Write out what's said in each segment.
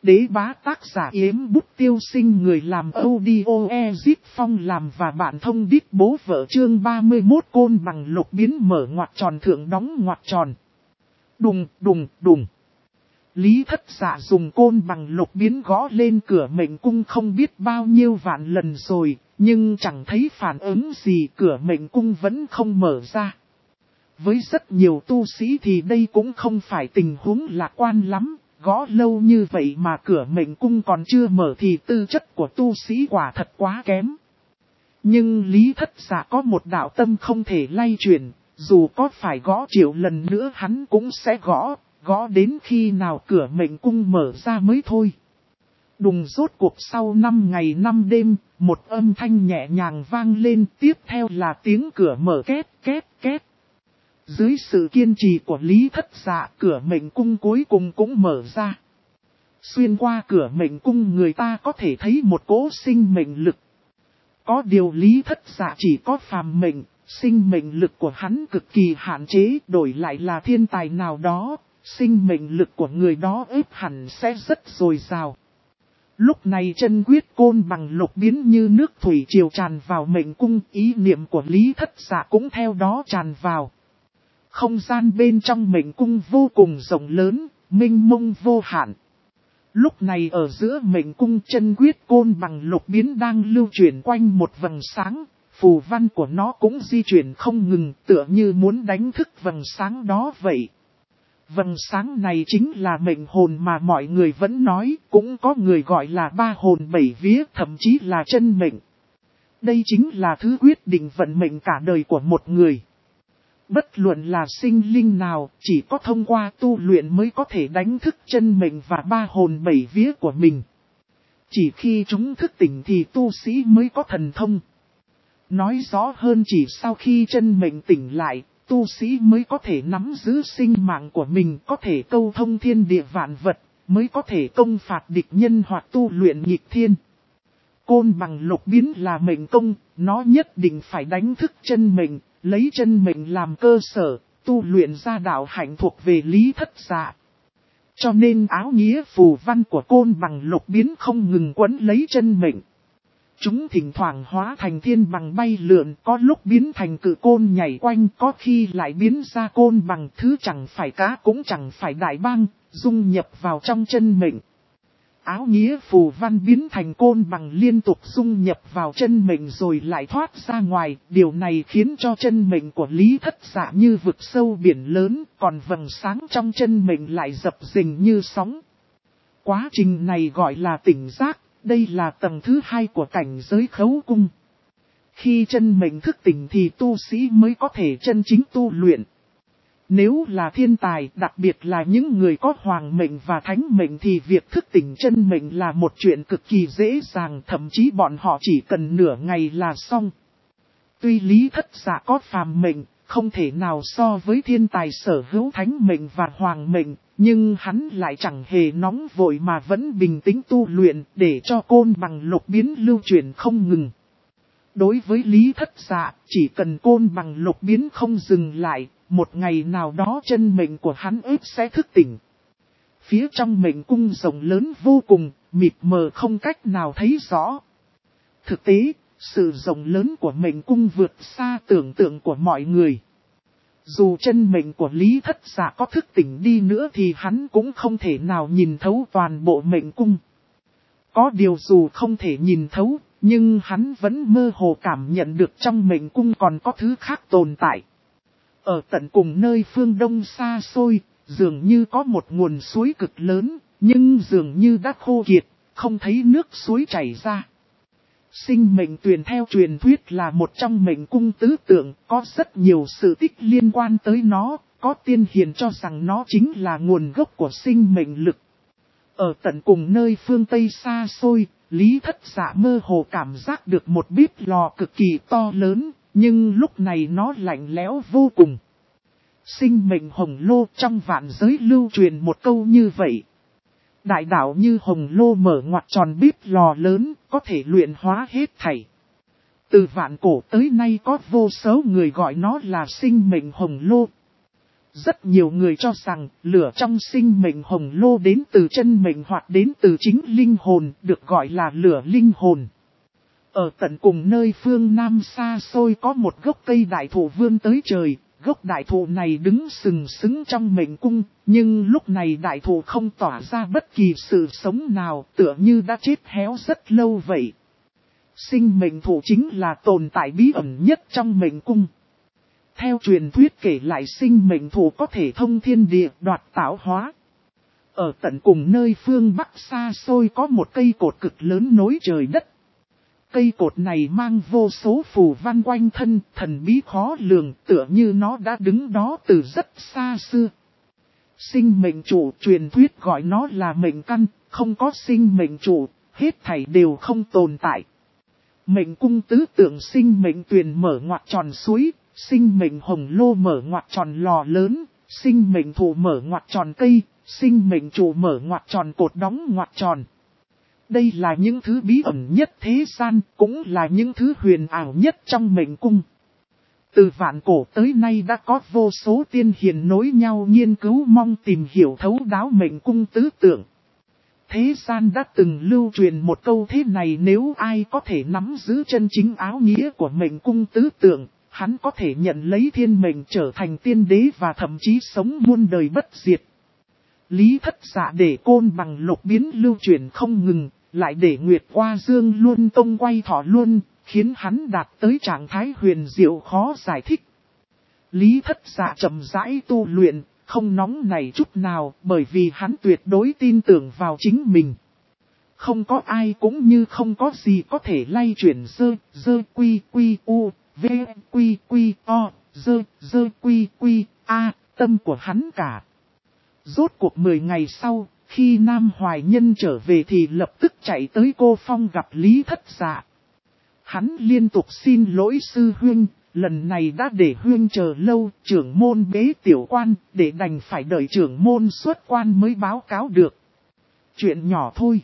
Đế bá tác giả Yếm Bút Tiêu Sinh, người làm audio Ezip Phong làm và bạn thông đít bố vợ. Chương 31 côn bằng lục biến mở ngoặc tròn thượng đóng ngoặc tròn. Đùng đùng đùng. Lý Thất Dạ dùng côn bằng lục biến gõ lên cửa mệnh cung không biết bao nhiêu vạn lần rồi, nhưng chẳng thấy phản ứng gì, cửa mệnh cung vẫn không mở ra. Với rất nhiều tu sĩ thì đây cũng không phải tình huống lạc quan lắm, gõ lâu như vậy mà cửa mệnh cung còn chưa mở thì tư chất của tu sĩ quả thật quá kém. Nhưng Lý Thất Dạ có một đạo tâm không thể lay chuyển, dù có phải gõ triệu lần nữa hắn cũng sẽ gõ đến khi nào cửa mệnh cung mở ra mới thôi. Đùng, rốt cuộc sau 5 ngày 5 đêm, một âm thanh nhẹ nhàng vang lên, tiếp theo là tiếng cửa mở két két két. Dưới sự kiên trì của Lý Thất Dạ, cửa mệnh cung cuối cùng cũng mở ra. Xuyên qua cửa mệnh cung người ta có thể thấy một cỗ sinh mệnh lực. Có điều Lý Thất Dạ chỉ có phàm mệnh, sinh mệnh lực của hắn cực kỳ hạn chế, đổi lại là thiên tài nào đó, sinh mệnh lực của người đó ếp hẳn sẽ rất dồi dào. Lúc này chân quyết côn bằng lục biến như nước thủy triều tràn vào mệnh cung, ý niệm của Lý Thất Dạ cũng theo đó tràn vào. Không gian bên trong mệnh cung vô cùng rộng lớn, mênh mông vô hạn. Lúc này ở giữa mệnh cung chân quyết côn bằng lục biến đang lưu chuyển quanh một vầng sáng, phù văn của nó cũng di chuyển không ngừng, tựa như muốn đánh thức vầng sáng đó vậy. Vầng sáng này chính là mệnh hồn mà mọi người vẫn nói, cũng có người gọi là ba hồn bảy vía, thậm chí là chân mệnh. Đây chính là thứ quyết định vận mệnh cả đời của một người. Bất luận là sinh linh nào, chỉ có thông qua tu luyện mới có thể đánh thức chân mệnh và ba hồn bảy vía của mình. Chỉ khi chúng thức tỉnh thì tu sĩ mới có thần thông. Nói rõ hơn, chỉ sau khi chân mệnh tỉnh lại, tu sĩ mới có thể nắm giữ sinh mạng của mình, có thể câu thông thiên địa vạn vật, mới có thể công phạt địch nhân hoặc tu luyện nghịch thiên. Côn bằng lục biến là mệnh công, nó nhất định phải đánh thức chân mệnh, lấy chân mệnh làm cơ sở, tu luyện ra đạo hạnh thuộc về Lý Thất Dạ. Cho nên áo nghĩa phù văn của côn bằng lục biến không ngừng quấn lấy chân mệnh. Chúng thỉnh thoảng hóa thành thiên bằng bay lượn, có lúc biến thành cự côn nhảy quanh, có khi lại biến ra côn bằng, thứ chẳng phải cá cũng chẳng phải đại bang, dung nhập vào trong chân mệnh. Áo nghĩa phù văn biến thành côn bằng liên tục dung nhập vào chân mệnh rồi lại thoát ra ngoài, điều này khiến cho chân mệnh của Lý Thất Dạ như vực sâu biển lớn, còn vầng sáng trong chân mệnh lại dập dình như sóng. Quá trình này gọi là tỉnh giác. Đây là tầng thứ 2 của cảnh giới khấu cung. Khi chân mệnh thức tỉnh thì tu sĩ mới có thể chân chính tu luyện. Nếu là thiên tài, đặc biệt là những người có hoàng mệnh và thánh mệnh thì việc thức tỉnh chân mệnh là một chuyện cực kỳ dễ dàng, thậm chí bọn họ chỉ cần nửa ngày là xong. Tuy Lý Thất Dạ có phàm mệnh, không thể nào so với thiên tài sở hữu thánh mệnh và hoàng mệnh, nhưng hắn lại chẳng hề nóng vội mà vẫn bình tĩnh tu luyện để cho côn bằng lục biến lưu chuyển không ngừng. Đối với Lý Thất Dạ, chỉ cần côn bằng lục biến không dừng lại, một ngày nào đó chân mệnh của hắn ếp sẽ thức tỉnh. Phía trong mệnh cung rộng lớn vô cùng, mịt mờ không cách nào thấy rõ. Thực tế, sự rộng lớn của mệnh cung vượt xa tưởng tượng của mọi người. Dù chân mệnh của Lý Thất Dạ có thức tỉnh đi nữa thì hắn cũng không thể nào nhìn thấu toàn bộ mệnh cung. Có điều dù không thể nhìn thấu, nhưng hắn vẫn mơ hồ cảm nhận được trong mệnh cung còn có thứ khác tồn tại. Ở tận cùng nơi phương đông xa xôi, dường như có một nguồn suối cực lớn, nhưng dường như đã khô kiệt, không thấy nước suối chảy ra. Sinh mệnh tuyền theo truyền thuyết là một trong mệnh cung tứ tượng, có rất nhiều sự tích liên quan tới nó, có tiên hiền cho rằng nó chính là nguồn gốc của sinh mệnh lực. Ở tận cùng nơi phương Tây xa xôi, Lý Thất Dạ mơ hồ cảm giác được một bếp lò cực kỳ to lớn, nhưng lúc này nó lạnh lẽo vô cùng. Sinh mệnh hồng lô, trong vạn giới lưu truyền một câu như vậy. Đại đạo như hồng lô mở ngoặc tròn bếp lò lớn, có thể luyện hóa hết thảy. Từ vạn cổ tới nay có vô số người gọi nó là sinh mệnh hồng lô. Rất nhiều người cho rằng lửa trong sinh mệnh hồng lô đến từ chân mệnh hoặc đến từ chính linh hồn, được gọi là lửa linh hồn. Ở tận cùng nơi phương Nam xa xôi có một gốc cây đại thụ vươn tới trời, gốc đại thụ này đứng sừng sững trong mệnh cung, nhưng lúc này đại thụ không tỏa ra bất kỳ sự sống nào, tựa như đã chết héo rất lâu vậy. Sinh mệnh thụ chính là tồn tại bí ẩn nhất trong mệnh cung. Theo truyền thuyết kể lại sinh mệnh thụ có thể thông thiên địa, đoạt tạo hóa. Ở tận cùng nơi phương Bắc xa xôi có một cây cột cực lớn nối trời đất. Cây cột này mang vô số phù văn quanh thân, thần bí khó lường, tựa như nó đã đứng đó từ rất xa xưa. Sinh mệnh chủ, truyền thuyết gọi nó là mệnh căn, không có sinh mệnh chủ, hết thảy đều không tồn tại. Mệnh cung tứ tượng sinh mệnh tuyền mở ngoặc tròn suối, sinh mệnh hồng lô mở ngoặc tròn lò lớn, sinh mệnh thụ mở ngoặc tròn cây, sinh mệnh chủ mở ngoặc tròn cột đóng ngoặc tròn. Đây là những thứ bí ẩn nhất thế gian, cũng là những thứ huyền ảo nhất trong mệnh cung. Từ vạn cổ tới nay đã có vô số tiên hiền nối nhau nghiên cứu mong tìm hiểu thấu đáo mệnh cung tứ tượng. Thế gian đã từng lưu truyền một câu thế này: nếu ai có thể nắm giữ chân chính áo nghĩa của mệnh cung tứ tượng, hắn có thể nhận lấy thiên mệnh trở thành tiên đế và thậm chí sống muôn đời bất diệt. Lý Thất Dạ để Côn Bằng Lục biến lưu truyền không ngừng, lại để Nguyệt Hoa Dương luôn tông quay thọ luôn, khiến hắn đạt tới trạng thái huyền diệu khó giải thích. Lý Thất Dạ chậm rãi tu luyện, không nóng nảy chút nào, bởi vì hắn tuyệt đối tin tưởng vào chính mình. Không có ai cũng như không có gì có thể lay chuyển dơ quy quy u, v quy quy o, dơ quy quy a, tâm của hắn cả. Rốt cuộc 10 ngày sau, khi Nam Hoài Nhân trở về thì lập tức chạy tới Cô Phong gặp Lý Thất Dạ. Hắn liên tục xin lỗi sư huynh, lần này đã để huynh chờ lâu, trưởng môn bế tiểu quan, để đành phải đợi trưởng môn xuất quan mới báo cáo được. Chuyện nhỏ thôi.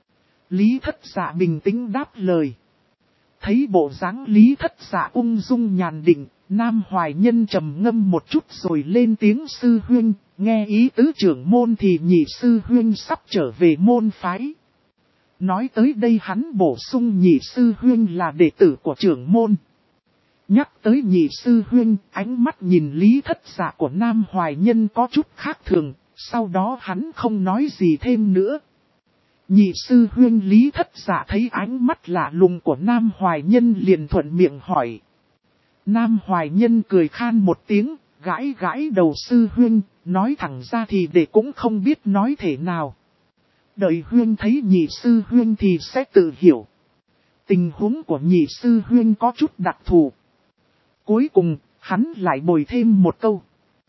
Lý Thất Dạ bình tĩnh đáp lời. Thấy bộ dáng Lý Thất Dạ ung dung nhàn định, Nam Hoài Nhân trầm ngâm một chút rồi lên tiếng: sư huynh, nghe ý tứ trưởng môn thì nhị sư huynh sắp trở về môn phái. Nói tới đây hắn bổ sung nhị sư huynh là đệ tử của trưởng môn. Nhắc tới nhị sư huynh, ánh mắt nhìn Lý Thất Dạ của Nam Hoài Nhân có chút khác thường, sau đó hắn không nói gì thêm nữa. Nhị sư huynh Lý Thất Dạ thấy ánh mắt lạ lùng của Nam Hoài Nhân liền thuận miệng hỏi. Nam Hoài Nhân cười khan một tiếng, gãi gãi đầu: sư huynh, nói thẳng ra thì đệ cũng không biết nói thế nào. Đợi huynh thấy nhị sư huynh thì sẽ tự hiểu. Tình huống của nhị sư huynh có chút đặc thù. Cuối cùng, hắn lại bồi thêm một câu.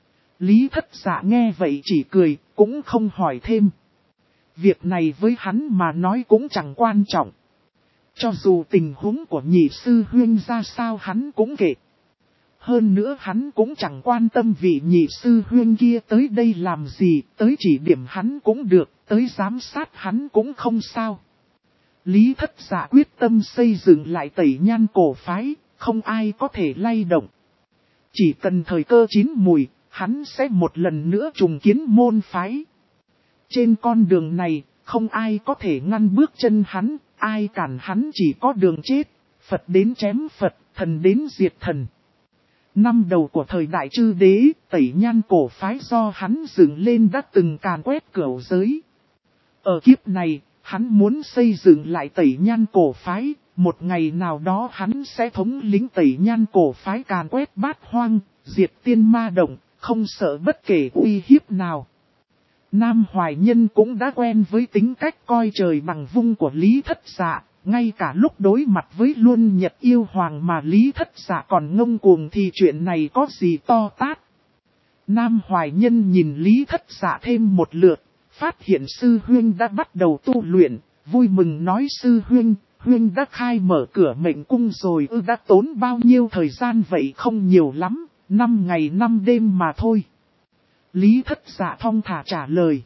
Lý Thất Dạ nghe vậy chỉ cười, cũng không hỏi thêm. Việc này với hắn mà nói cũng chẳng quan trọng. Cho dù tình huống của nhị sư huynh ra sao hắn cũng kệ. Hơn nữa hắn cũng chẳng quan tâm vị nhị sư huynh kia tới đây làm gì, tới chỉ điểm hắn cũng được, tới giám sát hắn cũng không sao. Lý Thất Dạ quyết tâm xây dựng lại Tẩy Nhan cổ phái, không ai có thể lay động. Chỉ cần thời cơ chín mùi, hắn sẽ một lần nữa trùng kiến môn phái. Trên con đường này, không ai có thể ngăn bước chân hắn, ai cản hắn chỉ có đường chết. Phật đến chém Phật, thần đến diệt thần. Năm đầu của thời đại Chư Đế, Tẩy Nhan cổ phái do hắn dựng lên đã từng càn quét cửu giới. Ở kiếp này, hắn muốn xây dựng lại Tẩy Nhan cổ phái, một ngày nào đó hắn sẽ thống lĩnh Tẩy Nhan cổ phái càn quét bát hoang, diệt tiên ma động, không sợ bất kể uy hiếp nào. Nam Hoài Nhân cũng đã quen với tính cách coi trời bằng vung của Lý Thất Dạ, ngay cả lúc đối mặt với Luân Nhật Yêu Hoàng mà Lý Thất Dạ còn ngông cuồng thì chuyện này có gì to tát. Nam Hoài Nhân nhìn Lý Thất Dạ thêm một lượt, phát hiện sư huynh đã bắt đầu tu luyện, vui mừng nói: sư huynh, huynh đã khai mở cửa mệnh cung rồi đã tốn bao nhiêu thời gian vậy? Không nhiều lắm, 5 ngày 5 đêm mà thôi. Lý Thất Dạ thong thả trả lời.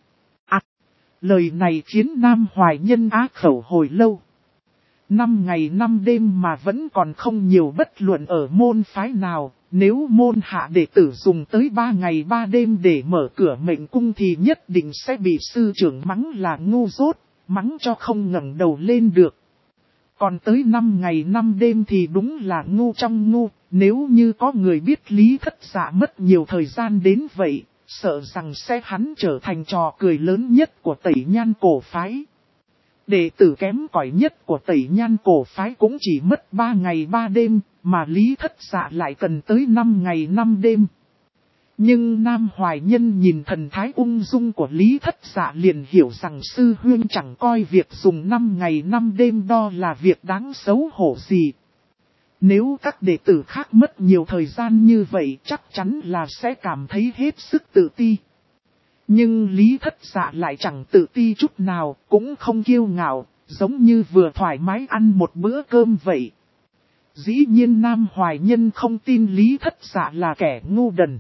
Lời này khiến Nam Hoài Nhân á khẩu hồi lâu. 5 ngày 5 đêm mà vẫn còn không nhiều, bất luận ở môn phái nào, Nếu môn hạ đệ tử dùng tới 3 ngày 3 đêm để mở cửa mệnh cung thì nhất định sẽ bị sư trưởng mắng là ngu dốt, mắng cho không ngẩng đầu lên được. Còn tới 5 ngày 5 đêm thì đúng là ngu trong ngu, nếu như có người biết Lý Thất Dạ mất nhiều thời gian đến vậy, sợ rằng sẽ hắn trở thành trò cười lớn nhất của Tẩy Nhan cổ phái. Đệ tử kém cỏi nhất của Tẩy Nhan cổ phái cũng chỉ mất 3 ngày 3 đêm, mà Lý Thất Dạ lại cần tới 5 ngày 5 đêm. Nhưng Nam Hoài Nhân nhìn thần thái ung dung của Lý Thất Dạ liền hiểu rằng sư huynh chẳng coi việc dùng 5 ngày 5 đêm đo là việc đáng xấu hổ gì. Nếu các đệ tử khác mất nhiều thời gian như vậy chắc chắn là sẽ cảm thấy hết sức tự ti. Nhưng Lý Thất Dạ lại chẳng tự ti chút nào, cũng không kiêu ngạo, giống như vừa thoải mái ăn một bữa cơm vậy. Dĩ nhiên Nam Hoài Nhân không tin Lý Thất Dạ là kẻ ngu đần.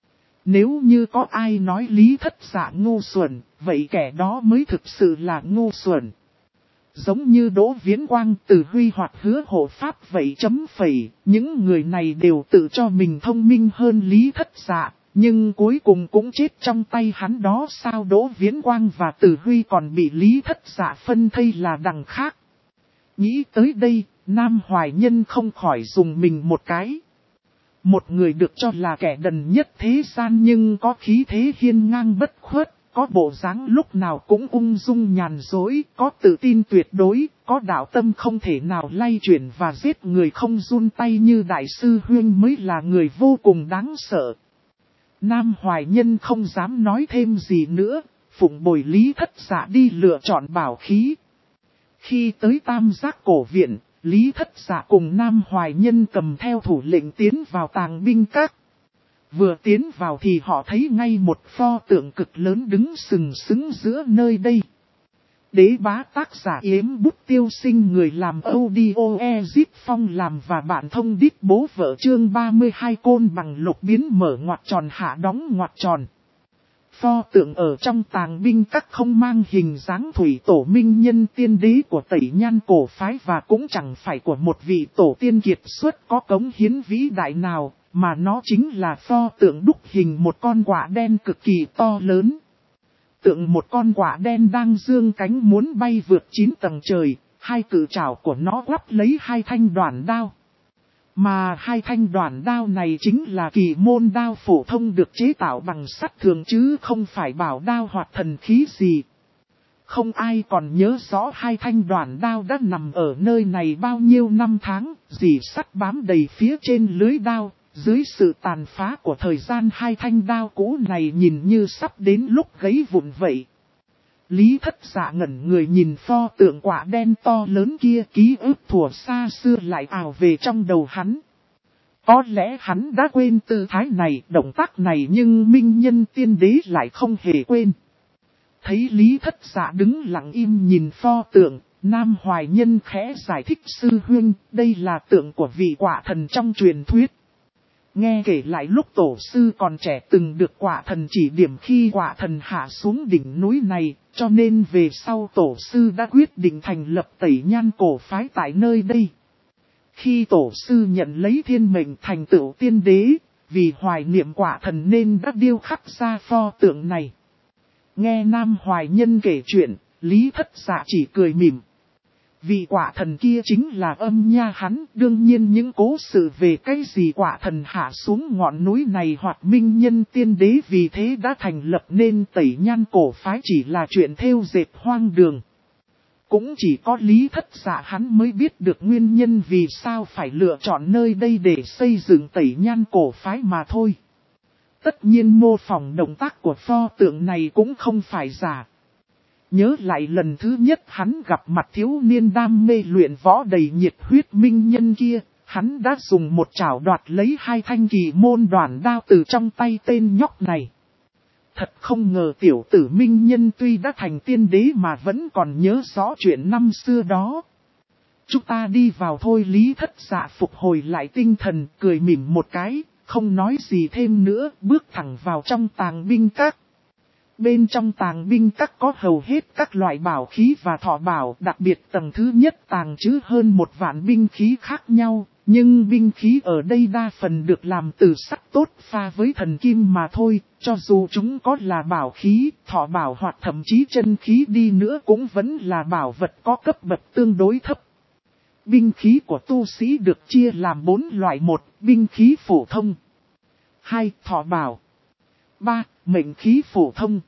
Nếu như có ai nói Lý Thất Dạ ngu xuẩn, vậy kẻ đó mới thực sự là ngu xuẩn. Giống như Đỗ Viễn Quang, Từ Huy hoặc Hứa Hộ Pháp vậy chấm phẩy, những người này đều tự cho mình thông minh hơn Lý Thất Dạ, nhưng cuối cùng cũng chết trong tay hắn đó. Sao Đỗ Viễn Quang và Từ Huy còn bị Lý Thất Dạ phân thây là đằng khác. Nghĩ tới đây, Nam Hoài Nhân không khỏi dùng mình một cái. Một người được cho là kẻ đần nhất thế gian nhưng có khí thế hiên ngang bất khuất, có bộ dáng lúc nào cũng ung dung nhàn dối, có tự tin tuyệt đối, có đạo tâm không thể nào lay chuyển và giết người không run tay như Đại sư Huynh mới là người vô cùng đáng sợ. Nam Hoài Nhân không dám nói thêm gì nữa, phụng bồi Lý Thất Dạ đi lựa chọn bảo khí. Khi tới Tam Giác Cổ Viện, Lý Thất Dạ cùng Nam Hoài Nhân cầm theo thủ lệnh tiến vào Tàng Binh Các. Vừa tiến vào thì họ thấy ngay một pho tượng cực lớn đứng sừng sững giữa nơi đây. Đế Bá tác giả Yếm Bút Tiêu Sinh, người làm audio Ezip Phong làm và bạn thông đít bố vợ, chương 32 côn bằng lục biến mở ngoặc tròn hạ đóng ngoặc tròn. Pho tượng ở trong Tàng Binh Các không mang hình dáng thủy tổ minh nhân tiên đế của Tẩy Nhan cổ phái và cũng chẳng phải của một vị tổ tiên kiệt xuất có cống hiến vĩ đại nào, mà nó chính là pho tượng đúc hình một con quạ đen cực kỳ to lớn. Tượng một con quạ đen đang dương cánh muốn bay vượt 9 tầng trời, hai cự trảo của nó quắp lấy hai thanh đoản đao. Mà hai thanh đoản đao này chính là kỳ môn đao phổ thông được chế tạo bằng sắt thường chứ không phải bảo đao hoặc thần khí gì. Không ai còn nhớ rõ hai thanh đoản đao đã nằm ở nơi này bao nhiêu năm tháng, dì sắt bám đầy phía trên lưới đao. Dưới sự tàn phá của thời gian, hai thanh đao cũ này nhìn như sắp đến lúc gãy vụn vậy. Lý Thất Dạ ngẩn người nhìn pho tượng quạ đen to lớn kia, ký ức thuở xa xưa lại ào về trong đầu hắn. Có lẽ hắn đã quên tư thái này, động tác này, nhưng minh nhân tiên đế lại không hề quên. Thấy Lý Thất Dạ đứng lặng im nhìn pho tượng, Nam Hoài Nhân khẽ giải thích: sư huynh, đây là tượng của vị quạ thần trong truyền thuyết. Nghe kể lại lúc tổ sư còn trẻ từng được quạ thần chỉ điểm khi quạ thần hạ xuống đỉnh núi này, cho nên về sau tổ sư đã quyết định thành lập Tẩy Nhan cổ phái tại nơi đây. Khi tổ sư nhận lấy thiên mệnh thành tựu tiên đế, vì hoài niệm quạ thần nên đã điêu khắc ra pho tượng này. Nghe Nam Hoài Nhân kể chuyện, Lý Thất Dạ chỉ cười mỉm. Vì quạ thần kia chính là âm nha hắn, đương nhiên những cố sự về cái gì quạ thần hạ xuống ngọn núi này hoặc minh nhân tiên đế vì thế đã thành lập nên Tẩy Nhan cổ phái chỉ là chuyện thêu dệt hoang đường. Cũng chỉ có Lý Thất Dạ hắn mới biết được nguyên nhân vì sao phải lựa chọn nơi đây để xây dựng Tẩy Nhan cổ phái mà thôi. Tất nhiên mô phỏng động tác của pho tượng này cũng không phải giả. Nhớ lại lần thứ nhất hắn gặp mặt thiếu niên đam mê luyện võ đầy nhiệt huyết minh nhân kia, hắn đã dùng một chảo đoạt lấy hai thanh kỳ môn đoản đao từ trong tay tên nhóc này. Thật không ngờ tiểu tử minh nhân tuy đã thành tiên đế mà vẫn còn nhớ rõ chuyện năm xưa đó. Chúng ta đi vào thôi. Lý Thất Dạ phục hồi lại tinh thần, cười mỉm một cái, không nói gì thêm nữa, bước thẳng vào trong Tàng Binh Các. Bên trong Tàng Binh Các có hầu hết các loại bảo khí và thọ bảo, đặc biệt tầng thứ nhất tàng trữ hơn 1 vạn binh khí khác nhau, Nhưng binh khí ở đây đa phần được làm từ sắt tốt pha với thần kim mà thôi, cho dù chúng có là bảo khí, thọ bảo hoặc thậm chí chân khí đi nữa cũng vẫn là bảo vật có cấp bậc tương đối thấp. Binh khí của tu sĩ được chia làm 4 loại: 1. Binh khí phổ thông, 2. Thọ bảo, 3. Mệnh khí phổ thông,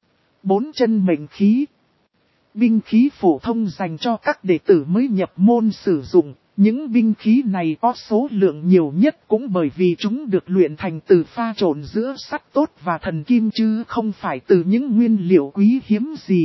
4. Chân mệnh khí. Binh khí phổ thông dành cho các đệ tử mới nhập môn sử dụng. Những binh khí này có số lượng nhiều nhất cũng bởi vì chúng được luyện thành từ pha trộn giữa sắt tốt và thần kim chứ không phải từ những nguyên liệu quý hiếm gì.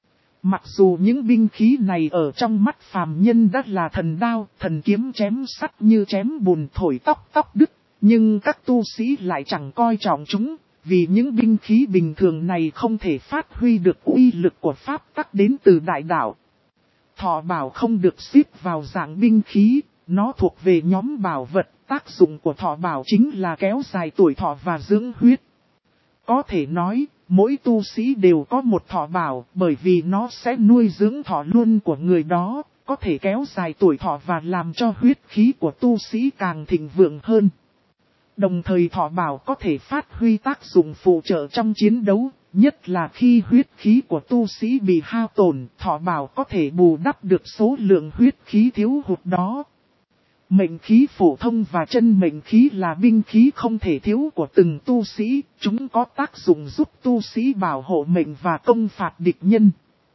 Mặc dù những binh khí này ở trong mắt phàm nhân đã là thần đao, thần kiếm chém sắt như chém bùn thổi tóc đứt, nhưng các tu sĩ lại chẳng coi trọng chúng, vì những binh khí bình thường này không thể phát huy được uy lực của pháp tắc đến từ đại đạo. Thọ bảo không được xếp vào dạng binh khí, nó thuộc về nhóm bảo vật, tác dụng của thọ bảo chính là kéo dài tuổi thọ và dưỡng huyết. Có thể nói, mỗi tu sĩ đều có một thọ bảo bởi vì nó sẽ nuôi dưỡng thọ luân của người đó, có thể kéo dài tuổi thọ và làm cho huyết khí của tu sĩ càng thịnh vượng hơn. Đồng thời thọ bảo có thể phát huy tác dụng phụ trợ trong chiến đấu, nhất là khi huyết khí của tu sĩ bị hao tổn, thọ bảo có thể bù đắp được số lượng huyết khí thiếu hụt đó. Mệnh khí phổ thông và chân mệnh khí là binh khí không thể thiếu của từng tu sĩ, chúng có tác dụng giúp tu sĩ bảo hộ mệnh và công phạt địch nhân.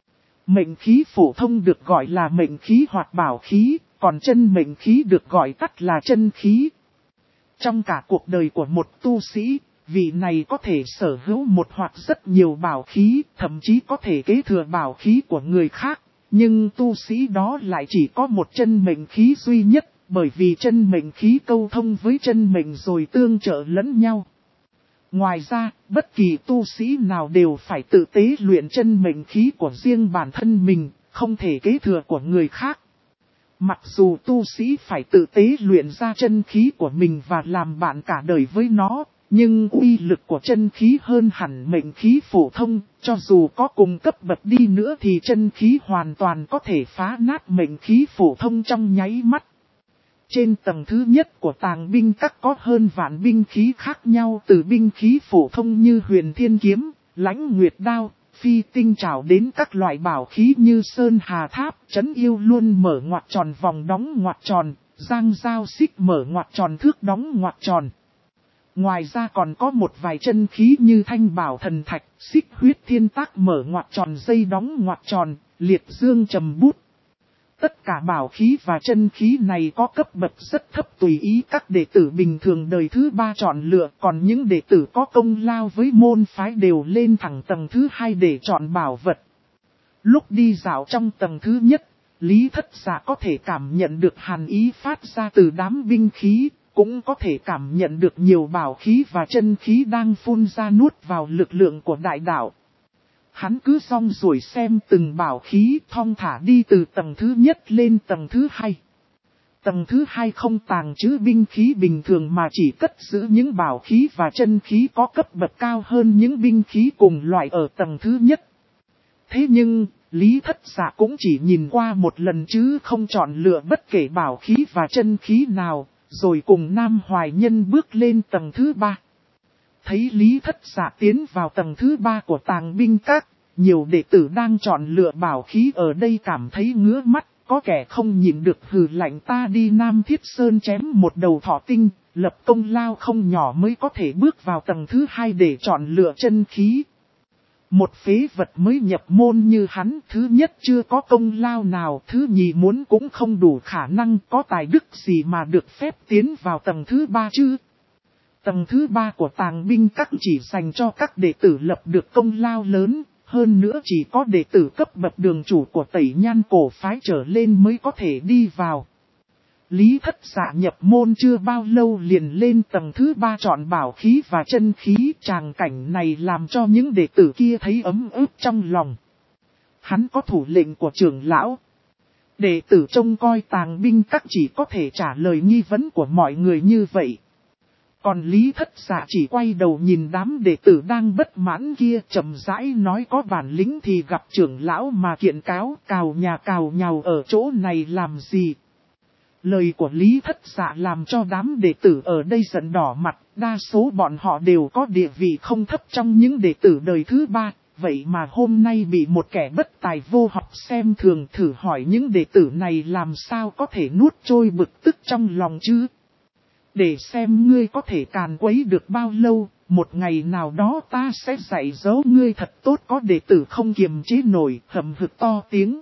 Mệnh khí phổ thông được gọi là mệnh khí hoặc bảo khí, còn chân mệnh khí được gọi tắt là chân khí. Trong cả cuộc đời của một tu sĩ, vị này có thể sở hữu một hoặc rất nhiều bảo khí, thậm chí có thể kế thừa bảo khí của người khác, nhưng tu sĩ đó lại chỉ có một chân mệnh khí duy nhất, bởi vì chân mệnh khí câu thông với chân mệnh rồi tương trợ lẫn nhau. Ngoài ra, bất kỳ tu sĩ nào đều phải tự tế luyện chân mệnh khí của riêng bản thân mình, không thể kế thừa của người khác. Mặc dù tu sĩ phải tự tế luyện ra chân khí của mình và làm bạn cả đời với nó, nhưng uy lực của chân khí hơn hẳn mệnh khí phổ thông, cho dù có cùng cấp bậc đi nữa thì chân khí hoàn toàn có thể phá nát mệnh khí phổ thông trong nháy mắt. Trên tầng thứ nhất của tàng binh các có hơn vạn binh khí khác nhau, từ binh khí phổ thông như huyền thiên kiếm, lãnh nguyệt đao, phi tinh trảo đến các loại bảo khí như sơn hà tháp, trấn yêu luôn mở ngoặc tròn vòng đóng ngoặc tròn, giang giao xích mở ngoặc tròn thước đóng ngoặc tròn. Ngoài ra còn có một vài chân khí như thanh bảo thần thạch, xích huyết thiên tác mở ngoặc tròn dây đóng ngoặc tròn, liệt dương trầm bút. Tất cả bảo khí và chân khí này có cấp bậc rất thấp, tùy ý các đệ tử bình thường đời thứ 3 chọn lựa, còn những đệ tử có công lao với môn phái đều lên thẳng tầng thứ 2 để chọn bảo vật. Lúc đi dạo trong tầng thứ nhất, Lý Thất Dạ có thể cảm nhận được hàn ý phát ra từ đám binh khí, cũng có thể cảm nhận được nhiều bảo khí và chân khí đang phun ra nuốt vào lực lượng của đại đạo. Hắn cứ song ruổi xem từng bảo khí thong thả đi từ tầng thứ nhất lên tầng thứ 2. Tầng thứ 2 không tàng trữ binh khí bình thường mà chỉ cất giữ những bảo khí và chân khí có cấp bậc cao hơn những binh khí cùng loại ở tầng thứ nhất. Thế nhưng, Lý Thất Dạ cũng chỉ nhìn qua một lần chứ không chọn lựa bất kể bảo khí và chân khí nào, rồi cùng Nam Hoài Nhân bước lên tầng thứ 3. Thấy Lý Thất Dạ tiến vào tầng thứ 3 của tàng binh các, nhiều đệ tử đang chọn lựa bảo khí ở đây cảm thấy ngứa mắt, có kẻ không nhịn được hừ lạnh, ta đi Nam Thiết Sơn chém một đầu thỏ tinh, lập công lao không nhỏ mới có thể bước vào tầng thứ 2 để chọn lựa chân khí. Một phế vật mới nhập môn như hắn, thứ nhất chưa có công lao nào, thứ nhì muốn cũng không đủ khả năng, có tài đức gì mà được phép tiến vào tầng thứ 3 chứ. Tầng thứ 3 của tàng binh các chỉ dành cho các đệ tử lập được công lao lớn, hơn nữa chỉ có đệ tử cấp bậc đường chủ của Tẩy Nhan cổ phái trở lên mới có thể đi vào. Lý Thất Dạ nhập môn chưa bao lâu liền lên tầng thứ 3 chọn bảo khí và chân khí, tràng cảnh này làm cho những đệ tử kia thấy ấm ức trong lòng. Hắn có thủ lệnh của trưởng lão. Đệ tử trông coi tàng binh các chỉ có thể trả lời nghi vấn của mọi người như vậy. Còn Lý Thất Dạ chỉ quay đầu nhìn đám đệ tử đang bất mãn kia, chậm rãi nói, có bản lĩnh thì gặp trưởng lão mà kiện cáo, cào nhà cào nhào ở chỗ này làm gì. Lời của Lý Thất Dạ làm cho đám đệ tử ở đây giận đỏ mặt, đa số bọn họ đều có địa vị không thấp trong những đệ tử đời thứ ba, vậy mà hôm nay bị một kẻ bất tài vô học xem thường thử hỏi những đệ tử này làm sao có thể nuốt trôi bực tức trong lòng chứ. Để xem ngươi có thể càn quấy được bao lâu, một ngày nào đó ta sẽ dạy dỗ ngươi thật tốt. Có đệ tử không kiềm chế nổi, hậm hực to tiếng.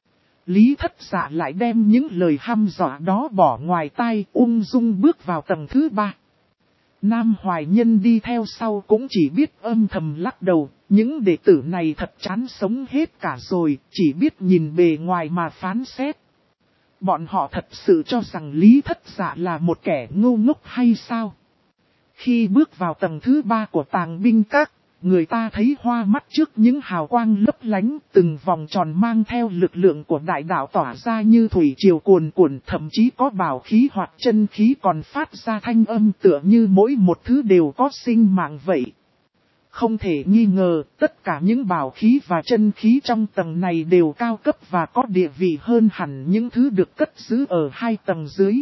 Lý Thất Dạ lại đem những lời hăm dọa đó bỏ ngoài tai, ung dung bước vào tầng thứ 3. Nam Hoài Nhân đi theo sau cũng chỉ biết âm thầm lắc đầu, những đệ tử này thật chán sống hết cả rồi, chỉ biết nhìn bề ngoài mà phán xét. Bọn họ thật sự cho rằng Lý Thất Dạ là một kẻ ngu ngốc hay sao? Khi bước vào tầng thứ 3 của Tàng Binh Các, người ta thấy hoa mắt trước những hào quang lấp lánh, từng vòng tròn mang theo lực lượng của đại đạo tỏa ra như thủy triều cuồn cuộn, thậm chí có bảo khí hoặc chân khí còn phát ra thanh âm tựa như mỗi một thứ đều có sinh mạng vậy. Không thể nghi ngờ, tất cả những bảo khí và chân khí trong tầng này đều cao cấp và có địa vị hơn hẳn những thứ được cất giữ ở 2 tầng dưới.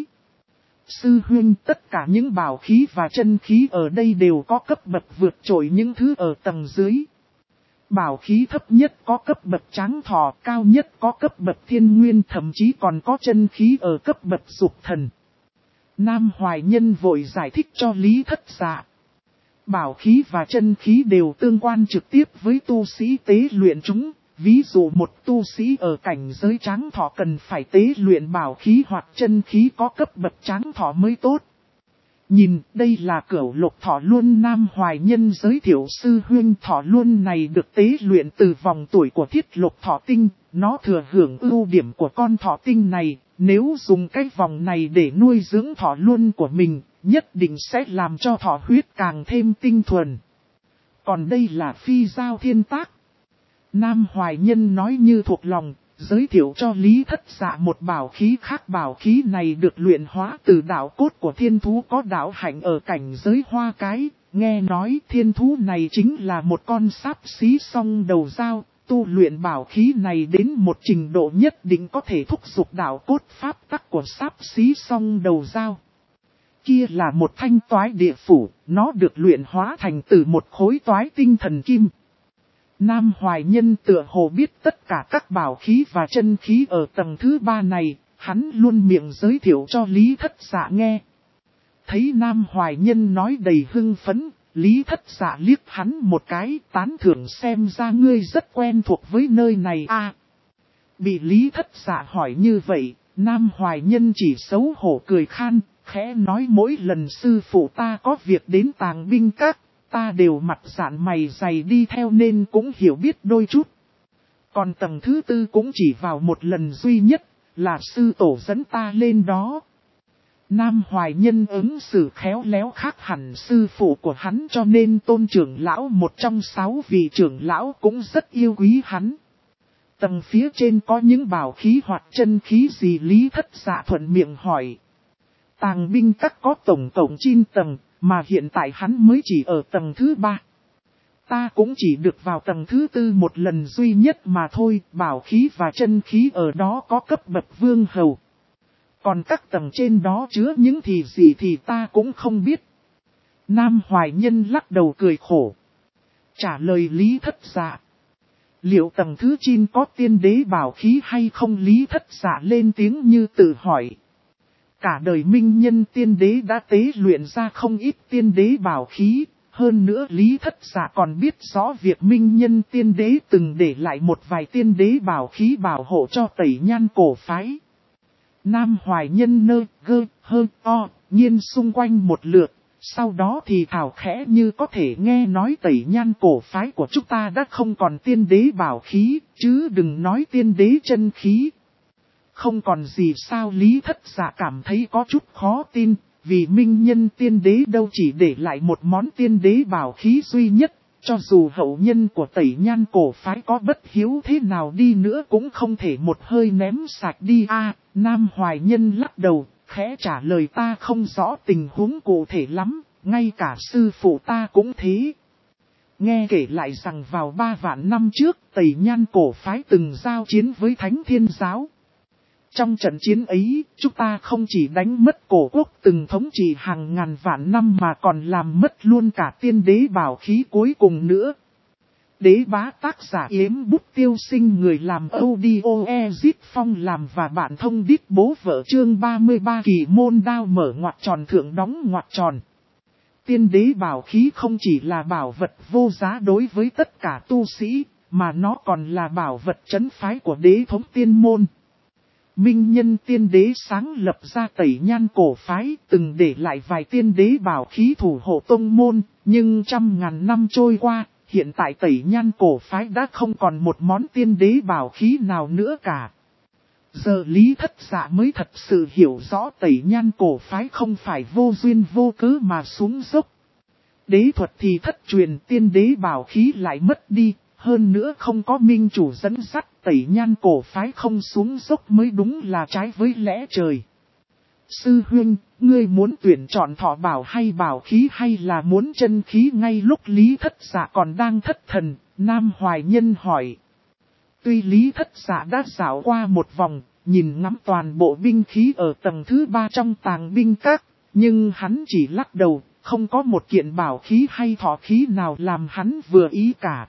Sư huynh, tất cả những bảo khí và chân khí ở đây đều có cấp bậc vượt trội những thứ ở tầng dưới. Bảo khí thấp nhất có cấp bậc Tráng Thọ, cao nhất có cấp bậc Thiên Nguyên, thậm chí còn có chân khí ở cấp bậc Dục Thần. Nam Hoài Nhân vội giải thích cho Lý Thất Dạ. Bảo khí và chân khí đều tương quan trực tiếp với tu sĩ tế luyện chúng. Ví dụ một tu sĩ ở cảnh giới Tráng Thọ cần phải tế luyện bảo khí hoặc chân khí có cấp bậc Tráng Thọ mới tốt. Nhìn, đây là Cửu Lục Thọ Luân. Nam Hoài Nhân giới thiệu sư huynh. Thọ Luân này được tế luyện từ vòng tuổi của Thiết Lục Thọ Tinh, nó thừa hưởng ưu điểm của con thọ tinh này. Nếu dùng cái vòng này để nuôi dưỡng Thọ Luân của mình, nhất định sẽ làm cho thọ huyết càng thêm tinh thuần. Còn đây là Phi Giao Thiên Tác. Nam Hoài Nhân nói như thuộc lòng, giới thiệu cho Lý Thất Dạ một bảo khí khác. Bảo khí này được luyện hóa từ đạo cốt của thiên thú có đạo hạnh ở cảnh giới Hoa Cái. Nghe nói thiên thú này chính là một con sáp xí song đầu dao. Tu luyện bảo khí này đến một trình độ nhất định có thể thúc giục đạo cốt pháp tắc của sáp xí song đầu dao. Kia là một thanh toái địa phủ, nó được luyện hóa thành từ một khối toái tinh thần kim. Nam Hoài Nhân tựa hồ biết tất cả các bảo khí và chân khí ở tầng thứ 3 này, hắn luôn miệng giới thiệu cho Lý Thất Dạ nghe. Thấy Nam Hoài Nhân nói đầy hưng phấn, Lý Thất Dạ liếc hắn một cái, tán thưởng xem ra ngươi rất quen thuộc với nơi này à. Bị Lý Thất Dạ hỏi như vậy, Nam Hoài Nhân chỉ xấu hổ cười khan, khẽ nói mỗi lần sư phụ ta có việc đến Tàng Binh Các, ta đều mặt dạn mày dày đi theo nên cũng hiểu biết đôi chút. Còn tầng thứ 4 cũng chỉ vào một lần duy nhất, là sư tổ dẫn ta lên đó. Nam Hoài Nhân ứng xử khéo léo khác hẳn sư phụ của hắn cho nên Tôn trưởng lão một trong 6 vị trưởng lão cũng rất yêu quý hắn. Tầng phía trên có những bảo khí hoặc chân khí gì? Lý Thất Dạ thuận miệng hỏi. Tàng Binh Các có tổng cộng 9 tầng, mà hiện tại hắn mới chỉ ở tầng thứ 3. Ta cũng chỉ được vào tầng thứ 4 một lần duy nhất mà thôi, bảo khí và chân khí ở đó có cấp bậc vương hầu. Còn các tầng trên đó chứa những thì gì thì ta cũng không biết. Nam Hoài Nhân lắc đầu cười khổ. Trả lời Lý Thất Dạ. Liệu tầng thứ 9 có tiên đế bảo khí hay không? Lý Thất Dạ lên tiếng như tự hỏi. Cả đời minh nhân tiên đế đã tế luyện ra không ít tiên đế bảo khí. Hơn nữa Lý Thất Dạ còn biết rõ việc minh nhân tiên đế từng để lại một vài tiên đế bảo khí bảo hộ cho Tẩy Nhan cổ phái. Nam Hoài Nhân nơ gơ hơ o nhiên xung quanh một lượt. Sau đó thì thảo khẽ như có thể nghe nói Tẩy Nhan cổ phái của chúng ta đã không còn tiên đế bảo khí, chứ đừng nói tiên đế chân khí. Không còn gì sao? Lý Thất Dạ cảm thấy có chút khó tin, vì minh nhân tiên đế đâu chỉ để lại một món tiên đế bảo khí duy nhất, cho dù hậu nhân của Tẩy Nhan cổ phái có bất hiếu thế nào đi nữa cũng không thể một hơi ném sạch đi a. Nam Hoài Nhân lắc đầu, khẽ trả lời ta không rõ tình huống cụ thể lắm, ngay cả sư phụ ta cũng thế. Nghe kể lại rằng vào 3 vạn năm trước Tẩy Nhan cổ phái từng giao chiến với Thánh Thiên Giáo. Trong trận chiến ấy, chúng ta không chỉ đánh mất cổ quốc từng thống trị hàng ngàn vạn năm mà còn làm mất luôn cả tiên đế bảo khí cuối cùng nữa. Đế bá tác giả Yếm Bút Tiêu Sinh, người làm audio Ezit Phong làm và bạn thông đít bố vợ, chương 33 kỳ môn đao mở ngoặc tròn thượng đóng ngoặc tròn. Tiên đế bảo khí không chỉ là bảo vật vô giá đối với tất cả tu sĩ, mà nó còn là bảo vật trấn phái của đế thống tiên môn. Minh Nhân tiên đế sáng lập ra Tẩy Nhan cổ phái, từng để lại vài tiên đế bảo khí thủ hộ tông môn, nhưng trăm ngàn năm trôi qua, hiện tại Tẩy Nhan cổ phái đã không còn một món tiên đế bảo khí nào nữa cả. Giờ Lý Thất Dạ mới thật sự hiểu rõ Tẩy Nhan cổ phái không phải vô duyên vô cớ mà xuống dốc. Đế thuật thì thất truyền, tiên đế bảo khí lại mất đi, hơn nữa không có minh chủ dẫn dắt, Tẩy Nhan cổ phái không xuống dốc mới đúng là trái với lẽ trời. Sư huynh, ngươi muốn tuyển chọn thọ bảo hay bảo khí hay là muốn chân khí? Ngay lúc Lý Thất Dạ còn đang thất thần, Nam Hoài Nhân hỏi. Tuy Lý Thất Dạ đã dạo qua một vòng, nhìn ngắm toàn bộ binh khí ở tầng thứ 3 trong tàng binh các, nhưng hắn chỉ lắc đầu, không có một kiện bảo khí hay thọ khí nào làm hắn vừa ý cả.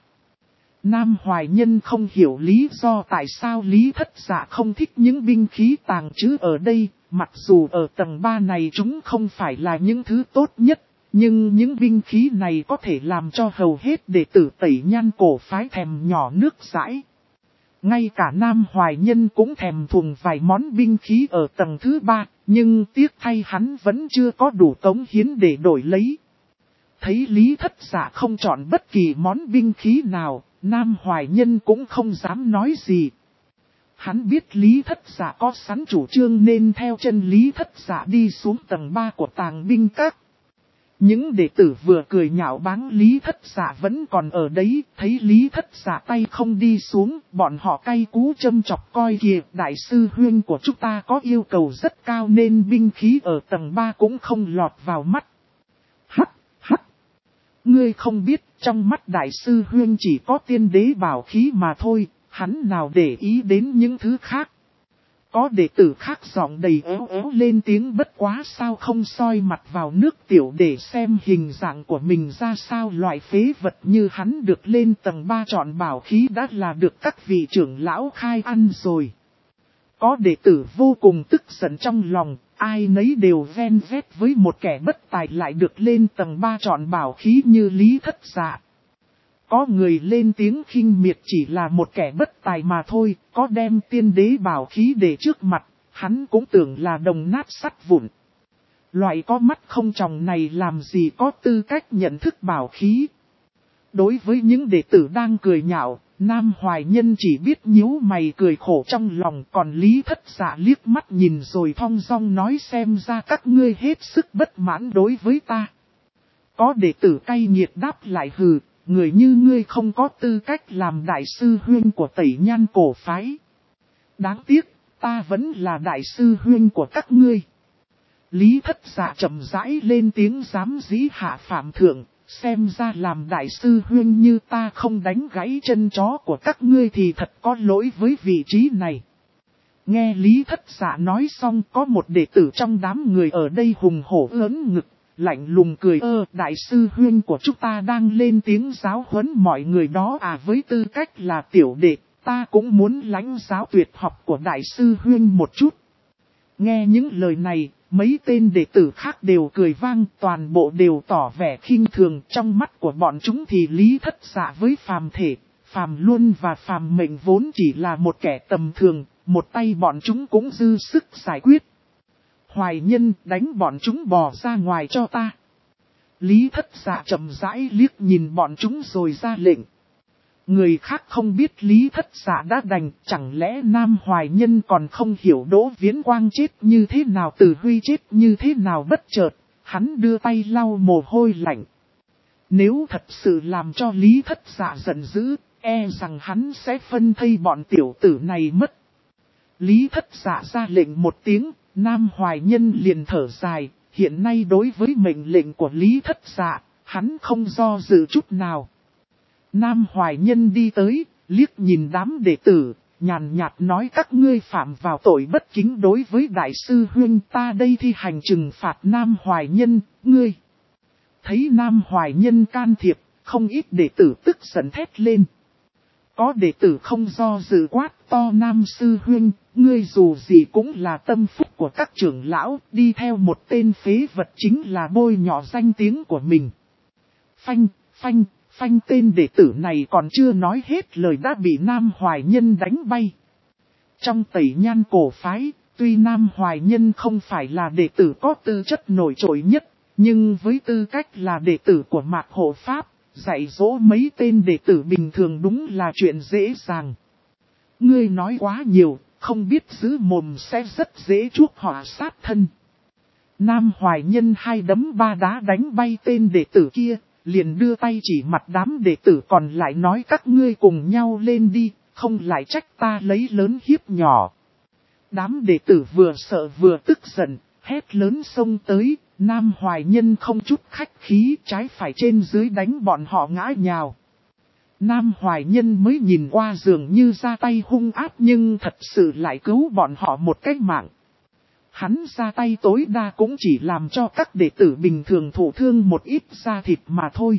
Nam Hoài Nhân không hiểu lý do tại sao Lý Thất Dạ không thích những binh khí tàng trữ ở đây, mặc dù ở tầng 3 này chúng không phải là những thứ tốt nhất, nhưng những binh khí này có thể làm cho hầu hết đệ tử Tẩy Nhan cổ phái thèm nhỏ nước dãi. Ngay cả Nam Hoài Nhân cũng thèm thuồng vài món binh khí ở tầng thứ 3, nhưng tiếc thay hắn vẫn chưa có đủ cống hiến để đổi lấy. Thấy Lý Thất Dạ không chọn bất kỳ món binh khí nào, Nam Hoài Nhân cũng không dám nói gì. Hắn biết Lý Thất Dạ có sẵn chủ trương nên theo chân Lý Thất Dạ đi xuống tầng 3 của tàng binh các. Những đệ tử vừa cười nhạo báng Lý Thất Dạ vẫn còn ở đấy, thấy Lý Thất Dạ tay không đi xuống, bọn họ cay cú châm chọc coi kìa, đại sư huynh của chúng ta có yêu cầu rất cao nên binh khí ở tầng 3 cũng không lọt vào mắt. Hắc, hắc. Ngươi không biết, trong mắt đại sư huynh chỉ có tiên đế bảo khí mà thôi, hắn nào để ý đến những thứ khác. Có đệ tử khác giọng đầy éo éo lên tiếng, bất quá sao không soi mặt vào nước tiểu để xem hình dạng của mình ra sao, loại phế vật như hắn được lên tầng 3 chọn bảo khí đã là được các vị trưởng lão khai ăn rồi. Có đệ tử vô cùng tức giận trong lòng, ai nấy đều ven vét với một kẻ bất tài lại được lên tầng 3 chọn bảo khí như Lý Thất Dạ. Có người lên tiếng khinh miệt, chỉ là một kẻ bất tài mà thôi, có đem tiên đế bảo khí để trước mặt, hắn cũng tưởng là đồng nát sắt vụn. Loại có mắt không tròng này làm gì có tư cách nhận thức bảo khí. Đối với những đệ tử đang cười nhạo, Nam Hoài Nhân chỉ biết nhíu mày cười khổ trong lòng, còn Lý Thất Dạ liếc mắt nhìn rồi thong dong nói, xem ra các ngươi hết sức bất mãn đối với ta. Có đệ tử cay nghiệt đáp lại, hừ. Người như ngươi không có tư cách làm đại sư huynh của Tẩy Nhan cổ phái. Đáng tiếc, ta vẫn là đại sư huynh của các ngươi. Lý Thất Dạ chậm rãi lên tiếng, dám dĩ hạ phạm thượng, xem ra làm đại sư huynh như ta không đánh gãy chân chó của các ngươi thì thật có lỗi với vị trí này. Nghe Lý Thất Dạ nói xong, có một đệ tử trong đám người ở đây hùng hổ ớn ngực. Lạnh lùng cười, đại sư huynh của chúng ta đang lên tiếng giáo huấn mọi người đó à? Với tư cách là tiểu đệ, ta cũng muốn lãnh giáo tuyệt học của đại sư huynh một chút. Nghe những lời này, mấy tên đệ tử khác đều cười vang, toàn bộ đều tỏ vẻ khinh thường. Trong mắt của bọn chúng thì Lý Thất Dạ với phàm thể, phàm luân và phàm mệnh vốn chỉ là một kẻ tầm thường, một tay bọn chúng cũng dư sức giải quyết. Hoài Nhân, đánh bọn chúng bò ra ngoài cho ta. Lý Thất Dạ chậm rãi liếc nhìn bọn chúng rồi ra lệnh. Người khác không biết Lý Thất Dạ đã đành, chẳng lẽ Nam Hoài Nhân còn không hiểu Đỗ Viễn Quang chết như thế nào, Từ Huy chết như thế nào? Bất chợt, hắn đưa tay lau mồ hôi lạnh. Nếu thật sự làm cho Lý Thất Dạ giận dữ, e rằng hắn sẽ phân thây bọn tiểu tử này mất. Lý Thất Dạ ra lệnh một tiếng, Nam Hoài Nhân liền thở dài, hiện nay đối với mệnh lệnh của Lý Thất Dạ, hắn không do dự chút nào. Nam Hoài Nhân đi tới, liếc nhìn đám đệ tử, nhàn nhạt nói các ngươi phạm vào tội bất kính đối với đại sư huynh, ta đây thi hành trừng phạt Nam Hoài Nhân, ngươi. Thấy Nam Hoài Nhân can thiệp, không ít đệ tử tức giận thét lên. Có đệ tử không do dự quát to Nam sư huynh, ngươi dù gì cũng là tâm phúc của các trưởng lão, đi theo một tên phế vật chính là bôi nhọ danh tiếng của mình. Phanh tên đệ tử này còn chưa nói hết lời đã bị Nam Hoài Nhân đánh bay. Trong Tẩy Nhan cổ phái, tuy Nam Hoài Nhân không phải là đệ tử có tư chất nổi trội nhất, nhưng với tư cách là đệ tử của Mạc Hộ Pháp, dạy dỗ mấy tên đệ tử bình thường đúng là chuyện dễ dàng. Ngươi nói quá nhiều, không biết giữ mồm sẽ rất dễ chuốc họa sát thân. Nam Hoài Nhân hai đấm ba đá đánh bay tên đệ tử kia, liền đưa tay chỉ mặt đám đệ tử còn lại nói các ngươi cùng nhau lên đi, không lại trách ta lấy lớn hiếp nhỏ. Đám đệ tử vừa sợ vừa tức giận, hét lớn xông tới, Nam Hoài Nhân không chút khách khí trái phải trên dưới đánh bọn họ ngã nhào. Nam Hoài Nhân mới nhìn qua dường như ra tay hung ác nhưng thật sự lại cứu bọn họ một cái mạng. Hắn ra tay tối đa cũng chỉ làm cho các đệ tử bình thường thụ thương một ít da thịt mà thôi.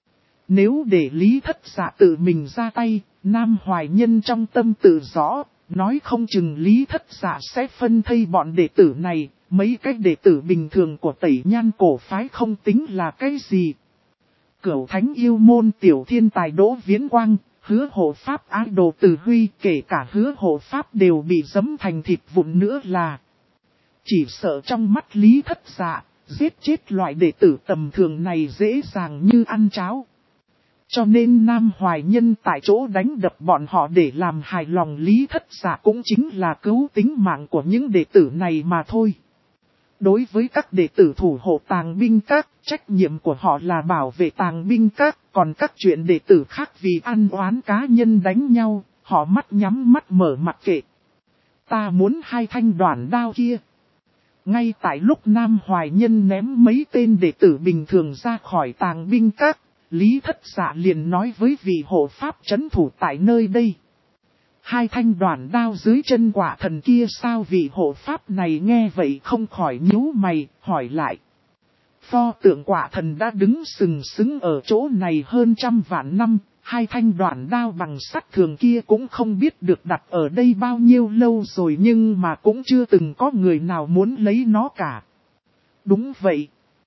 Nếu để Lý Thất Dạ tự mình ra tay, Nam Hoài Nhân trong tâm tự rõ, nói không chừng Lý Thất Dạ sẽ phân thây bọn đệ tử này, mấy cái đệ tử bình thường của Tẩy Nhan cổ phái không tính là cái gì. Cửu Thánh yêu môn tiểu thiên tài Đỗ Viễn Quang, Hứa Hộ Pháp ái đồ Từ Huy, kể cả Hứa Hộ Pháp đều bị giẫm thành thịt vụn nữa là. Chỉ sợ trong mắt Lý Thất Dạ, giết chết loại đệ tử tầm thường này dễ dàng như ăn cháo. Cho nên Nam Hoài Nhân tại chỗ đánh đập bọn họ để làm hài lòng Lý Thất Dạ cũng chính là cứu tính mạng của những đệ tử này mà thôi. Đối với các đệ tử thủ hộ tàng binh các, trách nhiệm của họ là bảo vệ tàng binh các, còn các chuyện đệ tử khác vì ăn oán cá nhân đánh nhau, họ mắt nhắm mắt mở mặc kệ. Ta muốn hai thanh đoản đao kia. Ngay tại lúc Nam Hoài Nhân ném mấy tên đệ tử bình thường ra khỏi tàng binh các, Lý Thất Dạ liền nói với vị hộ pháp trấn thủ tại nơi đây. Hai thanh đoản đao dưới chân quả thần kia sao? Vị hộ pháp này nghe vậy không khỏi nhíu mày, hỏi lại. Pho tượng quả thần đã đứng sừng sững ở chỗ này hơn 100 vạn năm, hai thanh đoản đao bằng sắt thường kia cũng không biết được đặt ở đây bao nhiêu lâu rồi nhưng mà cũng chưa từng có người nào muốn lấy nó cả. Đúng vậy.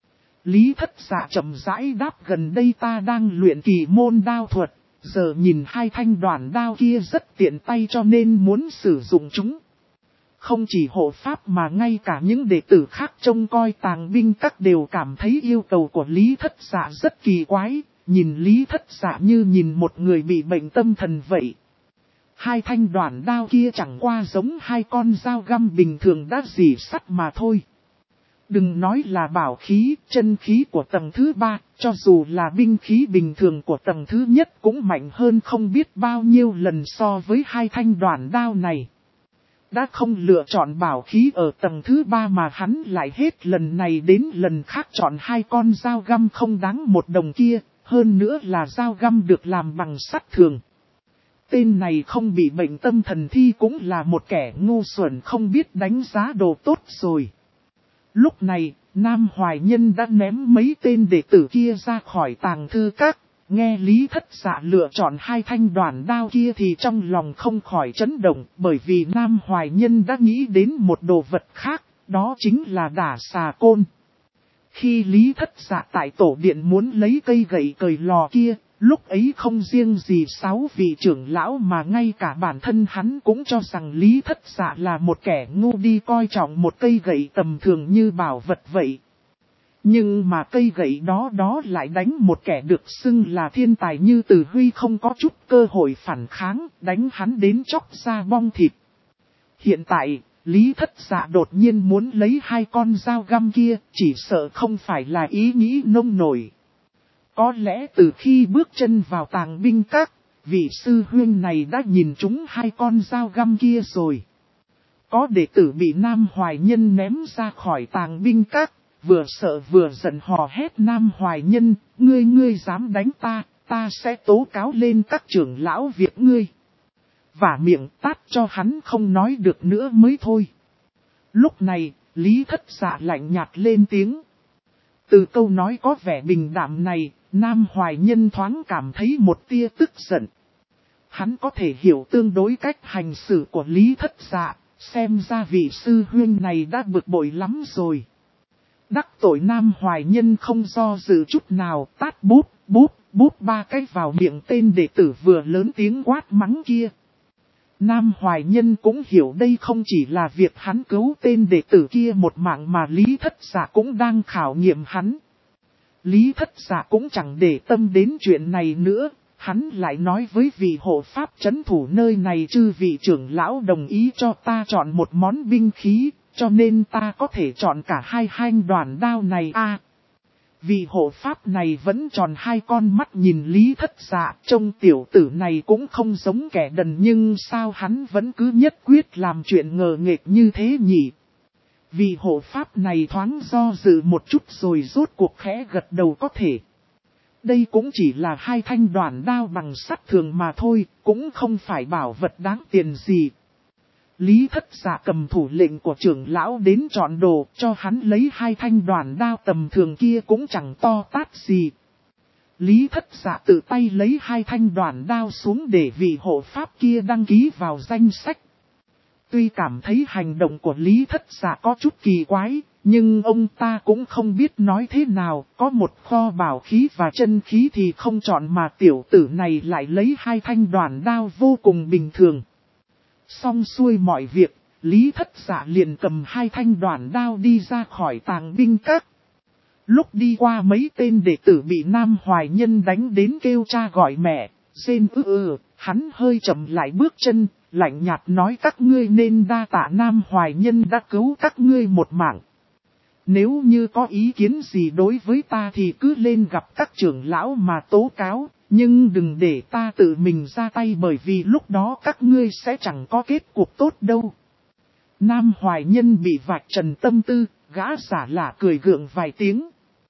Lý Thất Dạ chậm rãi đáp, gần đây ta đang luyện kỳ môn đao thuật, giờ nhìn hai thanh đoản đao kia rất tiện tay cho nên muốn sử dụng chúng. Không chỉ hộ pháp mà ngay cả những đệ tử khác trông coi tàng binh các đều cảm thấy yêu cầu của Lý Thất Dạ rất kỳ quái, nhìn Lý Thất Dạ như nhìn một người bị bệnh tâm thần vậy. Hai thanh đoản đao kia chẳng qua giống hai con dao găm bình thường đã rỉ sắt mà thôi. Đừng nói là bảo khí, chân khí của tầng thứ 3, cho dù là binh khí bình thường của tầng thứ nhất cũng mạnh hơn không biết bao nhiêu lần so với hai thanh đoản đao này. Đã không lựa chọn bảo khí ở tầng thứ 3 mà hắn lại hết lần này đến lần khác chọn hai con dao găm không đáng một đồng kia, hơn nữa là dao găm được làm bằng sắt thường. Tên này không bị bệnh tâm thần thì cũng là một kẻ ngu xuẩn không biết đánh giá đồ tốt rồi. Lúc này, Nam Hoài Nhân đã ném mấy tên đệ tử kia ra khỏi tàng thư các, nghe Lý Thất Dạ lựa chọn hai thanh đoản đao kia thì trong lòng không khỏi chấn động, bởi vì Nam Hoài Nhân đã nghĩ đến một đồ vật khác, đó chính là đả xà côn. Khi Lý Thất Dạ tại tổ điện muốn lấy cây gậy cời lò kia, lúc ấy không riêng gì 6 vị trưởng lão mà ngay cả bản thân hắn cũng cho rằng Lý Thất Dạ là một kẻ ngu đi coi trọng một cây gậy tầm thường như bảo vật vậy. Nhưng mà cây gậy đó lại đánh một kẻ được xưng là thiên tài như Từ Huy không có chút cơ hội phản kháng, đánh hắn đến chóc ra bong thịt. Hiện tại, Lý Thất Dạ đột nhiên muốn lấy hai con dao găm kia, chỉ sợ không phải là ý nghĩ nông nổi. Có lẽ từ khi bước chân vào tàng binh các, vị sư huynh này đã nhìn trúng hai con dao găm kia rồi. Có đệ tử bị Nam Hoài Nhân ném ra khỏi tàng binh các, vừa sợ vừa giận hò hét Nam Hoài Nhân, ngươi dám đánh ta, ta sẽ tố cáo lên các trưởng lão việc ngươi. Vả miệng tát cho hắn không nói được nữa mới thôi. Lúc này, Lý Thất Dạ lạnh nhạt lên tiếng. Từ câu nói có vẻ bình đạm này, Nam Hoài Nhân thoáng cảm thấy một tia tức giận. Hắn có thể hiểu tương đối cách hành xử của Lý Thất Dạ, xem ra vị sư huynh này đã bực bội lắm rồi. Đắc tội Nam Hoài Nhân không do dự chút nào, tát bút, bút ba cái vào miệng tên đệ tử vừa lớn tiếng quát mắng kia. Nam Hoài Nhân cũng hiểu đây không chỉ là việc hắn cứu tên đệ tử kia một mạng mà Lý Thất Dạ cũng đang khảo nghiệm hắn. Lý Thất Dạ cũng chẳng để tâm đến chuyện này nữa, hắn lại nói với vị hộ pháp trấn thủ nơi này chư vị trưởng lão đồng ý cho ta chọn một món binh khí, cho nên ta có thể chọn cả hai thanh đoàn đao này Vị hộ pháp này vẫn tròn hai con mắt nhìn Lý Thất Dạ, trông tiểu tử này cũng không giống kẻ đần nhưng sao hắn vẫn cứ nhất quyết làm chuyện ngờ nghệch như thế nhỉ? Vị hộ pháp này thoáng do dự một chút rồi rốt cuộc khẽ gật đầu có thể. Đây cũng chỉ là hai thanh đoàn đao bằng sắt thường mà thôi, cũng không phải bảo vật đáng tiền gì. Lý Thất Dạ cầm thủ lệnh của trưởng lão đến chọn đồ, cho hắn lấy hai thanh đoàn đao tầm thường kia cũng chẳng to tát gì. Lý Thất Dạ tự tay lấy hai thanh đoàn đao xuống để vị hộ pháp kia đăng ký vào danh sách. Tuy cảm thấy hành động của Lý Thất Dạ có chút kỳ quái, nhưng ông ta cũng không biết nói thế nào, có một kho bảo khí và chân khí thì không chọn mà tiểu tử này lại lấy hai thanh đoàn đao vô cùng bình thường. Xong xuôi mọi việc, Lý Thất Dạ liền cầm hai thanh đoàn đao đi ra khỏi tàng binh các. Lúc đi qua mấy tên đệ tử bị Nam Hoài Nhân đánh đến kêu cha gọi mẹ, rên hắn hơi chậm lại bước chân, lạnh nhạt nói các ngươi nên đa tạ Nam Hoài Nhân đã cứu các ngươi một mạng. Nếu như có ý kiến gì đối với ta thì cứ lên gặp các trưởng lão mà tố cáo, nhưng đừng để ta tự mình ra tay bởi vì lúc đó các ngươi sẽ chẳng có kết cục tốt đâu. Nam Hoài Nhân bị vạch trần tâm tư, gã giả lả cười gượng vài tiếng.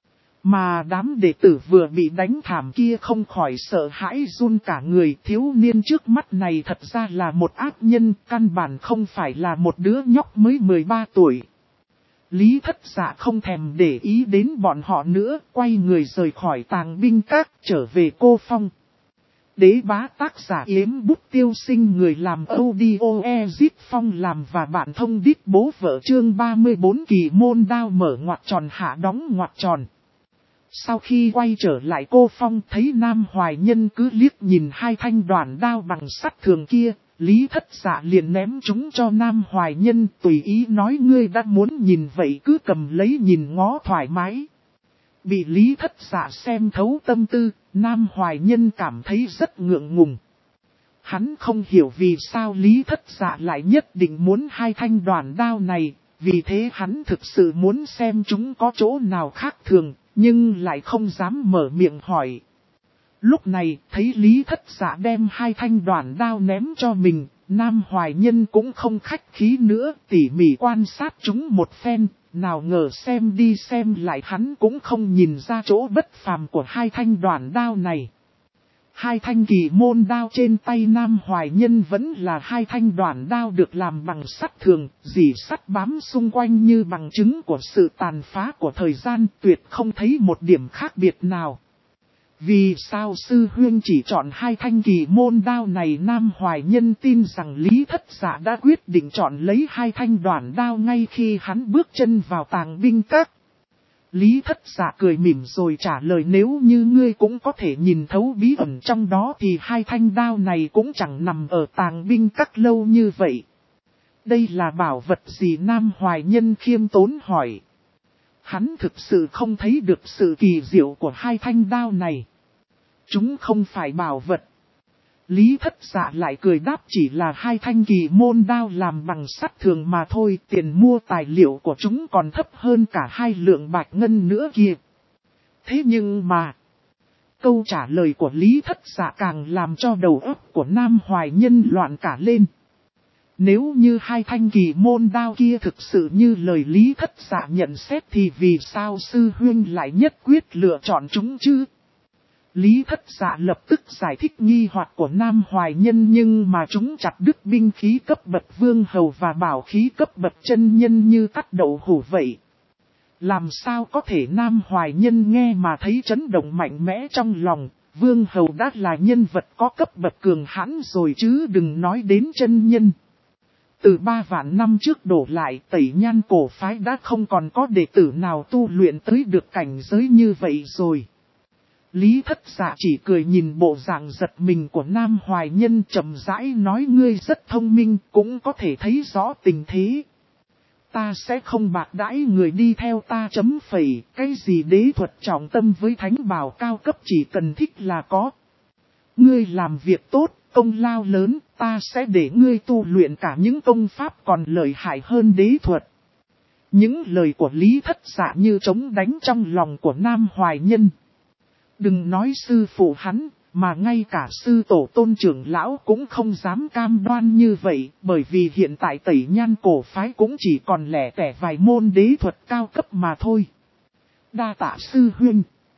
Mà đám đệ tử vừa bị đánh thảm kia không khỏi sợ hãi run cả người. Thiếu niên trước mắt này thật ra là một ác nhân, căn bản không phải là một đứa nhóc mới 13 tuổi. Lý Thất Dạ không thèm để ý đến bọn họ nữa, quay người rời khỏi tàng binh các, trở về Cô Phong. Đế bá tác giả Yếm Bút Tiêu Sinh, người làm audio Zip Phong làm và bạn thông đít bố vợ, chương 34 kỳ môn đao mở ngoặc tròn hạ đóng ngoặc tròn. Sau khi quay trở lại Cô Phong thấy Nam Hoài Nhân cứ liếc nhìn hai thanh đoàn đao bằng sắt thường kia, Lý Thất Dạ liền ném chúng cho Nam Hoài Nhân, tùy ý nói ngươi đã muốn nhìn vậy cứ cầm lấy nhìn ngó thoải mái. Bị Lý Thất Dạ xem thấu tâm tư, Nam Hoài Nhân cảm thấy rất ngượng ngùng. Hắn không hiểu vì sao Lý Thất Dạ lại nhất định muốn hai thanh đoàn đao này, vì thế hắn thực sự muốn xem chúng có chỗ nào khác thường, nhưng lại không dám mở miệng hỏi. Lúc này, thấy Lý Thất Dạ đem hai thanh đoàn đao ném cho mình, Nam Hoài Nhân cũng không khách khí nữa, tỉ mỉ quan sát chúng một phen, nào ngờ xem đi xem lại hắn cũng không nhìn ra chỗ bất phàm của hai thanh đoàn đao này. Hai thanh kỳ môn đao trên tay Nam Hoài Nhân vẫn là hai thanh đoàn đao được làm bằng sắt thường, dỉ sắt bám xung quanh như bằng chứng của sự tàn phá của thời gian, tuyệt không thấy một điểm khác biệt nào. Vì sao sư huynh chỉ chọn hai thanh kỳ môn đao này? Nam Hoài Nhân tin rằng Lý Thất Dạ đã quyết định chọn lấy hai thanh đoàn đao ngay khi hắn bước chân vào tàng binh các. Lý Thất Dạ cười mỉm rồi trả lời, nếu như ngươi cũng có thể nhìn thấu bí ẩn trong đó thì hai thanh đao này cũng chẳng nằm ở tàng binh các lâu như vậy. Đây là bảo vật gì? Nam Hoài Nhân khiêm tốn hỏi. Hắn thực sự không thấy được sự kỳ diệu của hai thanh đao này. Chúng không phải bảo vật. Lý Thất Dạ lại cười đáp, chỉ là hai thanh kỳ môn đao làm bằng sắt thường mà thôi, tiền mua tài liệu của chúng còn thấp hơn cả 2 lượng bạch ngân nữa kìa. Thế nhưng mà, câu trả lời của Lý Thất Dạ càng làm cho đầu óc của Nam Hoài Nhân loạn cả lên. Nếu như hai thanh kỳ môn đao kia thực sự như lời Lý Thất Dạ nhận xét thì vì sao sư huynh lại nhất quyết lựa chọn chúng chứ? Lý Thất Dạ lập tức giải thích nghi hoặc của Nam Hoài Nhân, nhưng mà chúng chặt đứt binh khí cấp bậc vương hầu và bảo khí cấp bậc chân nhân như cắt đậu hủ vậy. Làm sao có thể? Nam Hoài Nhân nghe mà thấy chấn động mạnh mẽ trong lòng, vương hầu đã là nhân vật có cấp bậc cường hãn rồi chứ đừng nói đến chân nhân. Từ 3 vạn năm trước đổ lại, Tẩy Nhan cổ phái đã không còn có đệ tử nào tu luyện tới được cảnh giới như vậy rồi. Lý Thất Dạ chỉ cười nhìn bộ dạng giật mình của Nam Hoài Nhân, chậm rãi nói: ngươi rất thông minh, cũng có thể thấy rõ tình thế. Ta sẽ không bạc đãi người đi theo ta chấm phẩy, cái gì đế thuật trọng tâm với thánh bào cao cấp chỉ cần thích là có. Ngươi làm việc tốt, công lao lớn, ta sẽ để ngươi tu luyện cả những công pháp còn lợi hại hơn đế thuật. Những lời của Lý Thất Dạ như trống đánh trong lòng của Nam Hoài Nhân. Đừng nói sư phụ hắn, mà ngay cả sư tổ tôn trưởng lão cũng không dám cam đoan như vậy, bởi vì hiện tại Tẩy Nhan cổ phái cũng chỉ còn lẻ tẻ vài môn đế thuật cao cấp mà thôi. Đa tạ sư huynh.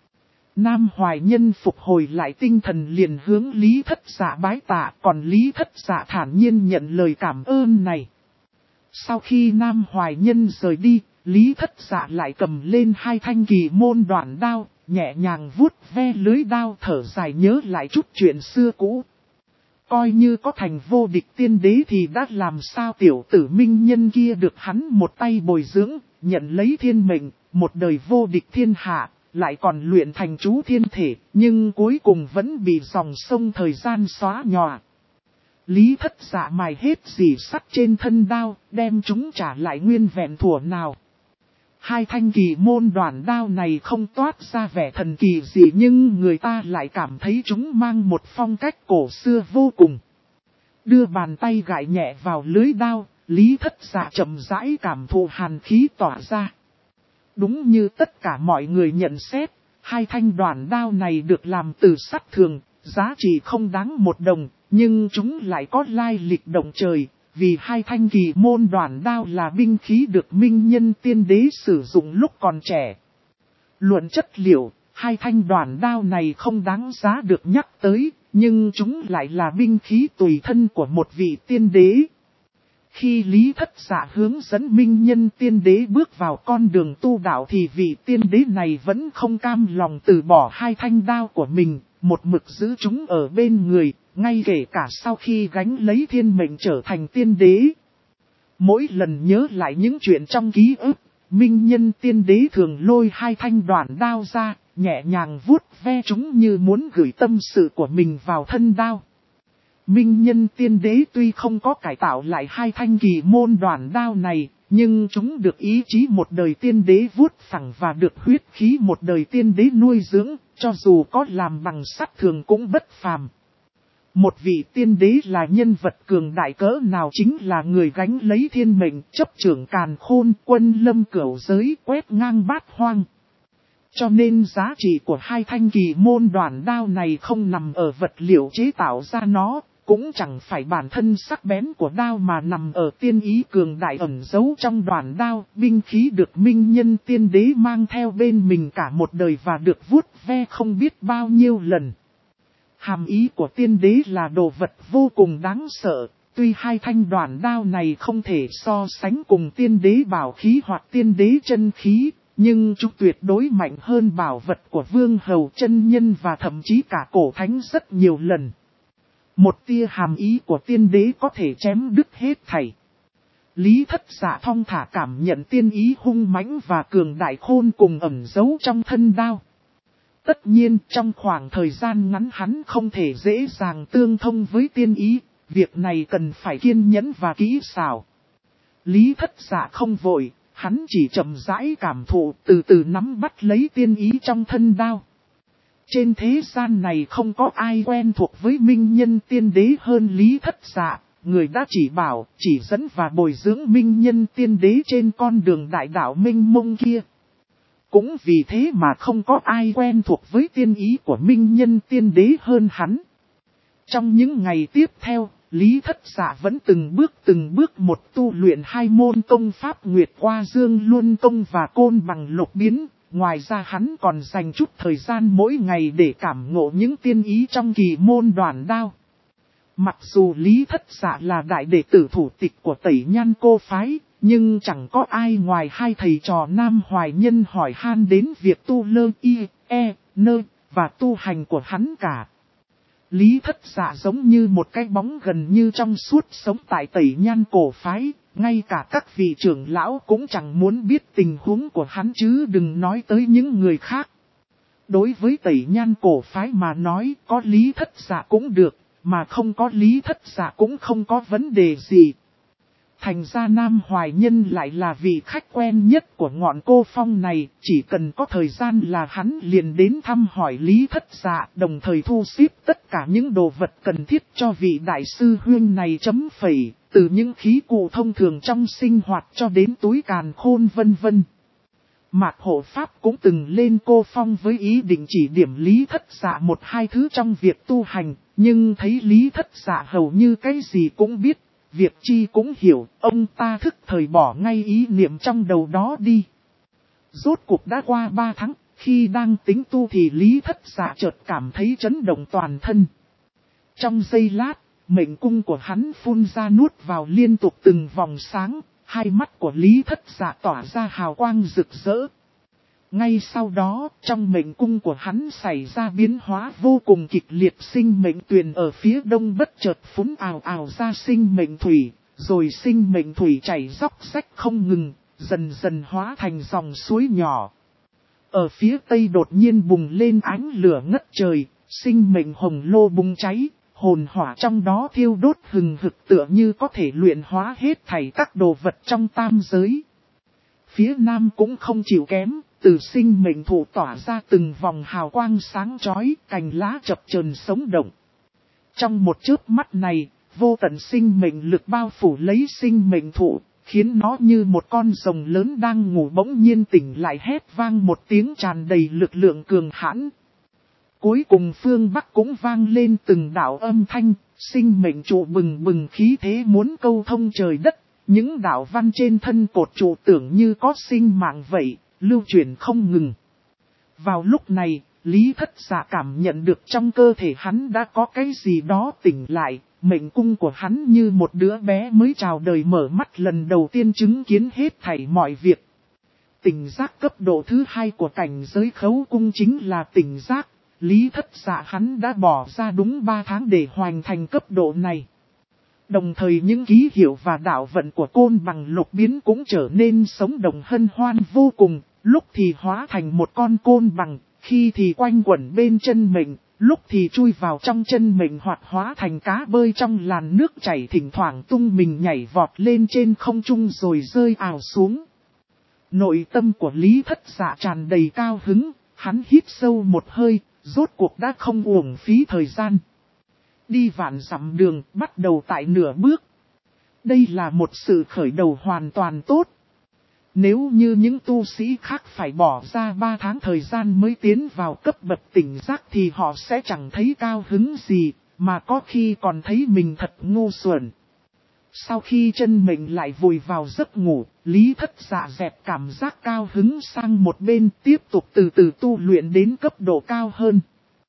Nam Hoài Nhân phục hồi lại tinh thần liền hướng Lý Thất Dạ bái tạ, còn Lý Thất Dạ thản nhiên nhận lời cảm ơn này. Sau khi Nam Hoài Nhân rời đi, Lý Thất Dạ lại cầm lên 2 thanh kỳ môn đoạn đao, nhẹ nhàng vuốt ve lưới đao, thở dài nhớ lại chút chuyện xưa cũ. Coi như có thành vô địch tiên đế thì đã làm sao tiểu tử minh nhân kia được hắn một tay bồi dưỡng, nhận lấy thiên mệnh, một đời vô địch thiên hạ, lại còn luyện thành chú thiên thể, nhưng cuối cùng vẫn bị dòng sông thời gian xóa nhòa. Lý Thất Dạ mài hết dì sắt trên thân đao, đem chúng trả lại nguyên vẹn thuở nào. 2 thanh kỳ môn đoạn đao này không toát ra vẻ thần kỳ gì, nhưng người ta lại cảm thấy chúng mang một phong cách cổ xưa vô cùng. Đưa bàn tay gãi nhẹ vào lưới đao, Lý Thất Dạ chậm rãi cảm thụ hàn khí tỏa ra. Đúng như tất cả mọi người nhận xét, 2 thanh đoạn đao này được làm từ sắt thường, giá trị không đáng 1 đồng, nhưng chúng lại có lai lịch động trời. Vì 2 thanh kỳ môn đoạn đao là binh khí được minh nhân tiên đế sử dụng lúc còn trẻ. Luận chất liệu, 2 thanh đoạn đao này không đáng giá được nhắc tới, nhưng chúng lại là binh khí tùy thân của một vị tiên đế. Khi Lý Thất Dạ hướng dẫn minh nhân tiên đế bước vào con đường tu đạo thì vị tiên đế này vẫn không cam lòng từ bỏ 2 thanh đao của mình, một mực giữ chúng ở bên người. Ngay kể cả sau khi gánh lấy thiên mệnh trở thành tiên đế. Mỗi lần nhớ lại những chuyện trong ký ức, minh nhân tiên đế thường lôi 2 thanh đoạn đao ra, nhẹ nhàng vuốt ve chúng như muốn gửi tâm sự của mình vào thân đao. Minh nhân tiên đế tuy không có cải tạo lại 2 thanh kỳ môn đoạn đao này, nhưng chúng được ý chí một đời tiên đế vuốt phẳng và được huyết khí một đời tiên đế nuôi dưỡng, cho dù có làm bằng sắt thường cũng bất phàm. Một vị tiên đế là nhân vật cường đại cỡ nào chính là người gánh lấy thiên mệnh, chấp trưởng càn khôn, quân lâm cửu giới, quét ngang bát hoang. Cho nên giá trị của 2 thanh kỳ môn đoạn đao này không nằm ở vật liệu chế tạo ra nó, cũng chẳng phải bản thân sắc bén của đao mà nằm ở tiên ý cường đại ẩn giấu trong đoạn đao, binh khí được minh nhân tiên đế mang theo bên mình cả một đời và được vuốt ve không biết bao nhiêu lần. Hàm ý của tiên đế là đồ vật vô cùng đáng sợ, tuy 2 thanh đoạn đao này không thể so sánh cùng tiên đế bảo khí hoặc tiên đế chân khí, nhưng chúng tuyệt đối mạnh hơn bảo vật của vương hầu chân nhân và thậm chí cả cổ thánh rất nhiều lần. Một tia hàm ý của tiên đế có thể chém đứt hết thảy. Lý Thất Dạ thong thả cảm nhận tiên ý hung mãnh và cường đại khôn cùng ẩn giấu trong thân đao. Tất nhiên trong khoảng thời gian ngắn hắn không thể dễ dàng tương thông với tiên ý, việc này cần phải kiên nhẫn và kỹ xảo. Lý Thất Dạ không vội, hắn chỉ chậm rãi cảm thụ từ từ nắm bắt lấy tiên ý trong thân đao. Trên thế gian này không có ai quen thuộc với minh nhân tiên đế hơn Lý Thất Dạ, người đã chỉ bảo, chỉ dẫn và bồi dưỡng minh nhân tiên đế trên con đường đại đạo minh mông kia. Cũng vì thế mà không có ai quen thuộc với tiên ý của minh nhân tiên đế hơn hắn. Trong những ngày tiếp theo, Lý Thất Dạ vẫn từng bước một tu luyện 2 môn công pháp Nguyệt Hoa Dương Luân Công và Côn Bằng Lục Biến, ngoài ra hắn còn dành chút thời gian mỗi ngày để cảm ngộ những tiên ý trong kỳ môn Đoản Đao. Mặc dù Lý Thất Dạ là đại đệ tử thủ tịch của Tẩy Nhan Cô Phái, nhưng chẳng có ai ngoài hai thầy trò Nam Hoài Nhân hỏi han đến việc tu lơ y, nơ và tu hành của hắn cả. Lý Thất Dạ giống như một cái bóng gần như trong suốt sống tại Tẩy Nhan Cổ Phái, ngay cả các vị trưởng lão cũng chẳng muốn biết tình huống của hắn chứ đừng nói tới những người khác. Đối với Tẩy Nhan Cổ Phái mà nói có Lý Thất Dạ cũng được, mà không có Lý Thất Dạ cũng không có vấn đề gì. Thành ra Nam Hoài Nhân lại là vị khách quen nhất của ngọn cô phong này, chỉ cần có thời gian là hắn liền đến thăm hỏi Lý Thất Dạ, đồng thời thu xếp tất cả những đồ vật cần thiết cho vị đại sư huynh này chấm phẩy, từ những khí cụ thông thường trong sinh hoạt cho đến túi càn khôn vân vân. Mạc Hộ Pháp cũng từng lên cô phong với ý định chỉ điểm Lý Thất Dạ một hai thứ trong việc tu hành, nhưng thấy Lý Thất Dạ hầu như cái gì cũng biết. Việc chi cũng hiểu, ông ta thức thời bỏ ngay ý niệm trong đầu đó đi. Rốt cuộc đã qua 3 tháng, khi đang tính tu thì Lý Thất Dạ chợt cảm thấy chấn động toàn thân. Trong giây lát, mệnh cung của hắn phun ra nuốt vào liên tục từng vòng sáng, hai mắt của Lý Thất Dạ tỏa ra hào quang rực rỡ. Ngay sau đó, trong mệnh cung của hắn xảy ra biến hóa vô cùng kịch liệt, sinh mệnh tuyền ở phía đông bất chợt phúng ào ào ra sinh mệnh thủy, rồi sinh mệnh thủy chảy róc rách không ngừng, dần dần hóa thành dòng suối nhỏ. Ở phía tây đột nhiên bùng lên ánh lửa ngất trời, sinh mệnh hồng lô bùng cháy, hồn hỏa trong đó thiêu đốt hừng hực tựa như có thể luyện hóa hết thảy các đồ vật trong tam giới. Phía nam cũng không chịu kém. Từ sinh mệnh thụ tỏa ra từng vòng hào quang sáng chói, cành lá chập chờn sống động. Trong một chớp mắt này, vô tận sinh mệnh lực bao phủ lấy sinh mệnh thụ, khiến nó như một con rồng lớn đang ngủ bỗng nhiên tỉnh lại hét vang một tiếng tràn đầy lực lượng cường hãn. Cuối cùng phương Bắc cũng vang lên từng đạo âm thanh, sinh mệnh trụ bừng bừng khí thế muốn câu thông trời đất, những đạo văn trên thân cột trụ tưởng như có sinh mạng vậy. Lưu chuyển không ngừng. Vào lúc này, Lý Thất Dạ cảm nhận được trong cơ thể hắn đã có cái gì đó tỉnh lại, mệnh cung của hắn như một đứa bé mới chào đời mở mắt lần đầu tiên chứng kiến hết thảy mọi việc. Tỉnh giác cấp độ thứ 2 của cảnh giới khấu cung chính là tỉnh giác, Lý Thất Dạ hắn đã bỏ ra đúng 3 tháng để hoàn thành cấp độ này. Đồng thời những ký hiệu và đạo vận của côn bằng lục biến cũng trở nên sống động hân hoan vô cùng, lúc thì hóa thành một con côn bằng, khi thì quanh quẩn bên chân mình, lúc thì chui vào trong chân mình hoặc hóa thành cá bơi trong làn nước chảy thỉnh thoảng tung mình nhảy vọt lên trên không trung rồi rơi ào xuống. Nội tâm của Lý Thất Dạ tràn đầy cao hứng, hắn hít sâu một hơi, rốt cuộc đã không uổng phí thời gian. Đi vạn dặm đường, bắt đầu tại nửa bước. Đây là một sự khởi đầu hoàn toàn tốt. Nếu như những tu sĩ khác phải bỏ ra 3 tháng thời gian mới tiến vào cấp bậc tỉnh giác thì họ sẽ chẳng thấy cao hứng gì, mà có khi còn thấy mình thật ngu xuẩn. Sau khi chân mình lại vùi vào giấc ngủ, Lý Thất Dạ dẹp cảm giác cao hứng sang một bên, tiếp tục từ từ tu luyện đến cấp độ cao hơn.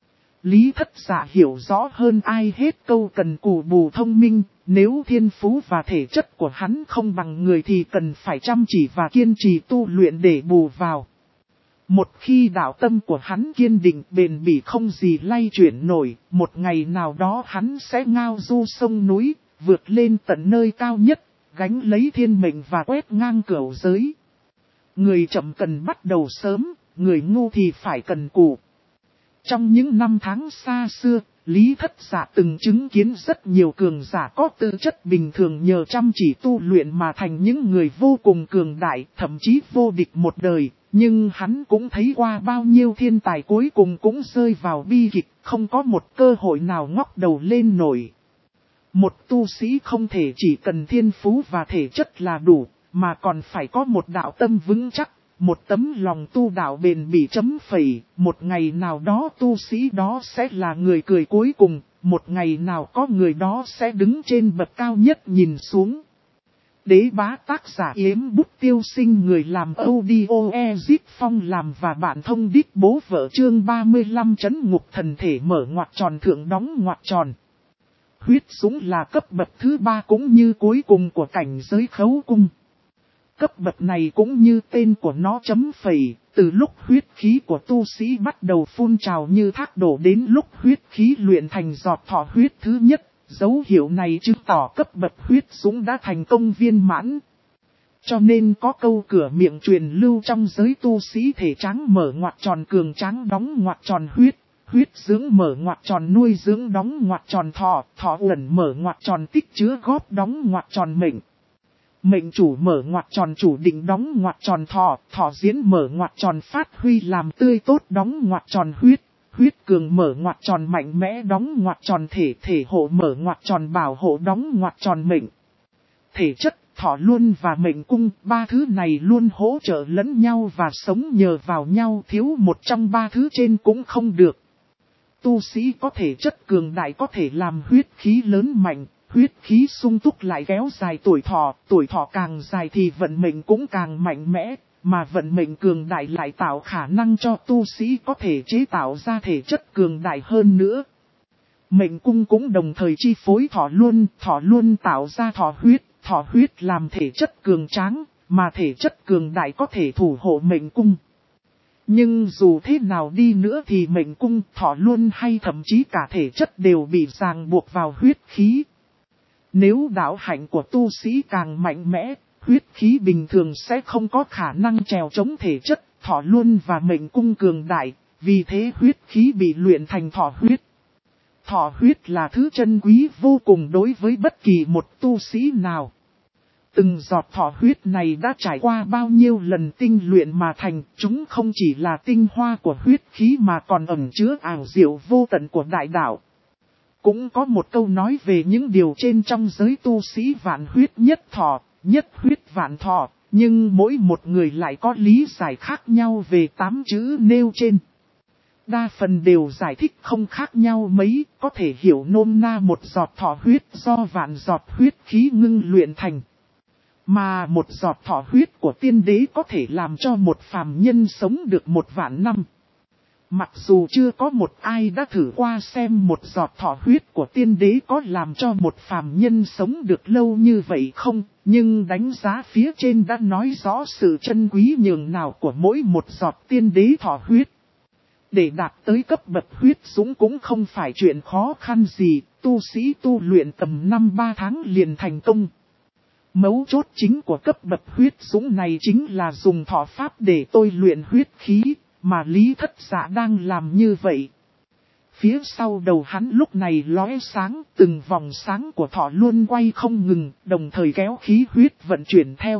Lý Thất Dạ hiểu rõ hơn ai hết câu cần cù bù thông minh, nếu thiên phú và thể chất của hắn không bằng người thì cần phải chăm chỉ và kiên trì tu luyện để bù vào. Một khi đạo tâm của hắn kiên định bền bỉ không gì lay chuyển nổi, một ngày nào đó hắn sẽ ngao du sông núi, vượt lên tận nơi cao nhất, gánh lấy thiên mệnh và quét ngang cửu giới. Người chậm cần bắt đầu sớm, người ngu thì phải cần cù. Trong những năm tháng xa xưa, Lý Thất Dạ từng chứng kiến rất nhiều cường giả có tư chất bình thường nhờ chăm chỉ tu luyện mà thành những người vô cùng cường đại, thậm chí vô địch một đời. Nhưng hắn cũng thấy qua bao nhiêu thiên tài cuối cùng cũng rơi vào bi kịch, không có một cơ hội nào ngóc đầu lên nổi. Một tu sĩ không thể chỉ cần thiên phú và thể chất là đủ, mà còn phải có một đạo tâm vững chắc. Một tấm lòng tu đạo bền bỉ chấm phẩy, một ngày nào đó tu sĩ đó sẽ là người cười cuối cùng, một ngày nào có người đó sẽ đứng trên bậc cao nhất nhìn xuống. Đế bá tác giả Yếm Bút Tiêu Sinh, người làm audio Ezip Phong làm và bạn thông đít bố vợ. Chương 35 Trấn ngục thần thể mở ngoặc tròn thượng đóng ngoặc tròn. Huyết dũng là cấp bậc thứ 3 cũng như cuối cùng của cảnh giới khấu cung. Cấp bậc này cũng như tên của nó chấm phẩy, từ lúc huyết khí của tu sĩ bắt đầu phun trào như thác đổ đến lúc huyết khí luyện thành giọt thọ huyết thứ nhất. Dấu hiệu này chứng tỏ cấp bậc huyết dũng đã thành công viên mãn. Cho nên có câu cửa miệng truyền lưu trong giới tu sĩ thể trắng mở ngoặc tròn cường tráng đóng ngoặc tròn huyết, huyết dưỡng mở ngoặc tròn nuôi dưỡng đóng ngoặc tròn thọ, thọ uẩn mở ngoặc tròn tích chứa góp đóng ngoặc tròn mệnh. Mệnh chủ mở ngoặc tròn chủ định đóng ngoặc tròn thọ, thọ diễn mở ngoặc tròn phát huy làm tươi tốt đóng ngoặc tròn huyết. Huyết cường mở ngoặc tròn mạnh mẽ đóng ngoặc tròn thể, thể hộ mở ngoặc tròn bảo hộ đóng ngoặc tròn mệnh. Thể chất, thọ luân và mệnh cung, ba thứ này luôn hỗ trợ lẫn nhau và sống nhờ vào nhau, thiếu một trong ba thứ trên cũng không được. Tu sĩ có thể chất cường đại có thể làm huyết khí lớn mạnh, huyết khí sung túc lại kéo dài tuổi thọ càng dài thì vận mệnh cũng càng mạnh mẽ. Mà vận mệnh cường đại lại tạo khả năng cho tu sĩ có thể chế tạo ra thể chất cường đại hơn nữa. Mệnh cung cũng đồng thời chi phối thọ luân tạo ra thọ huyết làm thể chất cường tráng, mà thể chất cường đại có thể thủ hộ mệnh cung. Nhưng dù thế nào đi nữa thì mệnh cung, thọ luân hay thậm chí cả thể chất đều bị ràng buộc vào huyết khí. Nếu đạo hạnh của tu sĩ càng mạnh mẽ, huyết khí bình thường sẽ không có khả năng trèo chống thể chất, thọ luân và mệnh cung cường đại, vì thế huyết khí bị luyện thành thọ huyết. Thọ huyết là thứ chân quý vô cùng đối với bất kỳ một tu sĩ nào. Từng giọt thọ huyết này đã trải qua bao nhiêu lần tinh luyện mà thành, chúng không chỉ là tinh hoa của huyết khí mà còn ẩn chứa ảo diệu vô tận của đại đạo. Cũng có một câu nói về những điều trên trong giới tu sĩ vạn huyết nhất thọ. Nhất huyết vạn thọ, nhưng mỗi một người lại có lý giải khác nhau về 8 chữ nêu trên. Đa phần đều giải thích không khác nhau mấy, có thể hiểu nôm na một giọt thọ huyết do vạn giọt huyết khí ngưng luyện thành. Mà một giọt thọ huyết của tiên đế có thể làm cho một phàm nhân sống được 1 vạn năm. Mặc dù chưa có một ai đã thử qua xem một giọt thọ huyết của tiên đế có làm cho một phàm nhân sống được lâu như vậy không, nhưng đánh giá phía trên đã nói rõ sự chân quý nhường nào của mỗi một giọt tiên đế thọ huyết. Để đạt tới cấp bậc huyết dũng cũng không phải chuyện khó khăn gì, tu sĩ tu luyện tầm 5-3 tháng liền thành công. Mấu chốt chính của cấp bậc huyết dũng này chính là dùng thọ pháp để tôi luyện huyết khí. Mà Lý Thất Dạ đang làm như vậy. Phía sau đầu hắn lúc này lóe sáng, từng vòng sáng của thọ luôn quay không ngừng, đồng thời kéo khí huyết vận chuyển theo.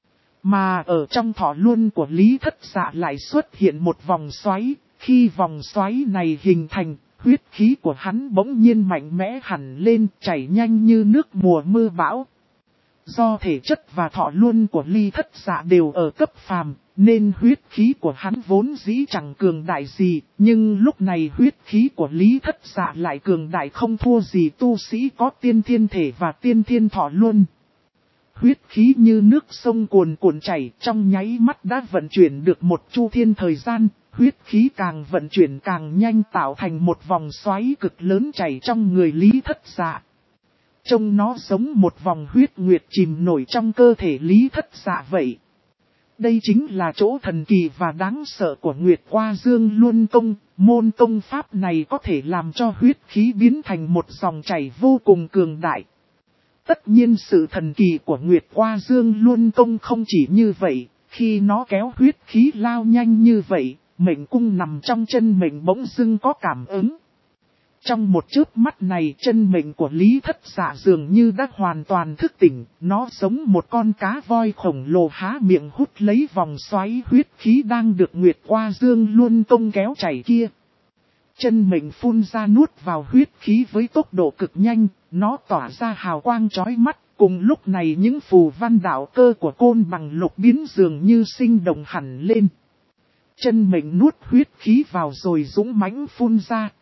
Mà ở trong thọ luân của Lý Thất Dạ lại xuất hiện một vòng xoáy, khi vòng xoáy này hình thành, huyết khí của hắn bỗng nhiên mạnh mẽ hẳn lên, chảy nhanh như nước mùa mưa bão. Do thể chất và thọ luân của Lý Thất Dạ đều ở cấp phàm, nên huyết khí của hắn vốn dĩ chẳng cường đại gì, nhưng lúc này huyết khí của Lý Thất Dạ lại cường đại không thua gì tu sĩ có tiên thiên thể và tiên thiên thọ luân. Huyết khí như nước sông cuồn cuộn chảy, trong nháy mắt đã vận chuyển được một chu thiên thời gian, huyết khí càng vận chuyển càng nhanh tạo thành một vòng xoáy cực lớn chảy trong người Lý Thất Dạ. Trông nó giống một vòng huyết nguyệt chìm nổi trong cơ thể Lý Thất Dạ vậy. Đây chính là chỗ thần kỳ và đáng sợ của Nguyệt Hoa Dương Luân Công, môn công pháp này có thể làm cho huyết khí biến thành một dòng chảy vô cùng cường đại. Tất nhiên sự thần kỳ của Nguyệt Hoa Dương Luân Công không chỉ như vậy, khi nó kéo huyết khí lao nhanh như vậy, mệnh cung nằm trong chân mệnh bỗng dưng có cảm ứng. Trong một chớp mắt này chân mệnh của Lý Thất Dạ dường như đã hoàn toàn thức tỉnh, nó giống một con cá voi khổng lồ há miệng hút lấy vòng xoáy huyết khí đang được Nguyệt Hoa Dương Luân Công kéo chảy kia. Chân mệnh phun ra nuốt vào huyết khí với tốc độ cực nhanh, nó tỏa ra hào quang chói mắt, cùng lúc này những phù văn đạo cơ của côn bằng lục biến dường như sinh động hẳn lên. Chân mệnh nuốt huyết khí vào rồi dũng mãnh phun ra,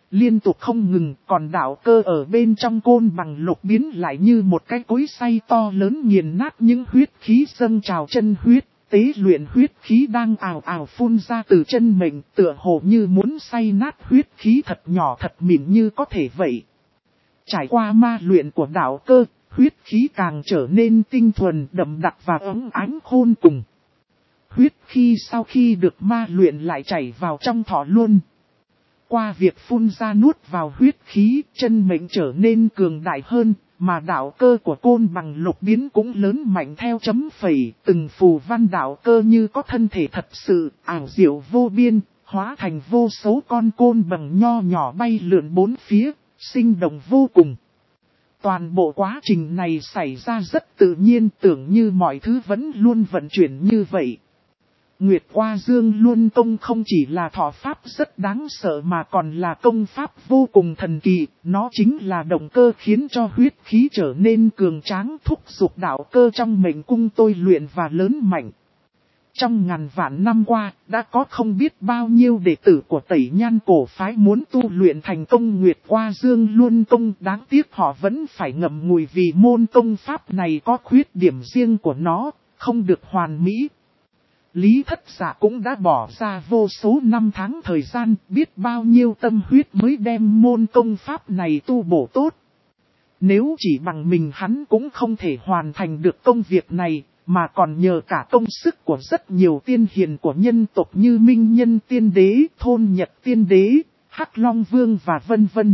Liên tục không ngừng, còn đạo cơ ở bên trong côn bằng lục biến lại như một cái cối xay to lớn nghiền nát những huyết khí dâng trào chân huyết. Tế luyện huyết khí đang ào ào phun ra từ chân mình, tựa hồ như muốn xay nát huyết khí thật nhỏ thật mịn như có thể vậy. Trải qua ma luyện của đạo cơ, huyết khí càng trở nên tinh thuần, đậm đặc và óng ánh khôn cùng. Huyết khí sau khi được ma luyện lại chảy vào trong thọ luân. Qua việc phun ra nuốt vào huyết khí, chân mệnh trở nên cường đại hơn, mà đạo cơ của côn bằng lục biến cũng lớn mạnh theo chấm phẩy, từng phù văn đạo cơ như có thân thể thật sự, ảo diệu vô biên, hóa thành vô số con côn bằng nho nhỏ bay lượn bốn phía, sinh động vô cùng. Toàn bộ quá trình này xảy ra rất tự nhiên, tưởng như mọi thứ vẫn luôn vận chuyển như vậy. Nguyệt Hoa Dương Luân Công không chỉ là thọ pháp rất đáng sợ mà còn là công pháp vô cùng thần kỳ, nó chính là động cơ khiến cho huyết khí trở nên cường tráng, thúc giục đạo cơ trong mệnh cung tôi luyện và lớn mạnh. Trong ngàn vạn năm qua, đã có không biết bao nhiêu đệ tử của Tẩy Nhan cổ phái muốn tu luyện thành công Nguyệt Hoa Dương Luân Công, đáng tiếc họ vẫn phải ngậm ngùi vì môn công pháp này có khuyết điểm riêng của nó, không được hoàn mỹ. Lý Thất Dạ cũng đã bỏ ra vô số năm tháng thời gian, biết bao nhiêu tâm huyết mới đem môn công pháp này tu bổ tốt. Nếu chỉ bằng mình hắn cũng không thể hoàn thành được công việc này, mà còn nhờ cả công sức của rất nhiều tiên hiền của nhân tộc như Minh Nhân Tiên Đế, Thôn Nhật Tiên Đế, Hắc Long Vương và vân vân.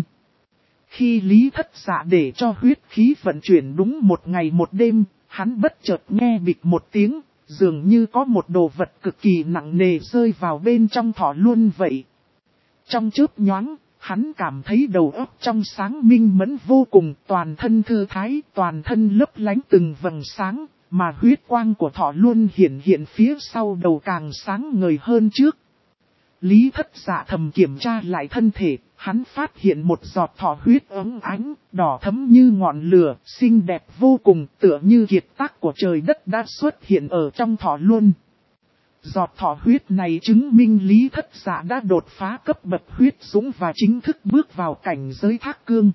Khi Lý Thất Dạ để cho huyết khí vận chuyển đúng một ngày một đêm, hắn bất chợt nghe bịch một tiếng. Dường như có một đồ vật cực kỳ nặng nề rơi vào bên trong thọ luân vậy. Trong chớp nhoáng, hắn cảm thấy đầu óc trong sáng minh mẫn vô cùng, toàn thân thư thái, toàn thân lấp lánh từng vầng sáng, mà huyết quang của thọ luân hiện phía sau đầu càng sáng ngời hơn trước. Lý Thất Dạ thầm kiểm tra lại thân thể, hắn phát hiện một giọt thọ huyết óng ánh, đỏ thẫm như ngọn lửa, xinh đẹp vô cùng, tựa như kiệt tác của trời đất đã xuất hiện ở trong thọ luân. Giọt thọ huyết này chứng minh Lý Thất Dạ đã đột phá cấp bậc huyết dũng và chính thức bước vào cảnh giới thác cương.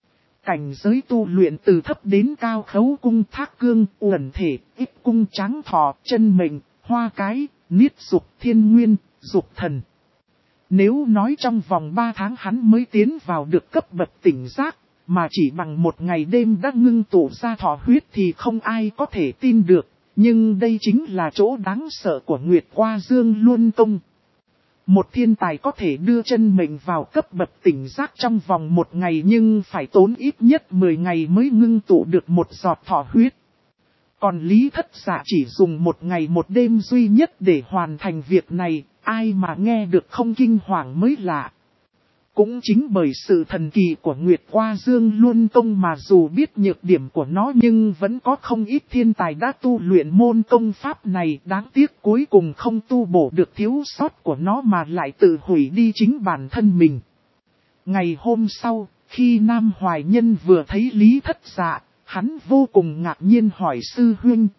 Cảnh giới tu luyện từ thấp đến cao khấu cung thác cương, uẩn thể, ít cung tráng thọ, chân mệnh, hoa cái, niết dục, thiên nguyên, dục thần. Nếu nói trong vòng 3 tháng hắn mới tiến vào được cấp bậc tỉnh giác, mà chỉ bằng một ngày đêm đã ngưng tụ ra thọ huyết thì không ai có thể tin được. Nhưng đây chính là chỗ đáng sợ của Nguyệt Hoa Dương Luân Công. Một thiên tài có thể đưa chân mình vào cấp bậc tỉnh giác trong vòng một ngày nhưng phải tốn ít nhất 10 ngày mới ngưng tụ được một giọt thọ huyết. Còn Lý Thất Dạ chỉ dùng một ngày một đêm duy nhất để hoàn thành việc này, ai mà nghe được không kinh hoàng mới lạ. Cũng chính bởi sự thần kỳ của Nguyệt Hoa Dương Luân Công mà dù biết nhược điểm của nó nhưng vẫn có không ít thiên tài đã tu luyện môn công pháp này, đáng tiếc cuối cùng không tu bổ được thiếu sót của nó mà lại tự hủy đi chính bản thân mình. Ngày hôm sau, khi Nam Hoài Nhân vừa thấy Lý Thất Dạ, hắn vô cùng ngạc nhiên hỏi sư huynh,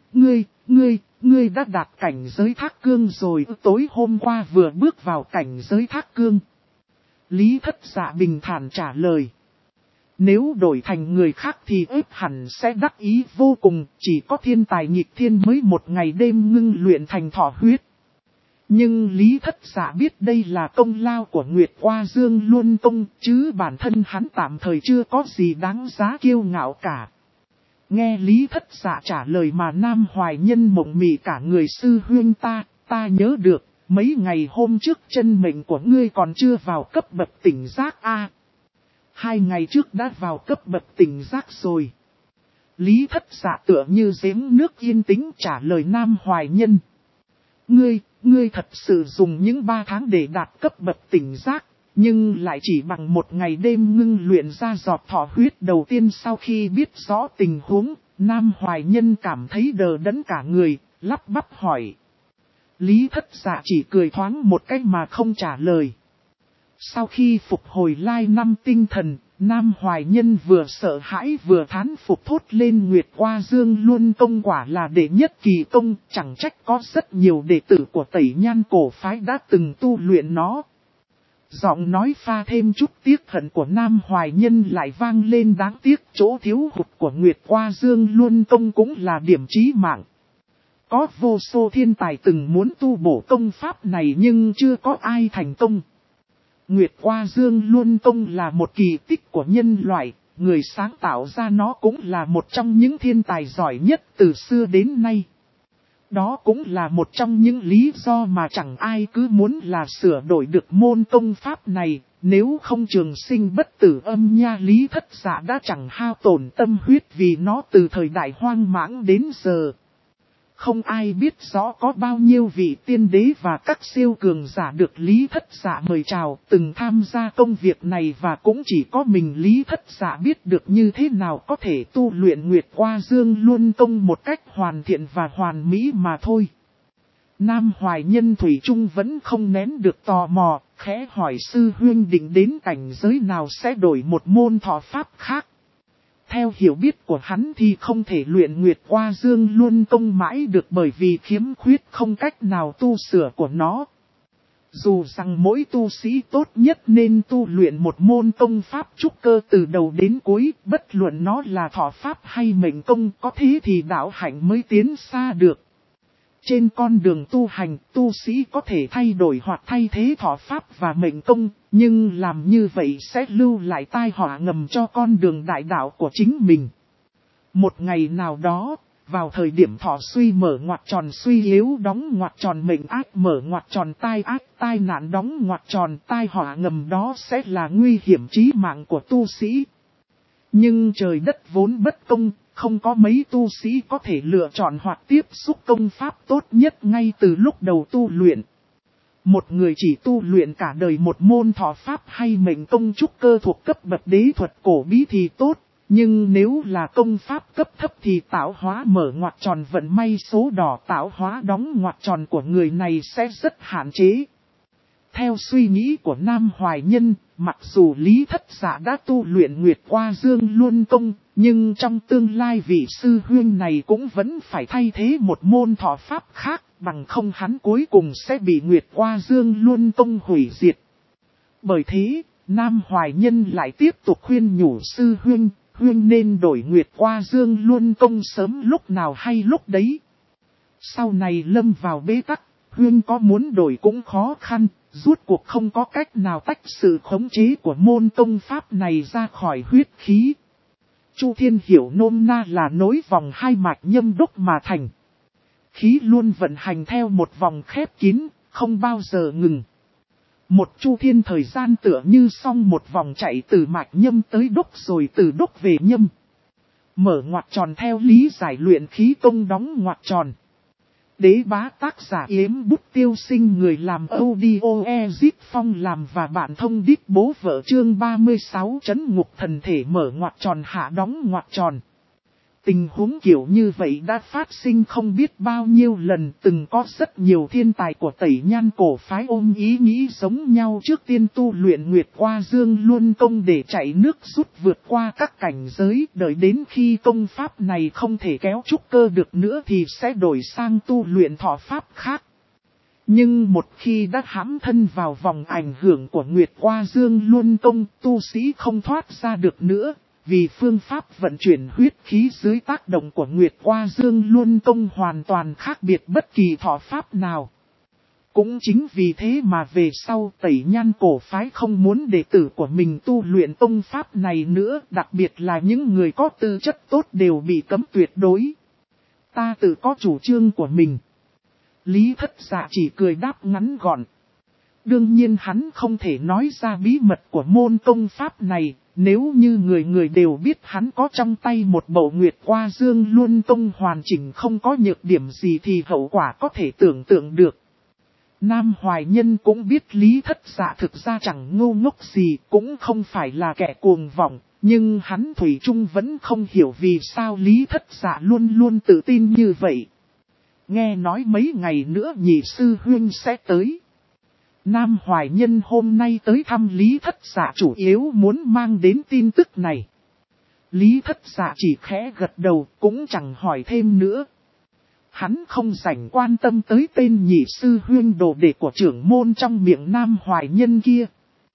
ngươi đã đạt cảnh giới thác cương rồi, tối hôm qua vừa bước vào cảnh giới thác cương. Lý Thất Dạ bình thản trả lời. Nếu đổi thành người khác thì ếp hẳn sẽ đắc ý vô cùng, chỉ có thiên tài nghịch thiên mới một ngày đêm ngưng luyện thành thọ huyết. Nhưng Lý Thất Dạ biết đây là công lao của Nguyệt Hoa Dương Luân Công, chứ bản thân hắn tạm thời chưa có gì đáng giá kiêu ngạo cả. Nghe Lý Thất Dạ trả lời mà Nam Hoài Nhân mộng mị cả người sư huynh ta nhớ được. Mấy ngày hôm trước chân mệnh của ngươi còn chưa vào cấp bậc tỉnh giác a. 2 ngày trước đã vào cấp bậc tỉnh giác rồi. Lý Thất Dạ tựa như giếng nước yên tĩnh trả lời Nam Hoài Nhân. Ngươi thật sự dùng những 3 tháng để đạt cấp bậc tỉnh giác, nhưng lại chỉ bằng một ngày đêm ngưng luyện ra giọt thọ huyết đầu tiên. Sau khi biết rõ tình huống, Nam Hoài Nhân cảm thấy đờ đẫn cả người, lắp bắp hỏi. Lý Thất Dạ chỉ cười thoáng một cách mà không trả lời. Sau khi phục hồi lai năm tinh thần, Nam Hoài Nhân vừa sợ hãi vừa thán phục thốt lên Nguyệt Hoa Dương Luân Công quả là đệ nhất kỳ công, chẳng trách có rất nhiều đệ tử của Tẩy Nhan cổ phái đã từng tu luyện nó. Giọng nói pha thêm chút tiếc hận của Nam Hoài Nhân lại vang lên, đáng tiếc chỗ thiếu hụt của Nguyệt Qua Dương Luân Công cũng là điểm chí mạng. Có vô số thiên tài từng muốn tu bổ công pháp này nhưng chưa có ai thành công. Nguyệt Qua Dương Luân Công là một kỳ tích của nhân loại, người sáng tạo ra nó cũng là một trong những thiên tài giỏi nhất từ xưa đến nay. Đó cũng là một trong những lý do mà chẳng ai cứ muốn là sửa đổi được môn công pháp này, nếu không trường sinh bất tử âm nha Lý Thất Dạ đã chẳng hao tổn tâm huyết vì nó từ thời đại hoang mãng đến giờ. Không ai biết rõ có bao nhiêu vị tiên đế và các siêu cường giả được Lý Thất Dạ mời chào từng tham gia công việc này, và cũng chỉ có mình Lý Thất Dạ biết được như thế nào có thể tu luyện Nguyệt Qua Dương Luân Công một cách hoàn thiện và hoàn mỹ mà thôi. Nam Hoài Nhân thủy chung vẫn không nén được tò mò, khẽ hỏi sư huynh định đến cảnh giới nào sẽ đổi một môn thọ pháp khác. Theo hiểu biết của hắn thì không thể luyện Nguyệt Qua Dương Luân Công mãi được bởi vì khiếm khuyết không cách nào tu sửa của nó. Dù rằng mỗi tu sĩ tốt nhất nên tu luyện một môn công pháp trúc cơ từ đầu đến cuối, bất luận nó là thọ pháp hay mệnh công, có thế thì đạo hạnh mới tiến xa được. Trên con đường tu hành, tu sĩ có thể thay đổi hoặc thay thế thọ pháp và mệnh công, nhưng làm như vậy sẽ lưu lại tai họa ngầm cho con đường đại đạo của chính mình. Một ngày nào đó, vào thời điểm thọ suy mở ngoặc tròn suy yếu đóng ngoặc tròn mệnh ác mở ngoặc tròn tai ác tai nạn đóng ngoặc tròn, tai họa ngầm đó sẽ là nguy hiểm chí mạng của tu sĩ. Nhưng trời đất vốn bất công, không có mấy tu sĩ có thể lựa chọn hoặc tiếp xúc công pháp tốt nhất ngay từ lúc đầu tu luyện. Một người chỉ tu luyện cả đời một môn thọ pháp hay mệnh công trúc cơ thuộc cấp bậc đế thuật cổ bí thì tốt, nhưng nếu là công pháp cấp thấp thì tạo hóa mở ngoặc tròn vận may số đỏ tạo hóa đóng ngoặc tròn của người này sẽ rất hạn chế. Theo suy nghĩ của Nam Hoài Nhân, mặc dù Lý Thất Dạ đã tu luyện Nguyệt Qua Dương Luân Công, nhưng trong tương lai vị sư huynh này cũng vẫn phải thay thế một môn thọ pháp khác, bằng không hắn cuối cùng sẽ bị Nguyệt Qua Dương Luân Công hủy diệt. Bởi thế, Nam Hoài Nhân lại tiếp tục khuyên nhủ sư huynh nên đổi Nguyệt Qua Dương Luân Công sớm lúc nào hay lúc đấy. Sau này lâm vào bế tắc, huynh có muốn đổi cũng khó khăn. Rút cuộc không có cách nào tách sự khống chế của môn công pháp này ra khỏi huyết khí. Chu Thiên hiểu nôm na là nối vòng hai mạch nhâm đúc mà thành. Khí luôn vận hành theo một vòng khép kín, không bao giờ ngừng. Một Chu Thiên thời gian tựa như song một vòng chạy từ mạch nhâm tới đúc rồi từ đúc về nhâm. Mở ngoặc tròn theo lý giải luyện khí công đóng ngoặc tròn. Đế bá tác giả Yếm Bút Tiêu Sinh, người làm audio Ezip Phong làm và bạn thông đít bố vợ chương 36 trấn ngục thần thể mở ngoặc tròn hạ đóng ngoặc tròn. Tình huống kiểu như vậy đã phát sinh không biết bao nhiêu lần, từng có rất nhiều thiên tài của Tẩy Nhan cổ phái ôm ý nghĩ giống nhau trước tiên tu luyện Nguyệt Qua Dương Luân Công để chạy nước rút vượt qua các cảnh giới, đợi đến khi công pháp này không thể kéo trúc cơ được nữa thì sẽ đổi sang tu luyện thọ pháp khác. Nhưng một khi đã hãm thân vào vòng ảnh hưởng của Nguyệt Qua Dương Luân Công, tu sĩ không thoát ra được nữa. Vì phương pháp vận chuyển huyết khí dưới tác động của Nguyệt Qua Dương Luân Công hoàn toàn khác biệt bất kỳ thọ pháp nào. Cũng chính vì thế mà về sau Tẩy Nhan cổ phái không muốn đệ tử của mình tu luyện công pháp này nữa, đặc biệt là những người có tư chất tốt đều bị cấm tuyệt đối. Ta tự có chủ trương của mình. Lý Thất Dạ chỉ cười đáp ngắn gọn. Đương nhiên hắn không thể nói ra bí mật của môn công pháp này. Nếu như người người đều biết hắn có trong tay một bộ Nguyệt Qua Dương Luân Công hoàn chỉnh không có nhược điểm gì thì hậu quả có thể tưởng tượng được. Nam Hoài Nhân cũng biết Lý Thất Dạ thực ra chẳng ngu ngốc gì, cũng không phải là kẻ cuồng vọng, nhưng hắn thủy chung vẫn không hiểu vì sao Lý Thất Dạ luôn luôn tự tin như vậy. Nghe nói mấy ngày nữa nhị sư huynh sẽ tới. Nam Hoài Nhân hôm nay tới thăm Lý Thất Dạ chủ yếu muốn mang đến tin tức này. Lý Thất Dạ chỉ khẽ gật đầu cũng chẳng hỏi thêm nữa. Hắn không rảnh quan tâm tới tên nhị sư huynh đồ đệ của trưởng môn trong miệng Nam Hoài Nhân kia.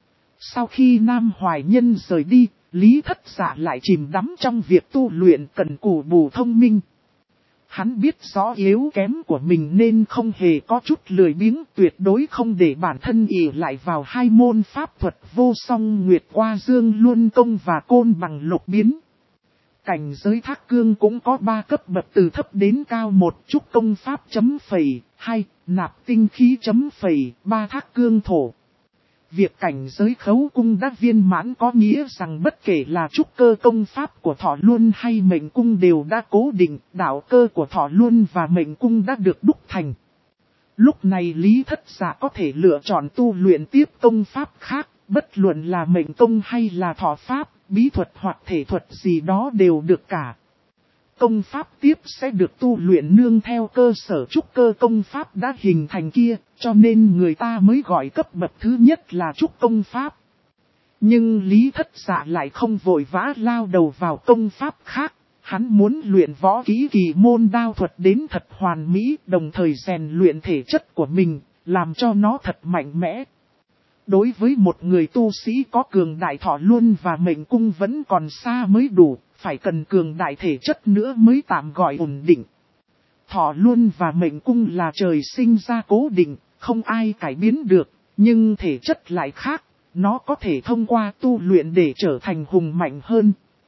Sau khi Nam Hoài Nhân rời đi, Lý Thất Dạ lại chìm đắm trong việc tu luyện cần cù bù thông minh. Hắn biết rõ yếu kém của mình nên không hề có chút lười biếng, tuyệt đối không để bản thân ỷ lại vào hai môn pháp thuật vô song Nguyệt Qua Dương Luân Công và Côn Bằng Lục Biến. Cảnh giới Thác Cương cũng có 3 cấp bậc từ thấp đến cao: 1 trúc công pháp chấm phẩy, 2 nạp tinh khí chấm phẩy, 3 Thác Cương thổ. Việc cảnh giới Khấu Cung đã viên mãn có nghĩa rằng bất kể là trúc cơ công pháp của Thọ Luân hay Mệnh Cung đều đã cố định, đạo cơ của Thọ Luân và Mệnh Cung đã được đúc thành. Lúc này Lý Thất Dạ có thể lựa chọn tu luyện tiếp công pháp khác, bất luận là Mệnh Công hay là Thọ Pháp, bí thuật hoặc thể thuật gì đó đều được cả. Công pháp tiếp sẽ được tu luyện nương theo cơ sở trúc cơ công pháp đã hình thành kia, cho nên người ta mới gọi cấp bậc thứ nhất là trúc công pháp. Nhưng Lý Thất Dạ lại không vội vã lao đầu vào công pháp khác, hắn muốn luyện võ kỹ kỳ môn đao thuật đến thật hoàn mỹ, đồng thời rèn luyện thể chất của mình, làm cho nó thật mạnh mẽ. Đối với một người tu sĩ có cường đại Thọ Luân và Mệnh Cung vẫn còn xa mới đủ, phải cần cường đại thể chất nữa mới tạm gọi ổn định. Thọ Luân và Mệnh Cung là trời sinh ra cố định, không ai cải biến được, nhưng thể chất lại khác, nó có thể thông qua tu luyện để trở thành hùng mạnh hơn.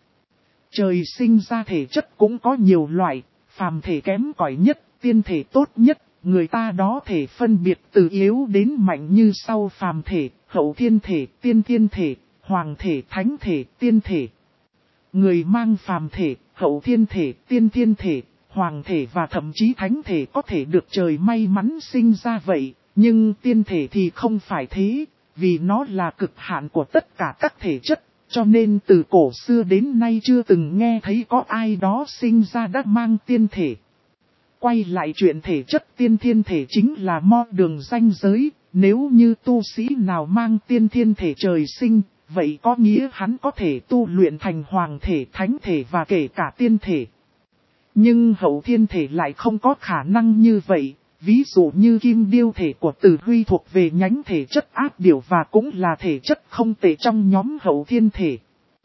Trời sinh ra thể chất cũng có nhiều loại, phàm thể kém cỏi nhất, tiên thể tốt nhất. Người ta đó thể phân biệt từ yếu đến mạnh như sau: phàm thể, hậu thiên thể, tiên thiên thể, hoàng thể, thánh thể, tiên thể. Người mang phàm thể, hậu thiên thể, tiên thiên thể, hoàng thể và thậm chí thánh thể có thể được trời may mắn sinh ra vậy, nhưng tiên thể thì không phải thế, vì nó là cực hạn của tất cả các thể chất, cho nên từ cổ xưa đến nay chưa từng nghe thấy có ai đó sinh ra đã mang tiên thể. Quay lại chuyện thể chất tiên thiên thể chính là mo đường ranh giới, nếu như tu sĩ nào mang tiên thiên thể trời sinh, vậy có nghĩa hắn có thể tu luyện thành hoàng thể, thánh thể và kể cả tiên thể. Nhưng hậu thiên thể lại không có khả năng như vậy, ví dụ như kim điêu thể của Tử Huy thuộc về nhánh thể chất ác điểu và cũng là thể chất không tệ trong nhóm hậu thiên thể.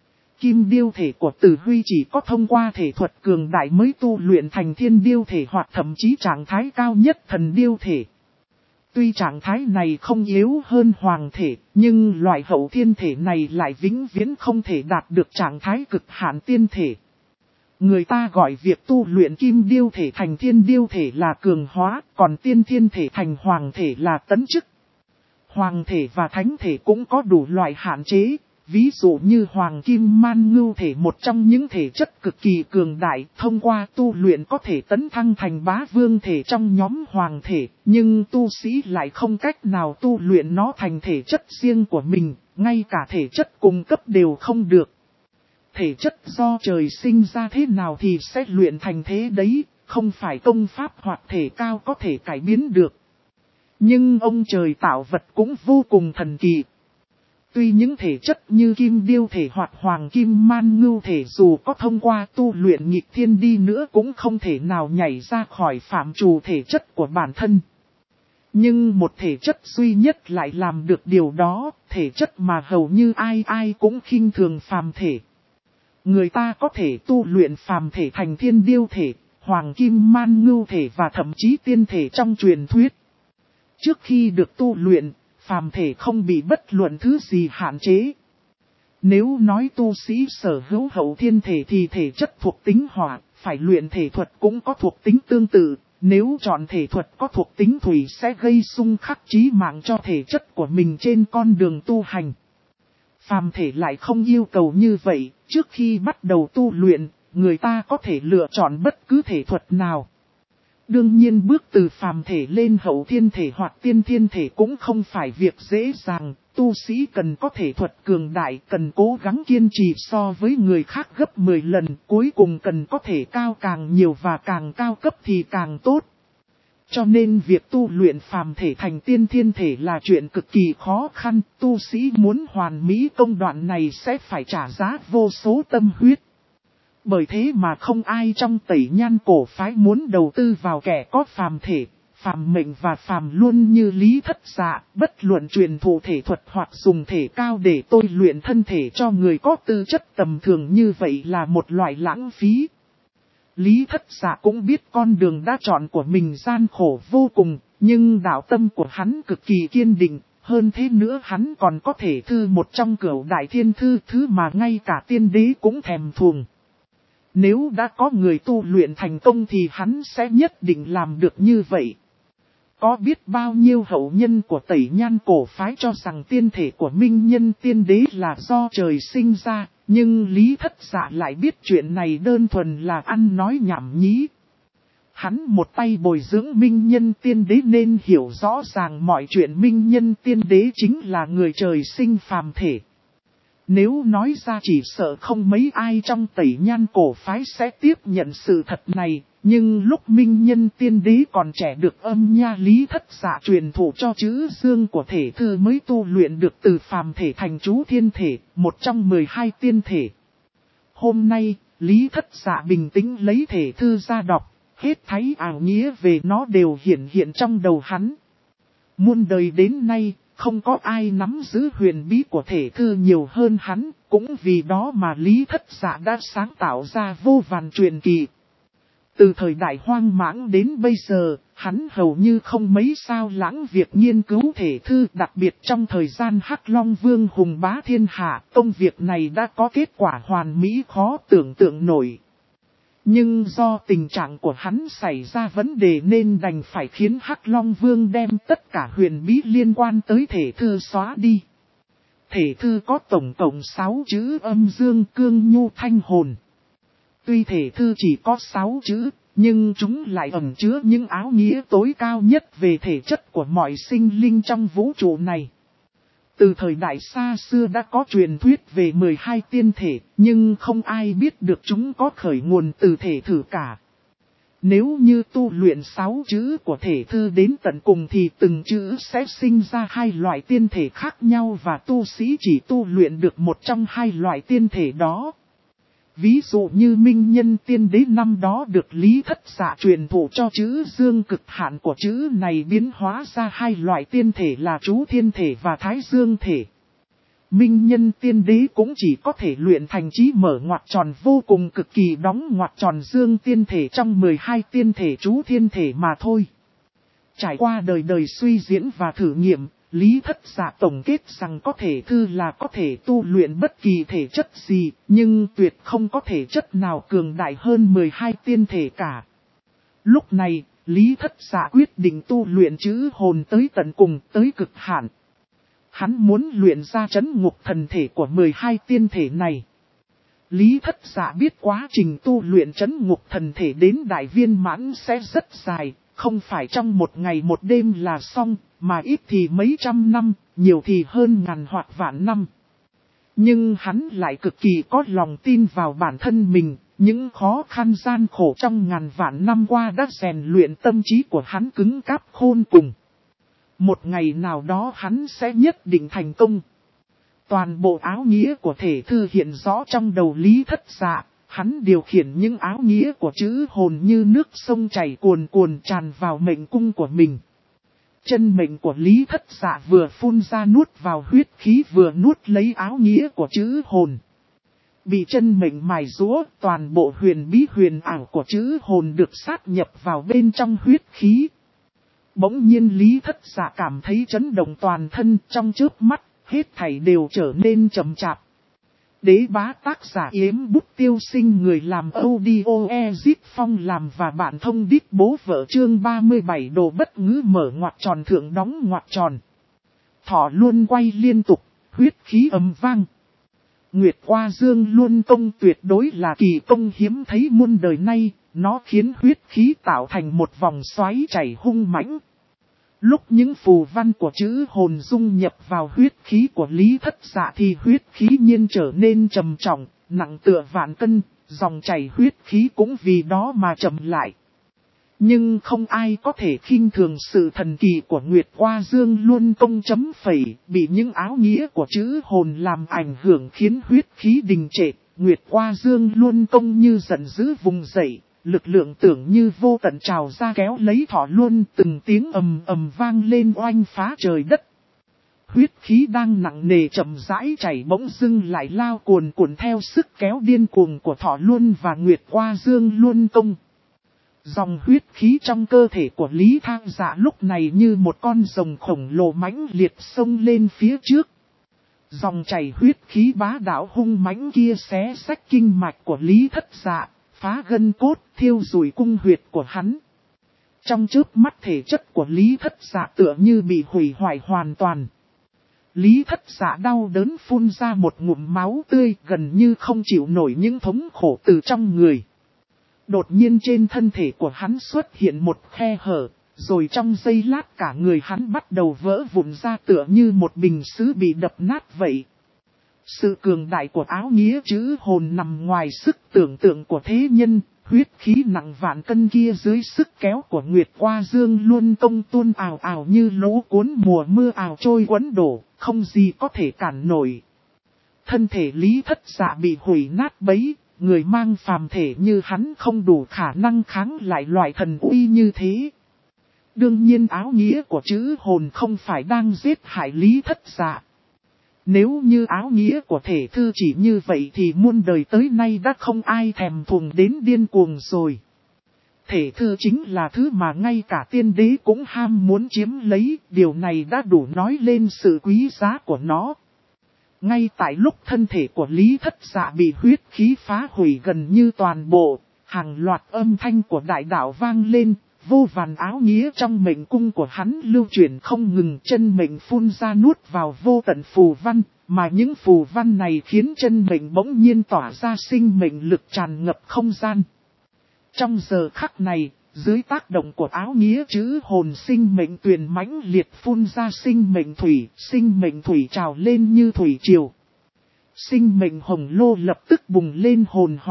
Kim điêu thể của Tử Huy chỉ có thông qua thể thuật cường đại mới tu luyện thành thiên điêu thể hoặc thậm chí trạng thái cao nhất thần điêu thể. Tuy trạng thái này không yếu hơn hoàng thể, nhưng loại hậu thiên thể này lại vĩnh viễn không thể đạt được trạng thái cực hạn tiên thể. Người ta gọi việc tu luyện kim điêu thể thành thiên điêu thể là cường hóa, còn tiên thiên thể thành hoàng thể là tấn chức. Hoàng thể và thánh thể cũng có đủ loại hạn chế. Ví dụ như Hoàng Kim Man Ngưu thể, một trong những thể chất cực kỳ cường đại, thông qua tu luyện có thể tấn thăng thành bá vương thể trong nhóm hoàng thể, nhưng tu sĩ lại không cách nào tu luyện nó thành thể chất riêng của mình, ngay cả thể chất cùng cấp đều không được. Thể chất do trời sinh ra thế nào thì sẽ luyện thành thế đấy, không phải công pháp hoặc thể cao có thể cải biến được. Nhưng ông trời tạo vật cũng vô cùng thần kỳ. Tuy những thể chất như kim điêu thể hoặc hoàng kim man ngưu thể dù có thông qua tu luyện nghịch thiên đi nữa cũng không thể nào nhảy ra khỏi phạm trù thể chất của bản thân. Nhưng một thể chất duy nhất lại làm được điều đó, thể chất mà hầu như ai ai cũng khinh thường phàm thể. Người ta có thể tu luyện phàm thể thành thiên điêu thể, hoàng kim man ngưu thể và thậm chí tiên thể trong truyền thuyết. Trước khi được tu luyện, phàm thể không bị bất luận thứ gì hạn chế. Nếu nói tu sĩ sở hữu hậu thiên thể thì thể chất thuộc tính hỏa, phải luyện thể thuật cũng có thuộc tính tương tự. Nếu chọn thể thuật có thuộc tính thủy sẽ gây xung khắc chí mạng cho thể chất của mình trên con đường tu hành. Phàm thể lại không yêu cầu như vậy, trước khi bắt đầu tu luyện, người ta có thể lựa chọn bất cứ thể thuật nào. Đương nhiên bước từ phàm thể lên hậu thiên thể hoặc tiên thiên thể cũng không phải việc dễ dàng, tu sĩ cần có thể thuật cường đại, cần cố gắng kiên trì so với người khác gấp 10 lần, cuối cùng cần có thể cao càng nhiều và càng cao cấp thì càng tốt. Cho nên việc tu luyện phàm thể thành tiên thiên thể là chuyện cực kỳ khó khăn, tu sĩ muốn hoàn mỹ công đoạn này sẽ phải trả giá vô số tâm huyết. Bởi thế mà không ai trong Tẩy Nhan cổ phái muốn đầu tư vào kẻ có phàm thể, phàm mệnh và phàm luân như Lý Thất Dạ, bất luận truyền thụ thể thuật hoặc dùng thể cao để tôi luyện thân thể cho người có tư chất tầm thường như vậy là một loại lãng phí. Lý Thất Dạ cũng biết con đường đã chọn của mình gian khổ vô cùng, nhưng đạo tâm của hắn cực kỳ kiên định, hơn thế nữa hắn còn có thể thư một trong cửu đại thiên thư, thứ mà ngay cả tiên đế cũng thèm thuồng. Nếu đã có người tu luyện thành công thì hắn sẽ nhất định làm được như vậy. Có biết bao nhiêu hậu nhân của Tẩy Nhan cổ phái cho rằng tiên thể của minh nhân tiên đế là do trời sinh ra, nhưng Lý Thất Dạ lại biết chuyện này đơn thuần là ăn nói nhảm nhí. Hắn một tay bồi dưỡng minh nhân tiên đế nên hiểu rõ ràng mọi chuyện minh nhân tiên đế chính là người trời sinh phàm thể. Nếu nói ra chỉ sợ không mấy ai trong Tẩy Nhan cổ phái sẽ tiếp nhận sự thật này, nhưng lúc minh nhân tiên đế còn trẻ được âm nha Lý Thất Dạ truyền thụ cho chữ dương của thể thư mới tu luyện được từ phàm thể thành chú thiên thể, một trong 12 tiên thể. Hôm nay, Lý Thất Dạ bình tĩnh lấy thể thư ra đọc, hết thảy ảo nghĩa về nó đều hiện trong đầu hắn. Muôn đời đến nay, không có ai nắm giữ huyền bí của thể thư nhiều hơn hắn, cũng vì đó mà Lý Thất Dạ đã sáng tạo ra vô vàn truyền kỳ. Từ thời đại hoang mãng đến bây giờ, hắn hầu như không mấy sao lãng việc nghiên cứu thể thư, đặc biệt trong thời gian Hắc Long Vương hùng bá thiên hạ, công việc này đã có kết quả hoàn mỹ khó tưởng tượng nổi. Nhưng do tình trạng của hắn xảy ra vấn đề nên đành phải khiến Hắc Long Vương đem tất cả huyền bí liên quan tới thể thư xóa đi. Thể thư có tổng cộng 6 chữ âm dương cương nhu thanh hồn. Tuy thể thư chỉ có 6 chữ, nhưng chúng lại ẩn chứa những áo nghĩa tối cao nhất về thể chất của mọi sinh linh trong vũ trụ này. Từ thời đại xa xưa đã có truyền thuyết về 12 tiên thể, nhưng không ai biết được chúng có khởi nguồn từ thể thử cả. Nếu như tu luyện 6 chữ của thể thư đến tận cùng thì từng chữ sẽ sinh ra 2 loại tiên thể khác nhau và tu sĩ chỉ tu luyện được một trong 2 loại tiên thể đó. Ví dụ như minh nhân tiên đế năm đó được Lý Thất Dạ truyền thụ cho chữ dương, cực hạn của chữ này biến hóa ra 2 loại tiên thể là chú thiên thể và thái dương thể. Minh nhân tiên đế cũng chỉ có thể luyện thành chí mở ngoặc tròn vô cùng cực kỳ đóng ngoặc tròn dương tiên thể trong 12 tiên thể chú thiên thể mà thôi. Trải qua đời đời suy diễn và thử nghiệm, Lý Thất Dạ tổng kết rằng có thể thư là có thể tu luyện bất kỳ thể chất gì, nhưng tuyệt không có thể chất nào cường đại hơn 12 tiên thể cả. Lúc này, Lý Thất Dạ quyết định tu luyện chữ hồn tới tận cùng, tới cực hạn. Hắn muốn luyện ra trấn ngục thần thể của 12 tiên thể này. Lý Thất Dạ biết quá trình tu luyện trấn ngục thần thể đến đại viên mãn sẽ rất dài, không phải trong một ngày một đêm là xong, mà ít thì mấy trăm năm, nhiều thì hơn ngàn hoặc vạn năm. Nhưng hắn lại cực kỳ có lòng tin vào bản thân mình, những khó khăn gian khổ trong ngàn vạn năm qua đã rèn luyện tâm trí của hắn cứng cáp khôn cùng. Một ngày nào đó hắn sẽ nhất định thành công. Toàn bộ áo nghĩa của thể thư hiện rõ trong đầu Lý Thất Dạ, hắn điều khiển những áo nghĩa của chữ hồn như nước sông chảy cuồn cuồn tràn vào mệnh cung của mình. Chân mệnh của Lý Thất Dạ vừa phun ra nuốt vào huyết khí vừa nuốt lấy áo nghĩa của chữ hồn. Bị chân mệnh mài rũa, toàn bộ huyền bí huyền ảo của chữ hồn được sát nhập vào bên trong huyết khí. Bỗng nhiên Lý Thất Dạ cảm thấy chấn động toàn thân, trong chớp mắt, hết thảy đều trở nên chậm chạp. Đế bá tác giả Yếm Bút Tiêu Sinh, người làm audio Ezip Phong làm và bạn thông đít bố vợ, chương 37 đồ bất ngữ mở ngoặc tròn thượng đóng ngoặc tròn. Thỏ luôn quay liên tục, huyết khí ầm vang. Nguyệt Qua Dương luôn công tuyệt đối là kỳ công hiếm thấy muôn đời nay, nó khiến huyết khí tạo thành một vòng xoáy chảy hung mãnh. Lúc những phù văn của chữ hồn dung nhập vào huyết khí của Lý Thất Dạ thì huyết khí nhiên trở nên trầm trọng, nặng tựa vạn cân, dòng chảy huyết khí cũng vì đó mà chậm lại. Nhưng không ai có thể khinh thường sự thần kỳ của Nguyệt Qua Dương luôn công chấm phẩy, bị những áo nghĩa của chữ hồn làm ảnh hưởng khiến huyết khí đình trệ. Nguyệt Qua Dương luôn công như giận dữ vùng dậy, Lực lượng tưởng như vô tận trào ra kéo lấy Thỏ Luân, từng tiếng ầm ầm vang lên oanh phá trời đất. Huyết khí đang nặng nề chậm rãi chảy bỗng dưng lại lao cuồn cuộn theo sức kéo điên cuồng của Thỏ Luân và Nguyệt Hoa Dương Luân Công. Dòng huyết khí trong cơ thể của Lý Thang Dạ lúc này như một con rồng khổng lồ mãnh liệt xông lên phía trước. Dòng chảy huyết khí bá đạo hung mãnh kia xé xách kinh mạch của Lý Thất Dạ, phá gân cốt, thiêu rủi cung huyệt của hắn. Trong chớp mắt thể chất của Lý Thất Dạ tựa như bị hủy hoại hoàn toàn. Lý Thất Dạ đau đớn phun ra một ngụm máu tươi, gần như không chịu nổi những thống khổ từ trong người. Đột nhiên trên thân thể của hắn xuất hiện một khe hở, rồi trong giây lát cả người hắn bắt đầu vỡ vụn ra tựa như một bình sứ bị đập nát vậy. Sự cường đại của áo nghĩa chữ hồn nằm ngoài sức tưởng tượng của thế nhân, huyết khí nặng vạn cân kia dưới sức kéo của Nguyệt Hoa Dương Luân Công tuôn ào ào như lũ cuốn mùa mưa ào trôi quấn đổ, không gì có thể cản nổi. Thân thể Lý Thất Dạ bị hủy nát bấy, người mang phàm thể như hắn không đủ khả năng kháng lại loại thần uy như thế. Đương nhiên áo nghĩa của chữ hồn không phải đang giết hại Lý Thất Dạ. Nếu như áo nghĩa của thể thư chỉ như vậy thì muôn đời tới nay đã không ai thèm thuồng đến điên cuồng rồi. Thể thư chính là thứ mà ngay cả tiên đế cũng ham muốn chiếm lấy, điều này đã đủ nói lên sự quý giá của nó. Ngay tại lúc thân thể của Lý Thất Dạ bị huyết khí phá hủy gần như toàn bộ, hàng loạt âm thanh của đại đạo vang lên, vô vàn áo nghĩa trong mệnh cung của hắn lưu chuyển không ngừng, chân mệnh phun ra nuốt vào vô tận phù văn, mà những phù văn này khiến chân mệnh bỗng nhiên tỏa ra sinh mệnh lực tràn ngập không gian. Trong giờ khắc này, dưới tác động của áo nghĩa chữ hồn sinh mệnh tuyền mãnh liệt phun ra sinh mệnh thủy trào lên như thủy triều. Sinh mệnh hồng lô lập tức bùng lên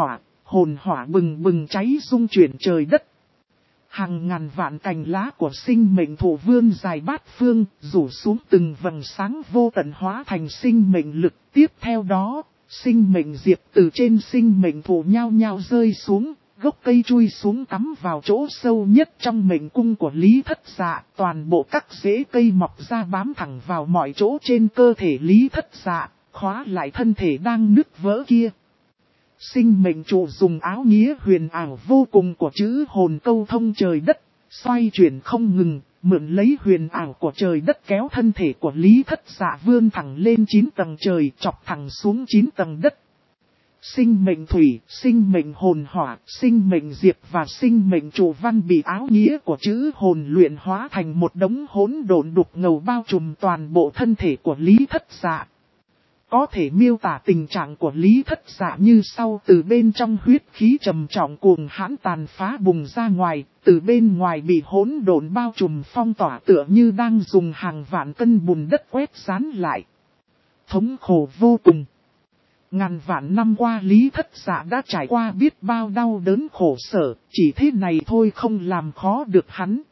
hồn hỏa bừng bừng cháy rung chuyển trời đất. Hàng ngàn vạn cành lá của sinh mệnh thụ vươn dài bát phương, rủ xuống từng vầng sáng vô tận hóa thành sinh mệnh lực. Tiếp theo đó, sinh mệnh diệp từ trên sinh mệnh thụ nhao nhao rơi xuống, gốc cây chui xuống cắm vào chỗ sâu nhất trong mệnh cung của Lý Thất Dạ. Toàn bộ các rễ cây mọc ra bám thẳng vào mọi chỗ trên cơ thể Lý Thất Dạ, khóa lại thân thể đang nứt vỡ kia. Sinh mệnh trụ dùng áo nghĩa huyền ảo vô cùng của chữ hồn câu thông trời đất, xoay chuyển không ngừng, mượn lấy huyền ảo của trời đất kéo thân thể của Lý Thất Dạ vươn thẳng lên 9 tầng trời, chọc thẳng xuống 9 tầng đất. Sinh mệnh thủy, sinh mệnh hồn hỏa, sinh mệnh diệp và sinh mệnh trụ văn bị áo nghĩa của chữ hồn luyện hóa thành một đống hỗn độn đục ngầu bao trùm toàn bộ thân thể của Lý Thất Dạ. Có thể miêu tả tình trạng của Lý Thất Dạ như sau: từ bên trong huyết khí trầm trọng cuồng hãn tàn phá bùng ra ngoài, từ bên ngoài bị hỗn độn bao trùm phong tỏa tựa như đang dùng hàng vạn cân bùn đất quét dán lại. Thống khổ vô cùng. Ngàn vạn năm qua Lý Thất Dạ đã trải qua biết bao đau đớn khổ sở, chỉ thế này thôi không làm khó được hắn.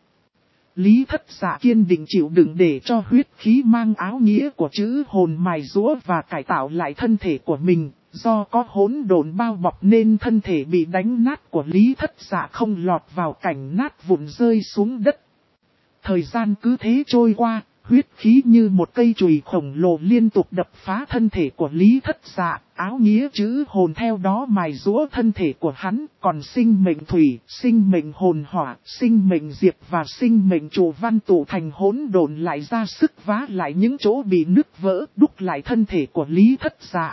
Lý Thất Dạ kiên định chịu đựng để cho huyết khí mang áo nghĩa của chữ hồn mài giũa và cải tạo lại thân thể của mình. Do có hỗn độn bao bọc nên thân thể bị đánh nát của Lý Thất Dạ không lọt vào cảnh nát vụn rơi xuống đất. Thời gian cứ thế trôi qua, huyết khí như một cây chùy khổng lồ liên tục đập phá thân thể của Lý Thất Dạ, áo nghĩa chữ hồn theo đó mài giũa thân thể của hắn, còn sinh mệnh thủy, sinh mệnh hồn hỏa, sinh mệnh diệp và sinh mệnh trụ văn tụ thành hỗn độn lại ra sức vá lại những chỗ bị nứt vỡ, đúc lại thân thể của Lý Thất Dạ.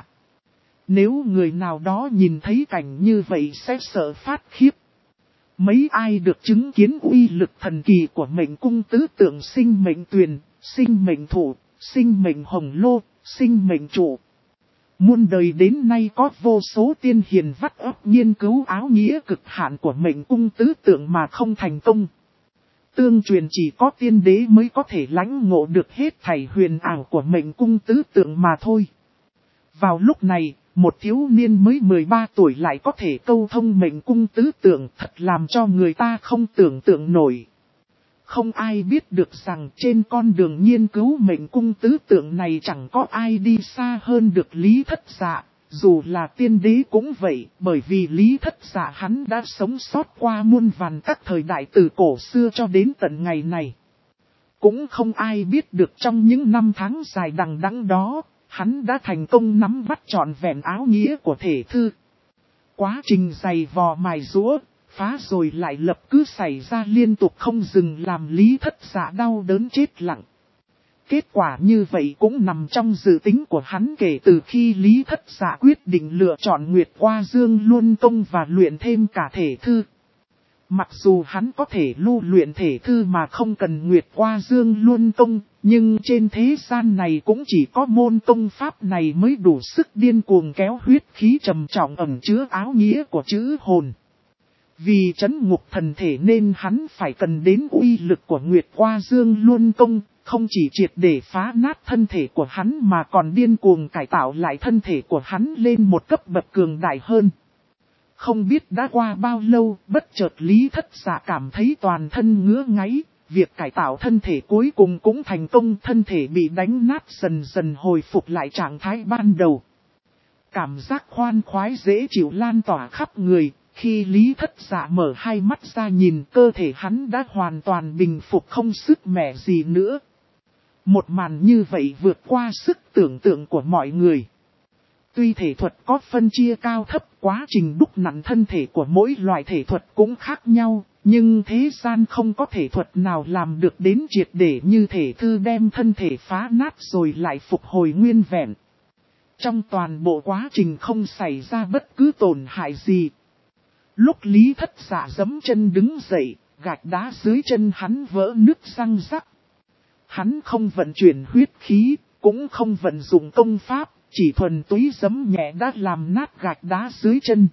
Nếu người nào đó nhìn thấy cảnh như vậy sẽ sợ phát khiếp. Mấy ai được chứng kiến uy lực thần kỳ của mệnh cung tứ tượng sinh mệnh tuyền, sinh mệnh thụ, sinh mệnh hồng lô, sinh mệnh trụ. Muôn đời đến nay có vô số tiên hiền vắt óc nghiên cứu áo nghĩa cực hạn của mệnh cung tứ tượng mà không thành công. Tương truyền chỉ có tiên đế mới có thể lãnh ngộ được hết thảy huyền ảo của mệnh cung tứ tượng mà thôi. Vào lúc này, một thiếu niên mới 13 tuổi lại có thể câu thông mệnh cung tứ tượng, thật làm cho người ta không tưởng tượng nổi. Không ai biết được rằng trên con đường nghiên cứu mệnh cung tứ tượng này chẳng có ai đi xa hơn được Lý Thất Dạ. Dù là tiên đế cũng vậy, bởi vì Lý Thất Dạ hắn đã sống sót qua muôn vàn các thời đại từ cổ xưa cho đến tận ngày này. Cũng không ai biết được trong những năm tháng dài đằng đẵng đó, hắn đã thành công nắm bắt trọn vẹn áo nghĩa của thể thư. Quá trình dày vò mài giũa, phá rồi lại lập cứ xảy ra liên tục không dừng làm Lý Thất Dạ đau đớn chết lặng. Kết quả như vậy cũng nằm trong dự tính của hắn kể từ khi Lý Thất Dạ quyết định lựa chọn Nguyệt Hoa Dương Luân Công và luyện thêm cả thể thư. Mặc dù hắn có thể lưu luyện thể thư mà không cần Nguyệt Hoa Dương Luân Công, nhưng trên thế gian này cũng chỉ có môn công pháp này mới đủ sức điên cuồng kéo huyết khí trầm trọng ẩn chứa áo nghĩa của chữ hồn. Vì trấn ngục thần thể nên hắn phải cần đến uy lực của Nguyệt Hoa Dương Luân Công, không chỉ triệt để phá nát thân thể của hắn mà còn điên cuồng cải tạo lại thân thể của hắn lên một cấp bậc cường đại hơn. Không biết đã qua bao lâu, bất chợt Lý Thất Dạ cảm thấy toàn thân ngứa ngáy, việc cải tạo thân thể cuối cùng cũng thành công, thân thể bị đánh nát dần dần hồi phục lại trạng thái ban đầu. Cảm giác khoan khoái dễ chịu lan tỏa khắp người, khi Lý Thất Dạ mở hai mắt ra nhìn cơ thể hắn đã hoàn toàn bình phục không sức mẻ gì nữa. Một màn như vậy vượt qua sức tưởng tượng của mọi người. Tuy thể thuật có phân chia cao thấp, quá trình đúc nặn thân thể của mỗi loại thể thuật cũng khác nhau, nhưng thế gian không có thể thuật nào làm được đến triệt để như thể thư đem thân thể phá nát rồi lại phục hồi nguyên vẹn. Trong toàn bộ quá trình không xảy ra bất cứ tổn hại gì. Lúc Lý Thất Dạ giẫm chân đứng dậy, gạch đá dưới chân hắn vỡ nứt răng rắc. Hắn không vận chuyển huyết khí, cũng không vận dụng công pháp, chỉ thuần túy giẫm nhẹ đã làm nát gạch đá dưới chân.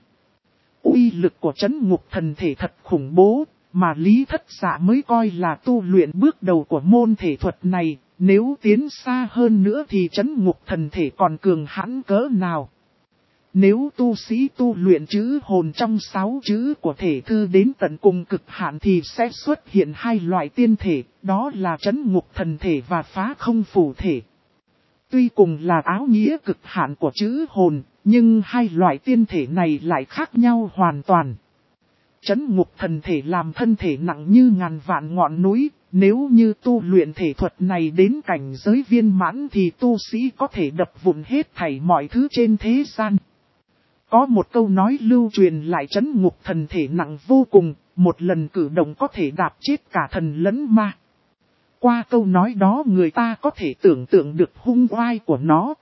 Uy lực của trấn ngục thần thể thật khủng bố, mà Lý Thất Dạ mới coi là tu luyện bước đầu của môn thể thuật này, nếu tiến xa hơn nữa thì trấn ngục thần thể còn cường hãn cỡ nào. Nếu tu sĩ tu luyện chữ hồn trong 6 chữ của thể thư đến tận cùng cực hạn thì sẽ xuất hiện hai loại tiên thể, đó là trấn ngục thần thể và phá không phủ thể. Tuy cùng là áo nghĩa cực hạn của chữ hồn, nhưng hai loại tiên thể này lại khác nhau hoàn toàn. Trấn ngục thần thể làm thân thể nặng như ngàn vạn ngọn núi, nếu như tu luyện thể thuật này đến cảnh giới viên mãn thì tu sĩ có thể đập vụn hết thảy mọi thứ trên thế gian. Có một câu nói lưu truyền lại trấn ngục thần thể nặng vô cùng, một lần cử động có thể đạp chết cả thần lẫn ma. Qua câu nói đó người ta có thể tưởng tượng được hung oai của nó.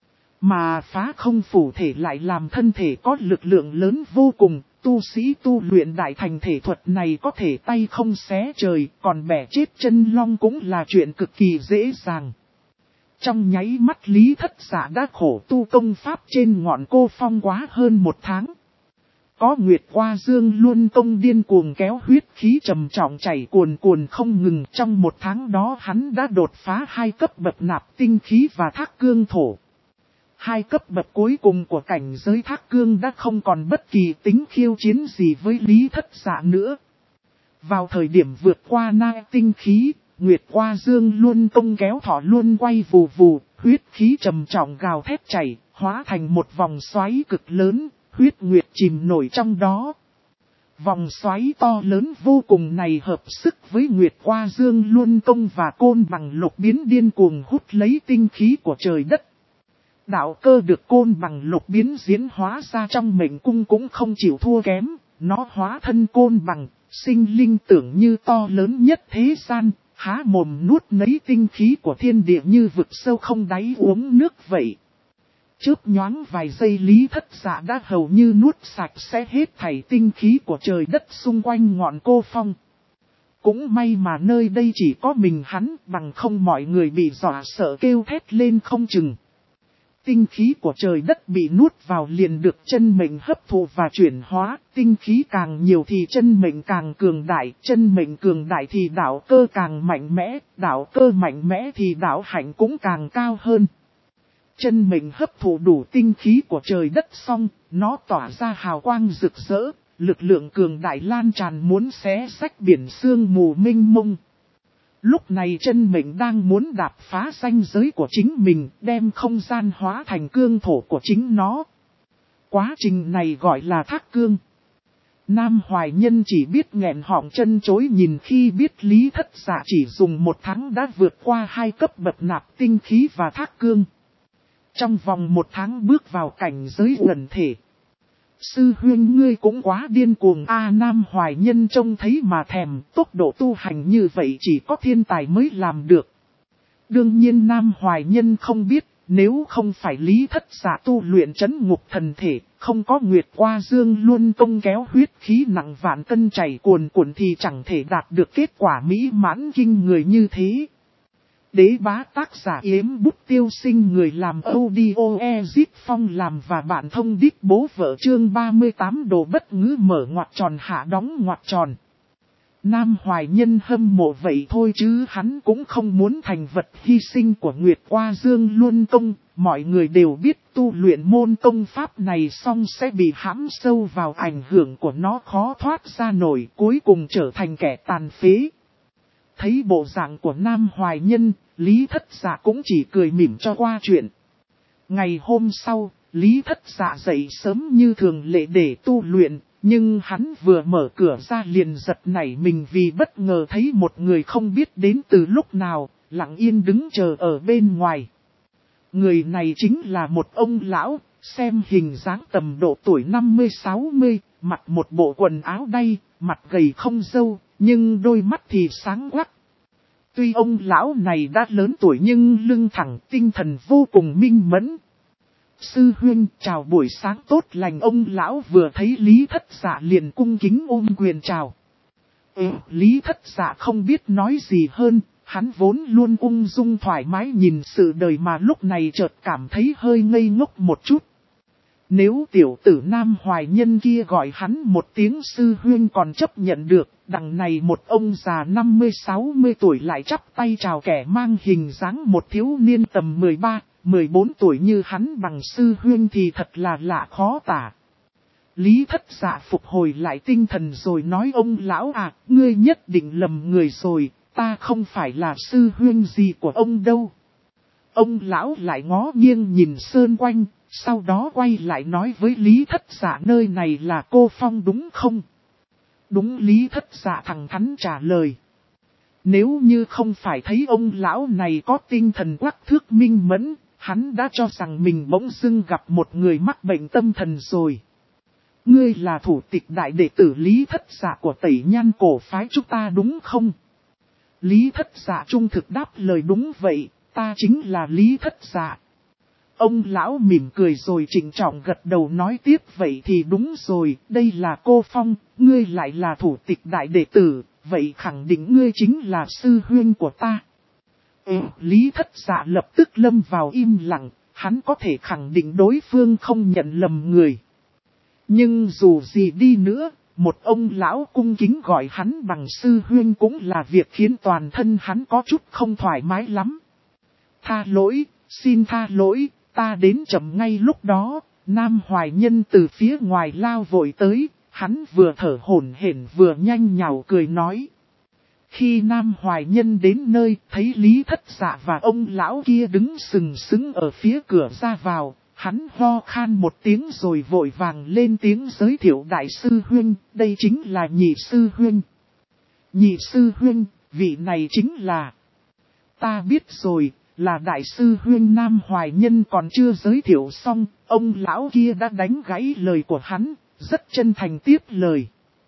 Mà phá không phủ thể lại làm thân thể có lực lượng lớn vô cùng, tu sĩ tu luyện đại thành thể thuật này có thể tay không xé trời, còn bẻ chết chân long cũng là chuyện cực kỳ dễ dàng. Trong nháy mắt Lý Thất Dạ đã khổ tu công pháp trên ngọn Cô Phong quá hơn 1 tháng. Có Nguyệt Hoa Dương Luân Công điên cuồng kéo huyết khí trầm trọng chảy cuồn cuồn không ngừng, trong 1 tháng đó hắn đã đột phá 2 cấp bậc nạp tinh khí và thác cương thổ. 2 cấp bậc cuối cùng của cảnh giới thác cương đã không còn bất kỳ tính khiêu chiến gì với Lý Thất Dạ nữa. Vào thời điểm vượt qua na tinh khí, Nguyệt Hoa Dương Luân Công kéo thỏ luôn quay vù vù, huyết khí trầm trọng gào thét chảy, hóa thành một vòng xoáy cực lớn, huyết nguyệt chìm nổi trong đó. Vòng xoáy to lớn vô cùng này hợp sức với Nguyệt Hoa Dương Luân Công và Côn Bằng Lục biến điên cuồng hút lấy tinh khí của trời đất. Đạo cơ được Côn Bằng Lục biến diễn hóa ra trong mệnh cung cũng không chịu thua kém, nó hóa thân côn bằng, sinh linh tưởng như to lớn nhất thế gian, há mồm nuốt nấy tinh khí của thiên địa như vực sâu không đáy uống nước vậy. Chớp nhoáng vài giây Lý Thất Dạ đã hầu như nuốt sạch sẽ hết thảy tinh khí của trời đất xung quanh ngọn Cô Phong. Cũng may mà nơi đây chỉ có mình hắn, bằng không mọi người bị dọa sợ kêu thét lên không chừng. Tinh khí của trời đất bị nuốt vào liền được chân mệnh hấp thụ và chuyển hóa, tinh khí càng nhiều thì chân mệnh càng cường đại, chân mệnh cường đại thì đạo cơ càng mạnh mẽ, đạo cơ mạnh mẽ thì đạo hạnh cũng càng cao hơn. Chân mệnh hấp thụ đủ tinh khí của trời đất xong, nó tỏa ra hào quang rực rỡ, lực lượng cường đại lan tràn muốn xé xách biển sương mù mênh mông. Lúc này chân mệnh đang muốn đạp phá ranh giới của chính mình, đem không gian hóa thành cương thổ của chính nó. Quá trình này gọi là thác cương. Nam Hoài Nhân chỉ biết nghẹn họng chân chối nhìn khi biết Lý Thất Dạ chỉ dùng 1 tháng đã vượt qua 2 cấp bậc nạp tinh khí và thác cương. Trong vòng 1 tháng bước vào cảnh giới gần thể. Sư huynh ngươi cũng quá điên cuồng a. Nam Hoài Nhân trông thấy mà thèm, tốc độ tu hành như vậy chỉ có thiên tài mới làm được. Đương nhiên Nam Hoài Nhân không biết, nếu không phải Lý Thất Dạ tu luyện trấn ngục thần thể, không có Nguyệt Qua Dương luôn công kéo huyết khí nặng vạn cân chảy cuồn cuộn thì chẳng thể đạt được kết quả mỹ mãn kinh người như thế. Đế bá tác giả Yếm Bút Tiêu Sinh, người làm audio Ezip Phong làm và bạn thông đích bố vợ chương 38 đồ bất ngữ mở ngoặc tròn hạ đóng ngoặc tròn. Nam Hoài Nhân hâm mộ vậy thôi chứ hắn cũng không muốn thành vật hy sinh của Nguyệt Qua Dương luôn công. Mọi người đều biết tu luyện môn công pháp này xong sẽ bị hãm sâu vào ảnh hưởng của nó khó thoát ra nổi, cuối cùng trở thành kẻ tàn phế. Thấy bộ dạng của Nam Hoài Nhân, Lý Thất Dạ cũng chỉ cười mỉm cho qua chuyện. Ngày hôm sau, Lý Thất Dạ dậy sớm như thường lệ để tu luyện, nhưng hắn vừa mở cửa ra liền giật nảy mình vì bất ngờ thấy một người không biết đến từ lúc nào, lặng yên đứng chờ ở bên ngoài. Người này chính là một ông lão, xem hình dáng tầm độ tuổi 50-60, mặc một bộ quần áo đay, mặt gầy không râu, nhưng đôi mắt thì sáng quắc. Tuy ông lão này đã lớn tuổi nhưng lưng thẳng, tinh thần vô cùng minh mẫn. Sư huynh, chào buổi sáng tốt lành. Ông lão vừa thấy Lý Thất Dạ liền cung kính ôm quyền chào. Lý Thất Dạ không biết nói gì hơn, hắn vốn luôn ung dung thoải mái nhìn sự đời mà lúc này chợt cảm thấy hơi ngây ngốc một chút. Nếu tiểu tử Nam Hoài Nhân kia gọi hắn một tiếng sư huynh còn chấp nhận được, đằng này một ông già 50-60 tuổi lại chắp tay chào kẻ mang hình dáng một thiếu niên tầm 13-14 tuổi như hắn bằng sư huynh thì thật là lạ khó tả. Lý Thất Dạ phục hồi lại tinh thần rồi nói: ông lão à, ngươi nhất định lầm người rồi, ta không phải là sư huynh gì của ông đâu. Ông lão lại ngó nghiêng nhìn sơn quanh, sau đó quay lại nói với Lý Thất Dạ: nơi này là Cô Phong đúng không? Đúng. Lý Thất Dạ thẳng thắn trả lời. Nếu như không phải thấy ông lão này có tinh thần quắc thước minh mẫn, hắn đã cho rằng mình bỗng dưng gặp một người mắc bệnh tâm thần rồi. Ngươi là thủ tịch đại đệ tử Lý Thất Dạ của Tẩy Nhan cổ phái chúng ta đúng không? Lý Thất Dạ trung thực đáp lời: đúng vậy, ta chính là Lý Thất Dạ. Ông lão mỉm cười rồi trịnh trọng gật đầu nói tiếp: vậy thì đúng rồi, đây là Cô Phong, ngươi lại là thủ tịch đại đệ tử, vậy khẳng định ngươi chính là sư huynh của ta. Lý Thất Dạ lập tức lâm vào im lặng, hắn có thể khẳng định đối phương không nhận lầm người. Nhưng dù gì đi nữa, một ông lão cung kính gọi hắn bằng sư huynh cũng là việc khiến toàn thân hắn có chút không thoải mái lắm. Tha lỗi, xin tha lỗi, ta đến chậm ngay lúc đó. Nam Hoài Nhân từ phía ngoài lao vội tới, hắn vừa thở hổn hển vừa nhanh nhảu cười nói. Khi Nam Hoài Nhân đến nơi, thấy Lý Thất Dạ và ông lão kia đứng sừng sững ở phía cửa ra vào, hắn ho khan một tiếng rồi vội vàng lên tiếng giới thiệu: đại sư huynh, đây chính là nhị sư huynh. Nhị sư huynh, vị này chính là... Ta biết rồi, là đại sư huynh. Nam Hoài Nhân còn chưa giới thiệu xong, ông lão kia đã đánh gãy lời của hắn, rất chân thành tiếp lời.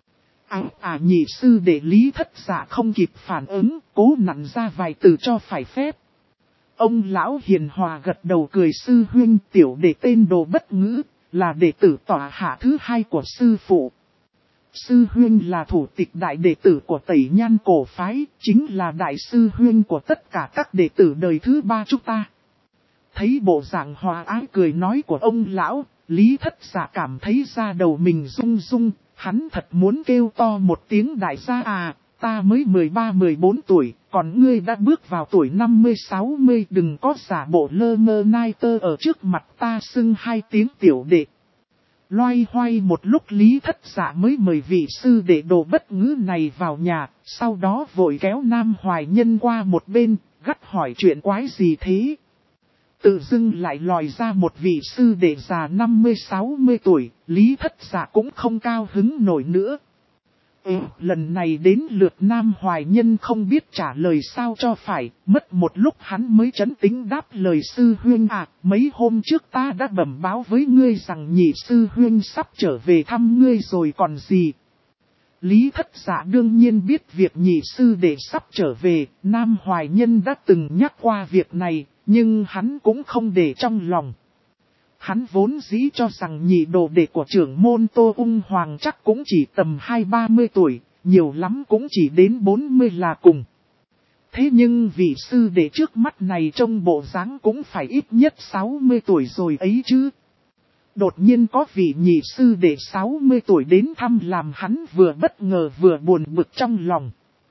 Nhị sư đệ. Lý Thất Dạ không kịp phản ứng, cố nặn ra vài từ cho phải phép. Ông lão hiền hòa gật đầu cười: sư huynh, tiểu đệ tên Đồ Bất Ngữ, là đệ tử tọa hạ thứ 2 của sư phụ. Sư huynh là thủ tịch đại đệ tử của Tẩy Nhan cổ phái, chính là đại sư huynh của tất cả các đệ tử đời thứ 3 chúng ta. Thấy bộ dạng hòa ái cười nói của ông lão, Lý Thất Dạ cảm thấy da đầu mình rung rung, hắn thật muốn kêu to một tiếng: đại gia à, ta mới 13-14 tuổi, còn ngươi đã bước vào tuổi 50-60, đừng có giả bộ lơ mơ nai tơ ở trước mặt ta xưng 2 tiếng tiểu đệ. Loay hoay một lúc Lý Thất Dạ mới mời vị sư đệ Đồ Bất Ngữ này vào nhà, sau đó vội kéo Nam Hoài Nhân qua một bên, gắt hỏi: chuyện quái gì thế? Tự dưng lại lòi ra một vị sư đệ già 50-60 tuổi, Lý Thất Dạ cũng không cao hứng nổi nữa. Lần này đến lượt Nam Hoài Nhân không biết trả lời sao cho phải, mất một lúc hắn mới trấn tĩnh đáp lời sư huynh mấy hôm trước ta đã bẩm báo với ngươi rằng nhị sư huynh sắp trở về thăm ngươi rồi còn gì. Lý Thất Dạ đương nhiên biết việc nhị sư đệ sắp trở về, Nam Hoài Nhân đã từng nhắc qua việc này, nhưng hắn cũng không để trong lòng. Hắn vốn dĩ cho rằng nhị đồ đệ của trưởng môn Tô Ung Hoàng chắc cũng chỉ tầm 20-30 tuổi, nhiều lắm cũng chỉ đến 40 là cùng. Thế nhưng vị sư đệ trước mắt này trông bộ dáng cũng phải ít nhất 60 tuổi rồi ấy chứ. Đột nhiên có vị nhị sư đệ 60 tuổi đến thăm làm hắn vừa bất ngờ vừa buồn bực trong lòng.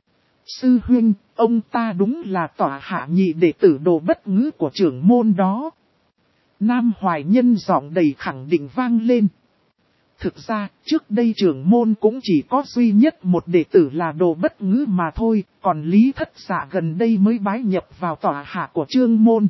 Sư huynh, ông ta đúng là tỏa hạ nhị đệ tử Đồ Bất Ngữ của trưởng môn đó. Nam Hoài Nhân giọng đầy khẳng định vang lên. Thực ra, trước đây trưởng môn cũng chỉ có duy nhất một đệ tử là Đồ Bất Ngữ mà thôi, còn Lý Thất Dạ gần đây mới bái nhập vào tòa hạ của Trương môn.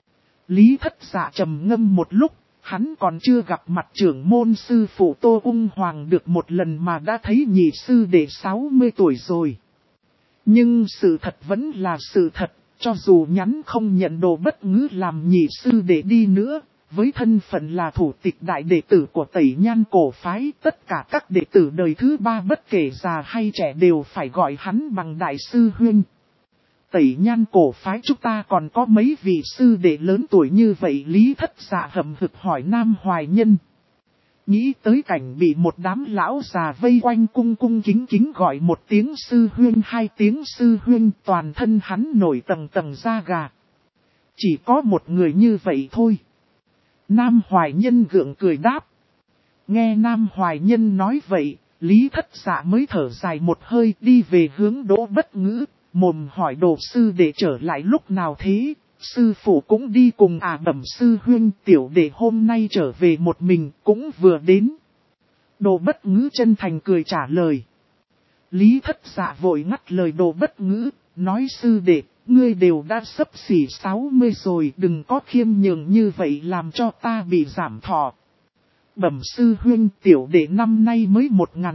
Lý Thất Dạ trầm ngâm một lúc, hắn còn chưa gặp mặt trưởng môn sư phụ Tô Ung Hoàng được một lần mà đã thấy nhị sư đệ 60 tuổi rồi. Nhưng sự thật vẫn là sự thật. Cho dù nhắn không nhận Đồ Bất Ngữ làm nhị sư đệ đi nữa, với thân phận là thủ tịch đại đệ tử của Tẩy Nhan cổ phái, tất cả các đệ tử đời thứ ba bất kể già hay trẻ đều phải gọi hắn bằng đại sư huynh. Tẩy Nhan cổ phái chúng ta còn có mấy vị sư đệ lớn tuổi như vậy? Lý Thất Dạ hậm hực hỏi Nam Hoài Nhân. Nghĩ tới cảnh bị một đám lão già vây quanh cung cung kính kính gọi một tiếng sư huynh, hai tiếng sư huynh, toàn thân hắn nổi tầng tầng da gà. Chỉ có một người như vậy thôi. Nam Hoài Nhân gượng cười đáp. Nghe Nam Hoài Nhân nói vậy, Lý Thất Dạ mới thở dài một hơi đi về hướng Đỗ Bất Ngữ, mồm hỏi Đồ sư để trở lại lúc nào thế? Sư phụ cũng đi cùng bẩm sư huynh, tiểu đệ hôm nay trở về một mình cũng vừa đến. Đồ Bất Ngữ chân thành cười trả lời. Lý Thất Dạ vội ngắt lời Đồ Bất Ngữ, nói sư đệ, ngươi đều đã xấp xỉ 60 rồi, đừng có khiêm nhường như vậy làm cho ta bị giảm thọ. Bẩm sư huynh, tiểu đệ năm nay mới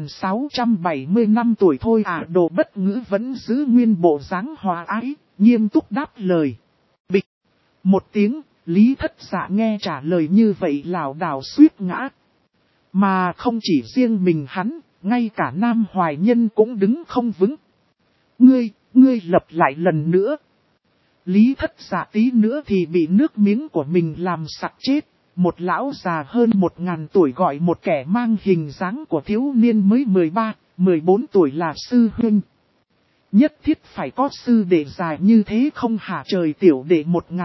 1670 năm tuổi thôi Đồ Bất Ngữ vẫn giữ nguyên bộ dáng hòa ái, nghiêm túc đáp lời. Bịch. Một tiếng, Lý Thất Dạ nghe trả lời như vậy lảo đảo suýt ngã. Mà không chỉ riêng mình hắn, ngay cả Nam Hoài Nhân cũng đứng không vững. Ngươi lặp lại lần nữa. Lý Thất Dạ tí nữa thì bị nước miếng của mình làm sặc chết. Một lão già hơn 1000 tuổi gọi một kẻ mang hình dáng của thiếu niên mới 13-14 tuổi là sư huynh. Nhất thiết phải có sư đệ dài như thế không hả? Trời, tiểu đệ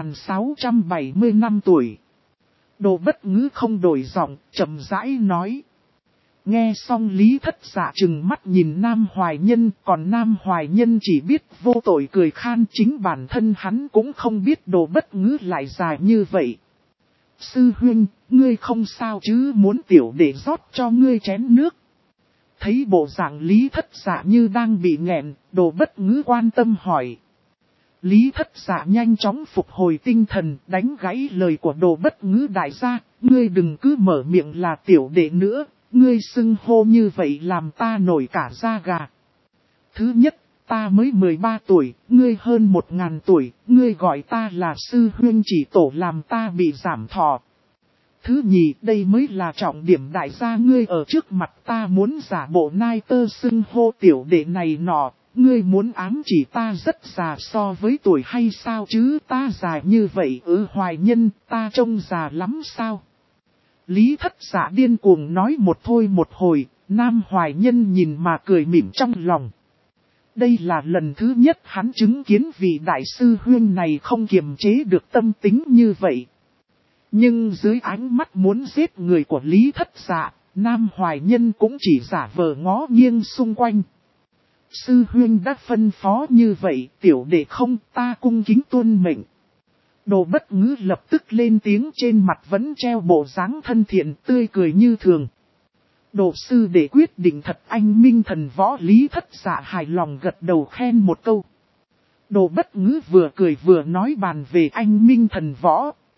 1670 năm tuổi. Đồ Bất Ngữ không đổi giọng, chậm rãi nói. Nghe xong Lý Thất Dạ trừng mắt nhìn Nam Hoài Nhân, còn Nam Hoài Nhân chỉ biết vô tội cười khan, chính bản thân hắn cũng không biết Đồ Bất Ngữ lại dài như vậy. Sư huynh, ngươi không sao chứ? Muốn tiểu đệ rót cho ngươi chén nước. Thấy bộ dạng Lý Thất Dạ như đang bị nghẹn, Đồ Bất Ngữ quan tâm hỏi. Lý Thất Dạ nhanh chóng phục hồi tinh thần, đánh gãy lời của Đồ Bất Ngữ đại gia, ngươi đừng cứ mở miệng là tiểu đệ nữa, ngươi xưng hô như vậy làm ta nổi cả da gà. Thứ nhất, ta mới 13 tuổi, ngươi hơn 1000 tuổi, ngươi gọi ta là sư huynh chỉ tổ làm ta bị giảm thọ. Thứ nhì, đây mới là trọng điểm đại gia, ngươi ở trước mặt ta muốn giả bộ nai tơ xưng hô tiểu đệ này nọ, ngươi muốn ám chỉ ta rất già so với tuổi hay sao chứ? Ta già như vậy Hoài Nhân, ta trông già lắm sao? Lý Thất Dạ điên cuồng nói một thôi một hồi, Nam Hoài Nhân nhìn mà cười mỉm trong lòng. Đây là lần thứ nhất hắn chứng kiến vị đại sư huynh này không kiềm chế được tâm tính như vậy. Nhưng dưới ánh mắt muốn giết người của Lý Thất Dạ, Nam Hoài Nhân cũng chỉ giả vờ ngó nghiêng xung quanh. Sư huynh đã phân phó như vậy, tiểu đệ không, ta cung kính tuân mệnh. Đồ Bất Ngữ lập tức lên tiếng, trên mặt vẫn treo bộ dáng thân thiện tươi cười như thường. Đồ sư đệ quyết định thật anh minh thần võ. Lý Thất Dạ hài lòng gật đầu khen một câu. Đồ Bất Ngữ vừa cười vừa nói bàn về anh minh thần võ,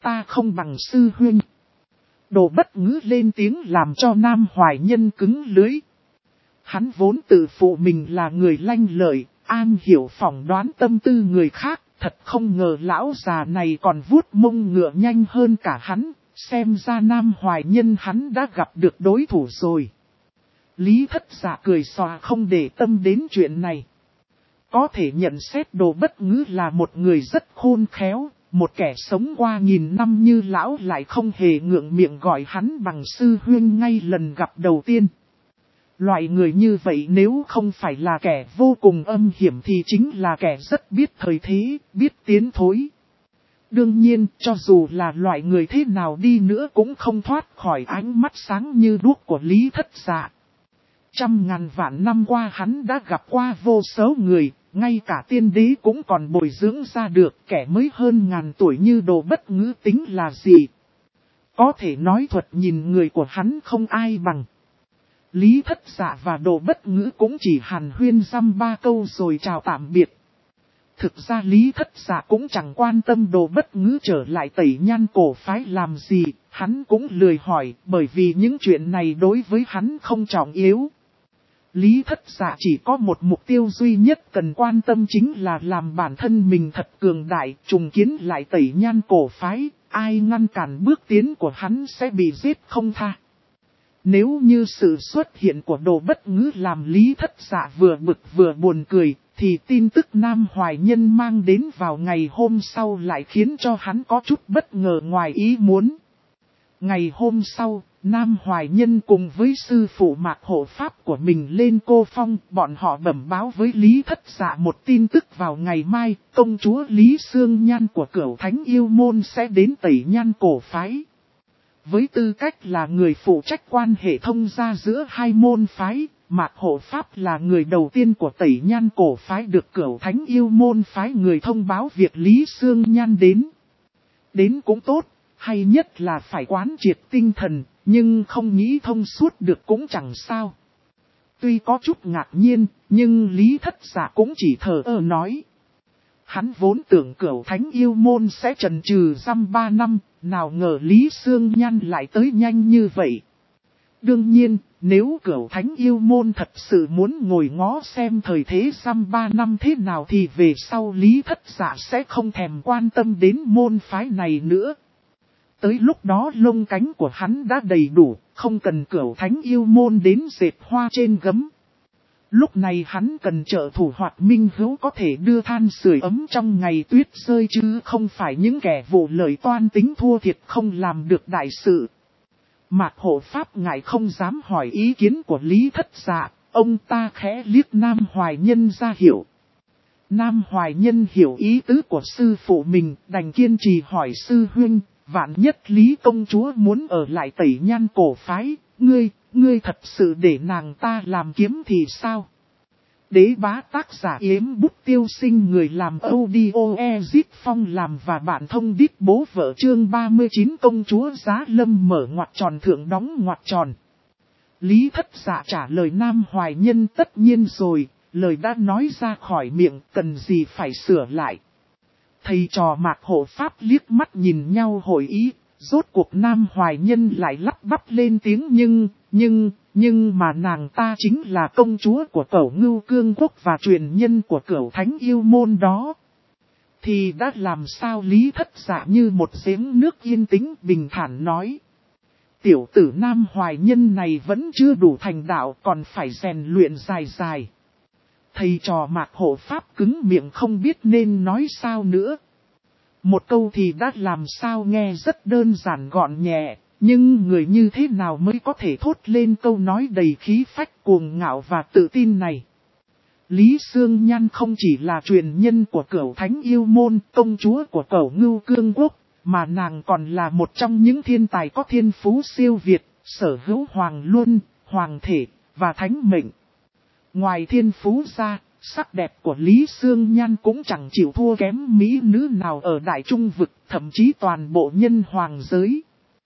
ta không bằng sư huynh. Đồ Bất Ngữ lên tiếng làm cho Nam Hoài Nhân cứng lưỡi. Hắn vốn tự phụ mình là người lanh lợi, an hiểu phỏng đoán tâm tư người khác, thật không ngờ lão già này còn vuốt mông ngựa nhanh hơn cả hắn, xem ra Nam Hoài Nhân hắn đã gặp được đối thủ rồi. Lý Thất Dạ cười xòa không để tâm đến chuyện này. Có thể nhận xét Đồ Bất Ngữ là một người rất khôn khéo, một kẻ sống qua nghìn năm như lão lại không hề ngượng miệng gọi hắn bằng sư huynh ngay lần gặp đầu tiên. Loại người như vậy nếu không phải là kẻ vô cùng âm hiểm thì chính là kẻ rất biết thời thế, biết tiến thối. Đương nhiên, cho dù là loại người thế nào đi nữa cũng không thoát khỏi ánh mắt sáng như đuốc của Lý Thất Dạ. Trăm ngàn vạn năm qua hắn đã gặp qua vô số người, ngay cả tiên đế cũng còn bồi dưỡng ra được, kẻ mới hơn ngàn tuổi như Đồ Bất Ngữ tính là gì. Có thể nói thuật nhìn người của hắn không ai bằng. Lý Thất Dạ và Đồ Bất Ngữ cũng chỉ hàn huyên dăm ba câu rồi chào tạm biệt. Thực ra Lý Thất Dạ cũng chẳng quan tâm Đồ Bất Ngữ trở lại Tẩy Nhan cổ phái làm gì, hắn cũng lười hỏi bởi vì những chuyện này đối với hắn không trọng yếu. Lý Thất Dạ chỉ có một mục tiêu duy nhất cần quan tâm chính là làm bản thân mình thật cường đại, trùng kiến lại Tẩy Nhan cổ phái, ai ngăn cản bước tiến của hắn sẽ bị giết không tha. Nếu như sự xuất hiện của Đồ Bất Ngữ làm Lý Thất Dạ vừa bực vừa buồn cười, thì tin tức Nam Hoài Nhân mang đến vào ngày hôm sau lại khiến cho hắn có chút bất ngờ ngoài ý muốn. Ngày hôm sau, Nam Hoài Nhân cùng với sư phụ Mạc hộ pháp của mình lên Cô Phong, bọn họ bẩm báo với Lý Thất Dạ một tin tức vào ngày mai, công chúa Lý Sương Nhan của Cửu Thánh Yêu Môn sẽ đến Tẩy Nhan cổ phái. Với tư cách là người phụ trách quan hệ thông gia giữa hai môn phái, Mạc hộ pháp là người đầu tiên của Tẩy Nhan cổ phái được Cửu Thánh Yêu Môn phái người thông báo việc Lý Sương Nhan đến. Đến cũng tốt, hay nhất là phải quán triệt tinh thần, nhưng không nghĩ thông suốt được cũng chẳng sao. Tuy có chút ngạc nhiên, nhưng Lý Thất Dạ cũng chỉ thờ ơ nói. Hắn vốn tưởng Cửu Thánh Yêu Môn sẽ chần chừ dăm 3 năm, nào ngờ Lý Sương Nhan lại tới nhanh như vậy. Đương nhiên, nếu Cửu Thánh Yêu Môn thật sự muốn ngồi ngó xem thời thế dăm 3 năm thế nào thì về sau Lý Thất Dạ sẽ không thèm quan tâm đến môn phái này nữa. Tới lúc đó lông cánh của hắn đã đầy đủ, không cần Cửu Thánh Yêu Môn đến dệt hoa trên gấm. Lúc này hắn cần trợ thủ hoặc minh hữu có thể đưa than sưởi ấm trong ngày tuyết rơi chứ không phải những kẻ vụ lợi toan tính thua thiệt không làm được đại sự. Mạc hộ pháp ngại không dám hỏi ý kiến của Lý Thất Dạ, ông ta khẽ liếc Nam Hoài Nhân ra hiểu. Nam Hoài Nhân hiểu ý tứ của sư phụ mình, đành kiên trì hỏi sư huynh, vạn nhất Lý công chúa muốn ở lại Tẩy Nhan cổ phái, ngươi thật sự để nàng ta làm kiếm thì sao? Đế bá tác giả Yếm Bút Tiêu Sinh, người làm audio Ezit Phong làm và bạn thông đít bố vợ chương 39 công chúa Giá Lâm mở ngoặc tròn thượng đóng ngoặc tròn. Lý Thất Dạ trả lời Nam Hoài Nhân tất nhiên rồi, lời đã nói ra khỏi miệng cần gì phải sửa lại. Thầy trò Mạc hộ pháp liếc mắt nhìn nhau hội ý, rốt cuộc Nam Hoài Nhân lại lắp bắp lên tiếng nhưng mà nàng ta chính là công chúa của Cẩu Ngưu Cương Quốc và truyền nhân của Cửu Thánh Yêu Môn đó. Thì đã làm sao? Lý Thất Dạ như một giếng nước yên tĩnh bình thản nói. Tiểu tử Nam Hoài Nhân này vẫn chưa đủ thành đạo, còn phải rèn luyện dài dài. Thầy trò Mạc hộ pháp cứng miệng không biết nên nói sao nữa. Một câu thì đã làm sao nghe rất đơn giản gọn nhẹ, nhưng người như thế nào mới có thể thốt lên câu nói đầy khí phách cuồng ngạo và tự tin này. Lý Sương Nhan không chỉ là truyền nhân của Cửu Thánh Yêu Môn, công chúa của Cẩu Ngưu Cương Quốc, mà nàng còn là một trong những thiên tài có thiên phú siêu việt, sở hữu hoàng luân, hoàng thể và thánh mệnh. Ngoài thiên phú ra, sắc đẹp của Lý Sương Nhan cũng chẳng chịu thua kém mỹ nữ nào ở Đại Trung Vực, thậm chí toàn bộ nhân hoàng giới.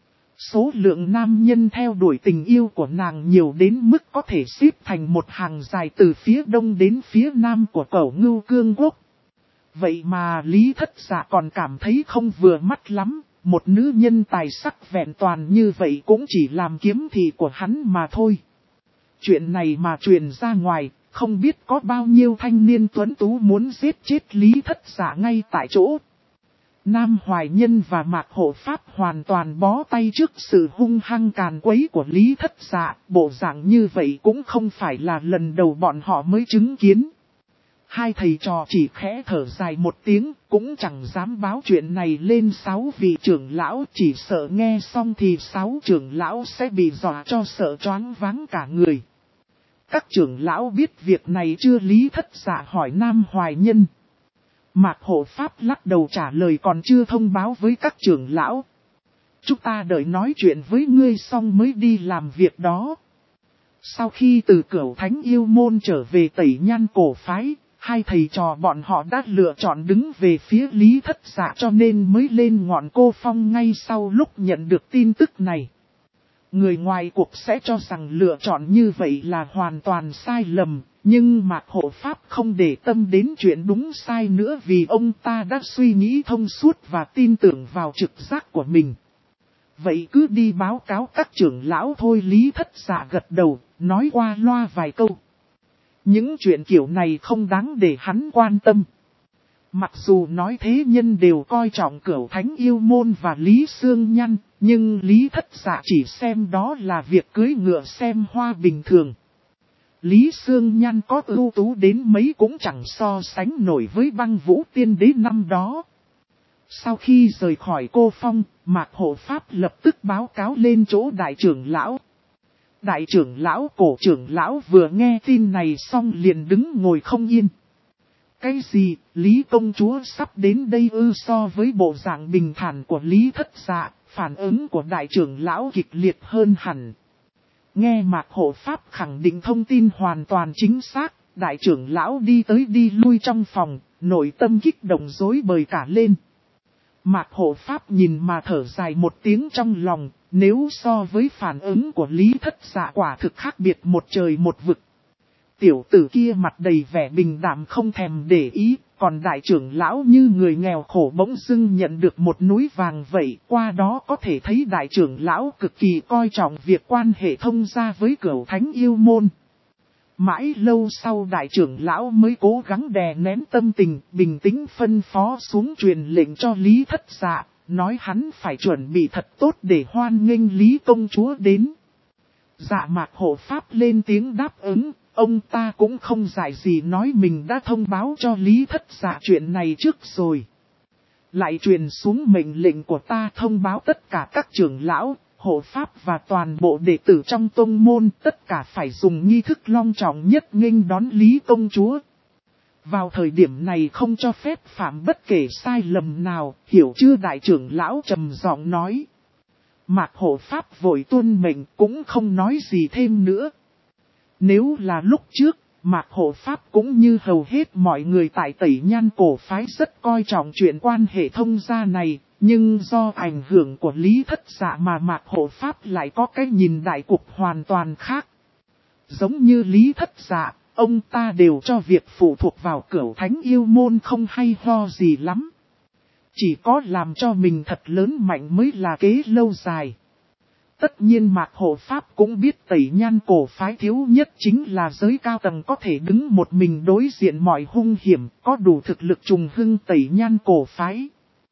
Số lượng nam nhân theo đuổi tình yêu của nàng nhiều đến mức có thể xếp thành một hàng dài từ phía đông đến phía nam của Cẩu Ngưu Cương Quốc. Vậy mà Lý Thất Dạ còn cảm thấy không vừa mắt lắm, một nữ nhân tài sắc vẹn toàn như vậy cũng chỉ làm kiếm thị của hắn mà thôi. Chuyện này mà truyền ra ngoài, không biết có bao nhiêu thanh niên tuấn tú muốn giết chết Lý Thất Dạ ngay tại chỗ. Nam Hoài Nhân và Mạc Hộ Pháp hoàn toàn bó tay trước sự hung hăng càn quấy của Lý Thất Dạ, bộ dạng như vậy cũng không phải là lần đầu bọn họ mới chứng kiến. Hai thầy trò chỉ khẽ thở dài một tiếng, cũng chẳng dám báo chuyện này lên 6 vị trưởng lão, chỉ sợ nghe xong thì 6 trưởng lão sẽ bị dọa cho sợ choáng váng cả người. Các trưởng lão biết việc này chưa? Lý Thất Dạ hỏi Nam Hoài Nhân. Mạc Hộ Pháp lắc đầu trả lời còn chưa thông báo với các trưởng lão. Chúng ta đợi nói chuyện với ngươi xong mới đi làm việc đó. Sau khi từ Cửu Thánh Yêu Môn trở về Tẩy Nhan Cổ Phái, hai thầy trò bọn họ đã lựa chọn đứng về phía Lý Thất Dạ cho nên mới lên ngọn Cô Phong ngay sau lúc nhận được tin tức này. Người ngoài cuộc sẽ cho rằng lựa chọn như vậy là hoàn toàn sai lầm, nhưng Mạc Hộ Pháp không để tâm đến chuyện đúng sai nữa vì ông ta đã suy nghĩ thông suốt và tin tưởng vào trực giác của mình. Vậy cứ đi báo cáo các trưởng lão thôi. Lý Thất Dạ gật đầu, nói qua loa vài câu. Những chuyện kiểu này không đáng để hắn quan tâm. Mặc dù nói thế nhân đều coi trọng Cửu Thánh Yêu Môn và Lý Sương Nhăn, nhưng Lý Thất Dạ chỉ xem đó là việc cưỡi ngựa xem hoa bình thường. Lý Sương Nhăn có ưu tú đến mấy cũng chẳng so sánh nổi với Băng Vũ Tiên Đế năm đó. Sau khi rời khỏi Cô Phong, Mạc Hộ Pháp lập tức báo cáo lên chỗ đại trưởng lão. Đại trưởng lão Cổ trưởng lão vừa nghe tin này xong liền đứng ngồi không yên. Cái gì, Lý công chúa sắp đến đây ư? So với bộ dạng bình thản của Lý Thất Dạ, phản ứng của đại trưởng lão kịch liệt hơn hẳn. Nghe Mạc Hộ Pháp khẳng định thông tin hoàn toàn chính xác, đại trưởng lão đi tới đi lui trong phòng, nội tâm kích động rối bời cả lên. Mạc Hộ Pháp nhìn mà thở dài một tiếng trong lòng, nếu so với phản ứng của Lý Thất Dạ quả thực khác biệt một trời một vực. Tiểu tử kia mặt đầy vẻ bình đạm không thèm để ý, còn đại trưởng lão như người nghèo khổ bỗng dưng nhận được một núi vàng vậy. Qua đó có thể thấy đại trưởng lão cực kỳ coi trọng việc quan hệ thông gia với Cửu Thánh Yêu Môn. Mãi lâu sau đại trưởng lão mới cố gắng đè nén tâm tình, bình tĩnh phân phó xuống truyền lệnh cho Lý Thất Dạ, nói hắn phải chuẩn bị thật tốt để hoan nghênh Lý công chúa đến. Dạ Mạc Hộ Pháp lên tiếng đáp ứng, ông ta cũng không dại gì nói mình đã thông báo cho Lý Thất Dạ chuyện này trước rồi. Lại truyền xuống mệnh lệnh của ta thông báo tất cả các trưởng lão, hộ pháp và toàn bộ đệ tử trong tông môn, tất cả phải dùng nghi thức long trọng nhất nghênh đón Lý công chúa. Vào thời điểm này không cho phép phạm bất kể sai lầm nào, hiểu chưa? Đại trưởng lão trầm giọng nói. Mạc Hộ Pháp vội tuân mệnh cũng không nói gì thêm nữa. Nếu là lúc trước, Mạc Hộ Pháp cũng như hầu hết mọi người tại Tẩy Nhan Cổ Phái rất coi trọng chuyện quan hệ thông gia này, nhưng do ảnh hưởng của Lý Thất Dạ mà Mạc Hộ Pháp lại có cái nhìn đại cục hoàn toàn khác. Giống như Lý Thất Dạ, ông ta đều cho việc phụ thuộc vào Cửu Thánh Yêu Môn không hay ho gì lắm. Chỉ có làm cho mình thật lớn mạnh mới là kế lâu dài. Tất nhiên Mạc Hộ Pháp cũng biết Tẩy Nhan Cổ Phái thiếu nhất chính là giới cao tầng có thể đứng một mình đối diện mọi hung hiểm, có đủ thực lực trùng hưng Tẩy Nhan Cổ Phái.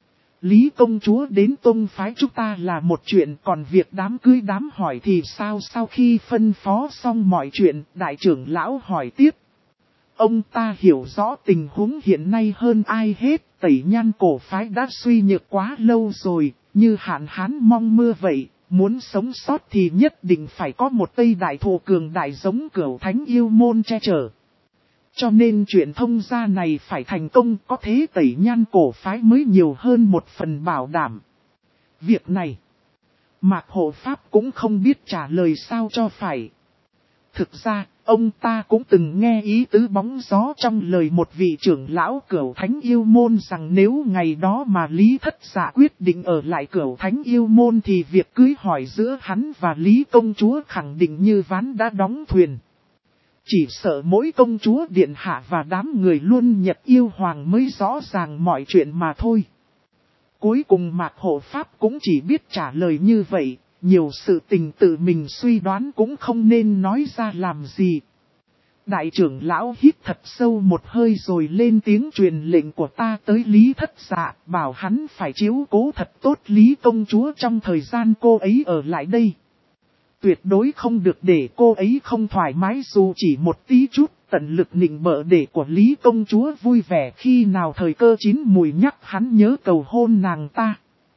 Lý công chúa đến tông phái chúng ta là một chuyện, còn việc đám cưới đám hỏi thì sao? Sau khi phân phó xong mọi chuyện, đại trưởng lão hỏi tiếp. Ông ta hiểu rõ tình huống hiện nay hơn ai hết, Tẩy Nhan Cổ Phái đã suy nhược quá lâu rồi, như hạn hán mong mưa vậy. Muốn sống sót thì nhất định phải có một Tây đại thù cường đại giống Cửu Thánh Yêu Môn che chở. Cho nên chuyện thông gia này phải thành công, có thế Tẩy Nhan Cổ Phái mới nhiều hơn một phần bảo đảm. Việc này, Mạc Hộ Pháp cũng không biết trả lời sao cho phải. Thực ra, ông ta cũng từng nghe ý tứ bóng gió trong lời một vị trưởng lão Cửu Thánh Yêu Môn rằng nếu ngày đó mà Lý Thất Dạ quyết định ở lại Cửu Thánh Yêu Môn thì việc cưới hỏi giữa hắn và Lý công chúa khẳng định như ván đã đóng thuyền. Chỉ sợ mỗi công chúa điện hạ và đám người luôn nhật yêu hoàng mới rõ ràng mọi chuyện mà thôi. Cuối cùng Mạc Hộ Pháp cũng chỉ biết trả lời như vậy, nhiều sự tình tự mình suy đoán cũng không nên nói ra làm gì. Đại trưởng lão hít thật sâu một hơi rồi lên tiếng truyền lệnh của ta tới Lý Thất Dạ, bảo hắn phải chiếu cố thật tốt Lý công chúa trong thời gian cô ấy ở lại đây. Tuyệt đối không được để cô ấy không thoải mái dù chỉ một tí chút, tận lực nịnh bợ để của Lý công chúa vui vẻ khi nào thời cơ chín mùi nhắc hắn nhớ cầu hôn nàng ta.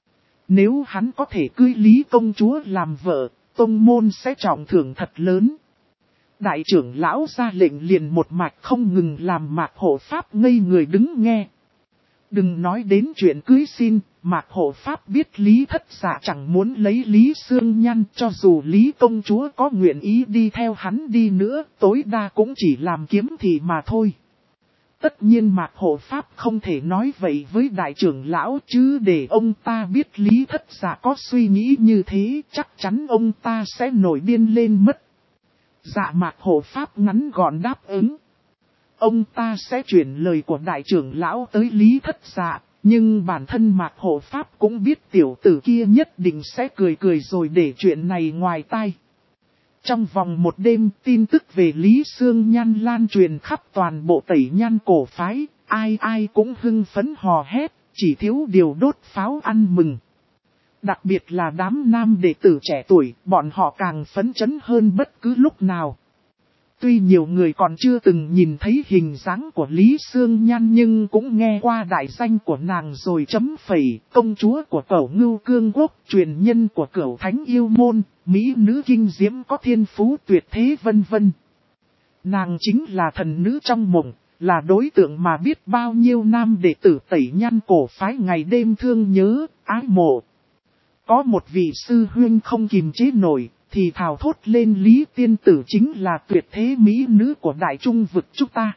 Nếu hắn có thể cưới Lý công chúa làm vợ, tông môn sẽ trọng thưởng thật lớn. Đại trưởng lão ra lệnh liền một mạch không ngừng làm Mạc Hộ Pháp ngây người đứng nghe. Đừng nói đến chuyện cưới xin, Mạc Hộ Pháp biết Lý Thất Dạ chẳng muốn lấy Lý Sương Nhan, cho dù Lý công chúa có nguyện ý đi theo hắn đi nữa, tối đa cũng chỉ làm kiếm thị mà thôi. Tất nhiên Mạc Hộ Pháp không thể nói vậy với đại trưởng lão chứ để ông ta biết Lý Thất Dạ có suy nghĩ như thế, chắc chắn ông ta sẽ nổi điên lên mất. Dạ Mạc Hộ Pháp ngắn gọn đáp ứng. Ông ta sẽ chuyển lời của đại trưởng lão tới Lý Thất Dạ, nhưng bản thân Mạc Hộ Pháp cũng biết tiểu tử kia nhất định sẽ cười cười rồi để chuyện này ngoài tai. Trong vòng một đêm, tin tức về Lý Sương Nhan lan truyền khắp toàn bộ Tẩy Nhan cổ phái, ai ai cũng hưng phấn hò hét, chỉ thiếu điều đốt pháo ăn mừng. Đặc biệt là đám nam đệ tử trẻ tuổi, bọn họ càng phấn chấn hơn bất cứ lúc nào. Tuy nhiều người còn chưa từng nhìn thấy hình dáng của Lý Sương Nhan nhưng cũng nghe qua đại danh của nàng rồi chấm phẩy, công chúa của Cẩu Ngưu Cương Quốc, truyền nhân của Cẩu Thánh Yêu Môn, mỹ nữ kinh diễm có thiên phú tuyệt thế vân vân. Nàng chính là thần nữ trong mộng, là đối tượng mà biết bao nhiêu nam đệ tử Tẩy Nhan cổ phái ngày đêm thương nhớ, ái mộ. Có một vị sư huynh không kìm chế nổi, thì thào thốt lên Lý tiên tử chính là tuyệt thế mỹ nữ của đại trung vực chúng ta.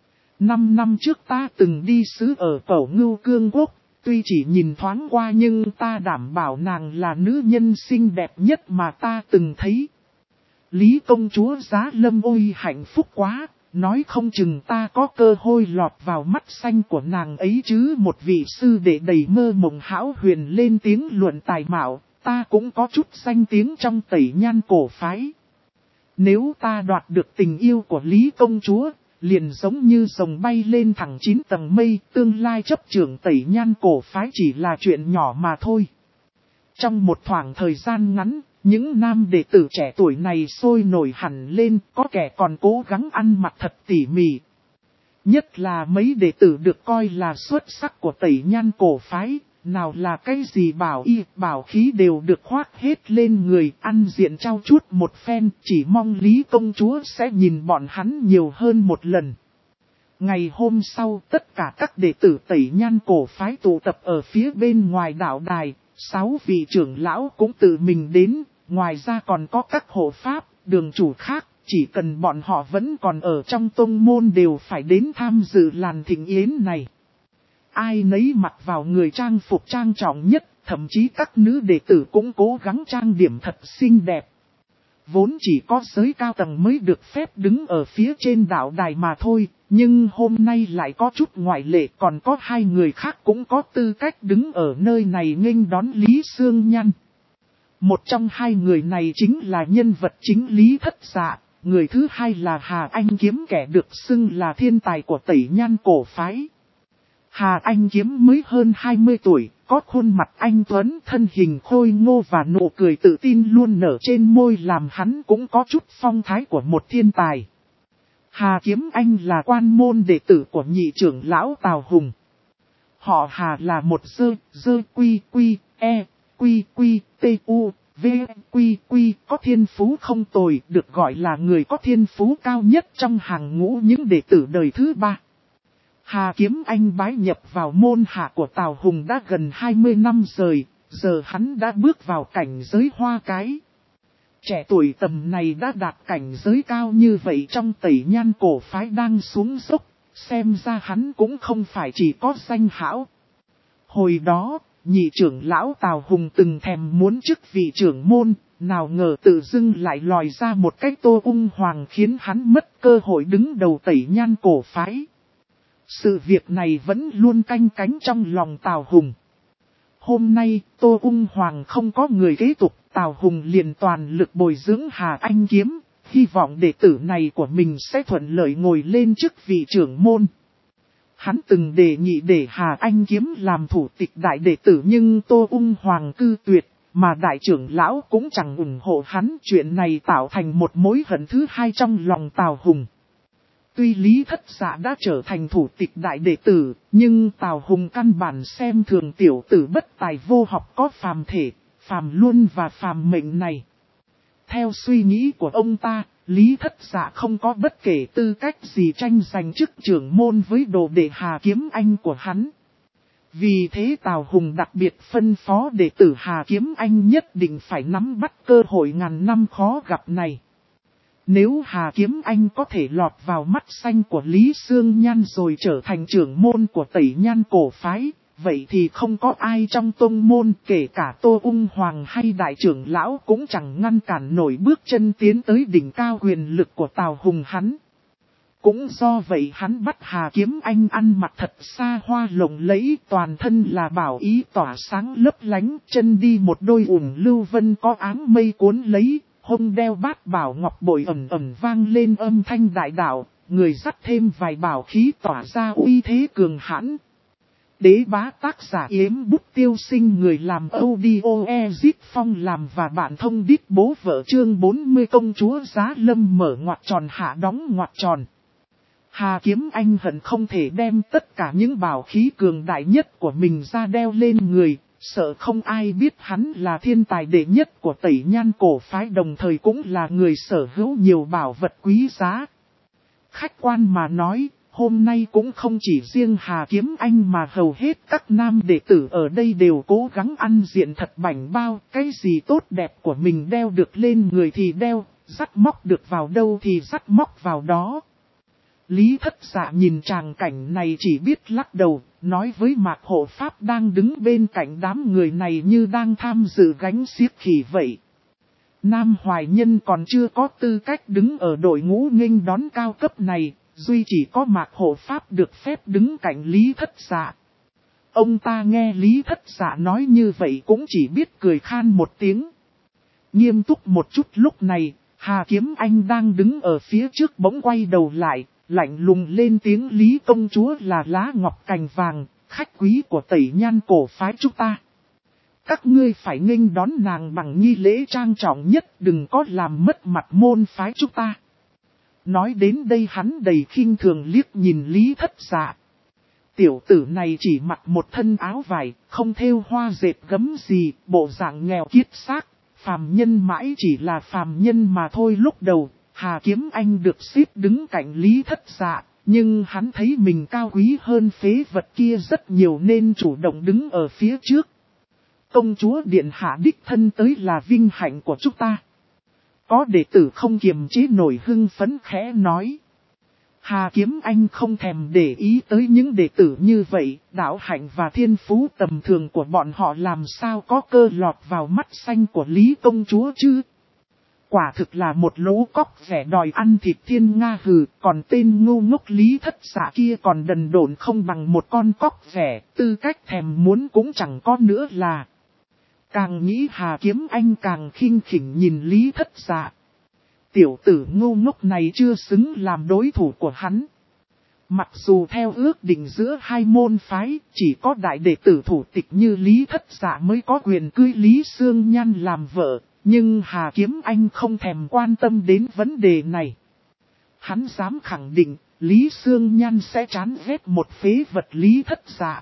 5 năm trước ta từng đi sứ ở Cẩu Ngưu Cương Quốc, tuy chỉ nhìn thoáng qua nhưng ta đảm bảo nàng là nữ nhân xinh đẹp nhất mà ta từng thấy. Lý công chúa giá lâm ôi hạnh phúc quá, nói không chừng ta có cơ hội lọt vào mắt xanh của nàng ấy chứ. Một vị sư đệ đầy mơ mộng hão huyền lên tiếng luận tài mạo, ta cũng có chút danh tiếng trong Tẩy Nhan cổ phái. Nếu ta đoạt được tình yêu của Lý công chúa, liền giống như rồng bay lên thẳng 9 tầng mây, tương lai chấp trưởng Tẩy Nhan cổ phái chỉ là chuyện nhỏ mà thôi. Trong một khoảng thời gian ngắn, những nam đệ tử trẻ tuổi này sôi nổi hẳn lên, có kẻ còn cố gắng ăn mặc thật tỉ mỉ. Nhất là mấy đệ tử được coi là xuất sắc của Tẩy Nhan cổ phái, nào là cái gì bảo y, bảo khí đều được khoác hết lên người, ăn diện trao chuốt một phen, chỉ mong Lý công chúa sẽ nhìn bọn hắn nhiều hơn một lần. Ngày hôm sau, tất cả các đệ tử Tẩy Nhan cổ phái tụ tập ở phía bên ngoài đạo đài, 6 vị trưởng lão cũng tự mình đến, ngoài ra còn có các hộ pháp, đường chủ khác, chỉ cần bọn họ vẫn còn ở trong tông môn đều phải đến tham dự làn thịnh yến này. Ai nấy mặc vào người trang phục trang trọng nhất, thậm chí các nữ đệ tử cũng cố gắng trang điểm thật xinh đẹp. Vốn chỉ có giới cao tầng mới được phép đứng ở phía trên đạo đài mà thôi, nhưng hôm nay lại có chút ngoại lệ, còn có 2 người khác cũng có tư cách đứng ở nơi này nghênh đón Lý Sương Nhan. Một trong 2 người này chính là nhân vật chính Lý Thất Dạ, người thứ hai là Hà Anh Kiếm, kẻ được xưng là thiên tài của Tẩy Nhan cổ phái. Hà Anh Kiếm mới hơn 20 tuổi, có khuôn mặt anh tuấn, thân hình khôi ngô và nụ cười tự tin luôn nở trên môi làm hắn cũng có chút phong thái của một thiên tài. Hà Kiếm Anh là quan môn đệ tử của nhị trưởng lão Tào Hùng. Họ Hà là một dơ quy quy, e, quy quy, t u, v quy quy, có thiên phú không tồi, được gọi là người có thiên phú cao nhất trong hàng ngũ những đệ tử đời thứ 3. Hà Kiếm Anh bái nhập vào môn hạ của Tào Hùng đã gần 20 năm rồi, giờ hắn đã bước vào cảnh giới hoa cái. Trẻ tuổi tầm này đã đạt cảnh giới cao như vậy trong Tẩy Nhan cổ phái đang xuống dốc, xem ra hắn cũng không phải chỉ có danh hão. Hồi đó, nhị trưởng lão Tào Hùng từng thèm muốn chức vị trưởng môn, nào ngờ tự dưng lại lòi ra một cách Tô Ung Hoàng khiến hắn mất cơ hội đứng đầu Tẩy Nhan cổ phái. Sự việc này vẫn luôn canh cánh trong lòng Tào Hùng. Hôm nay, Tô Ung Hoàng không có người kế tục, Tào Hùng liền toàn lực bồi dưỡng Hà Anh Kiếm, hy vọng đệ tử này của mình sẽ thuận lợi ngồi lên chức vị trưởng môn. Hắn từng đề nghị để Hà Anh Kiếm làm thủ tịch đại đệ tử nhưng Tô Ung Hoàng cư tuyệt, mà đại trưởng lão cũng chẳng ủng hộ hắn. Chuyện này tạo thành một mối hận thứ hai trong lòng Tào Hùng. Tuy Lý Thất Dạ đã trở thành thủ tịch đại đệ tử, nhưng Tào Hùng căn bản xem thường tiểu tử bất tài vô học có phàm thể, phàm luân và phàm mệnh này. Theo suy nghĩ của ông ta, Lý Thất Dạ không có bất kể tư cách gì tranh giành chức trưởng môn với đồ đệ Hà Kiếm Anh của hắn. Vì thế Tào Hùng đặc biệt phân phó đệ tử Hà Kiếm Anh nhất định phải nắm bắt cơ hội ngàn năm khó gặp này. Nếu Hà Kiếm Anh có thể lọt vào mắt xanh của Lý Sương Nhan rồi trở thành trưởng môn của Tẩy Nhan cổ phái, vậy thì không có ai trong tông môn kể cả Tô Ung Hoàng hay đại trưởng lão cũng chẳng ngăn cản nổi bước chân tiến tới đỉnh cao quyền lực của Tào Hùng hắn. Cũng do vậy hắn bắt Hà Kiếm Anh ăn mặc thật xa hoa lộng lẫy, toàn thân là bảo ý tỏa sáng lấp lánh, chân đi một đôi ủng lưu vân có áng mây cuốn lấy, hông đeo bát bảo ngọc bội ẩm ẩm vang lên âm thanh đại đạo, người dắt thêm vài bảo khí tỏa ra uy thế cường hãn. Đế bá tác giả Yếm Bút Tiêu Sinh, người làm audio Ezit Phong làm và bạn thông đít bố vợ chương 40 công chúa Giá Lâm mở ngoặc tròn hạ đóng ngoặc tròn. Hà Kiếm Anh hận không thể đem tất cả những bảo khí cường đại nhất của mình ra đeo lên người, sợ không ai biết hắn là thiên tài đệ nhất của Tẩy Nhan cổ phái, đồng thời cũng là người sở hữu nhiều bảo vật quý giá. Khách quan mà nói, hôm nay cũng không chỉ riêng Hà Kiếm Anh mà hầu hết các nam đệ tử ở đây đều cố gắng ăn diện thật bảnh bao, cái gì tốt đẹp của mình đeo được lên người thì đeo, dắt móc được vào đâu thì dắt móc vào đó. Lý Thất Dạ nhìn tràng cảnh này chỉ biết lắc đầu, nói với Mạc Hộ Pháp đang đứng bên cạnh đám người này như đang tham dự gánh xiếc khỉ vậy. Nam Hoài Nhân còn chưa có tư cách đứng ở đội ngũ nghênh đón cao cấp này, duy chỉ có Mạc Hộ Pháp được phép đứng cạnh Lý Thất Dạ. Ông ta nghe Lý Thất Dạ nói như vậy cũng chỉ biết cười khan một tiếng. Nghiêm túc một chút lúc này, Hà Kiếm Anh đang đứng ở phía trước bỗng quay đầu lại, lạnh lùng lên tiếng: Lý công chúa là lá ngọc cành vàng, khách quý của Tẩy Nhan cổ phái chúng ta. Các ngươi phải nghênh đón nàng bằng nghi lễ trang trọng nhất, đừng có làm mất mặt môn phái chúng ta. Nói đến đây hắn đầy khinh thường liếc nhìn Lý Thất Dạ. Tiểu tử này chỉ mặc một thân áo vải, không thêu hoa dệt gấm gì, bộ dạng nghèo kiết xác, phàm nhân mãi chỉ là phàm nhân mà thôi. Lúc đầu, Hà Kiếm Anh được xếp đứng cạnh Lý Thất Dạ, nhưng hắn thấy mình cao quý hơn phế vật kia rất nhiều nên chủ động đứng ở phía trước. Công chúa điện hạ đích thân tới là vinh hạnh của chúng ta. Có đệ tử không kiềm chế nổi hưng phấn khẽ nói. Hà Kiếm Anh không thèm để ý tới những đệ tử như vậy, đạo hạnh và thiên phú tầm thường của bọn họ làm sao có cơ lọt vào mắt xanh của Lý công chúa chứ. Quả thực là một lũ cóc vẻ đòi ăn thịt thiên nga hừ, còn tên ngu ngốc Lý Thất Dạ kia còn đần độn không bằng một con cóc vẻ, tư cách thèm muốn cũng chẳng có nữa là. Càng nghĩ Hà Kiếm Anh càng khinh khỉnh nhìn Lý Thất Dạ. Tiểu tử ngu ngốc này chưa xứng làm đối thủ của hắn. Mặc dù theo ước định giữa hai môn phái, chỉ có đại đệ tử thủ tịch như Lý Thất Dạ mới có quyền cưới Lý Sương Nhan làm vợ, nhưng Hà Kiếm Anh không thèm quan tâm đến vấn đề này. Hắn dám khẳng định, Lý Sương Nhan sẽ chán ghét một phế vật Lý Thất Dạ.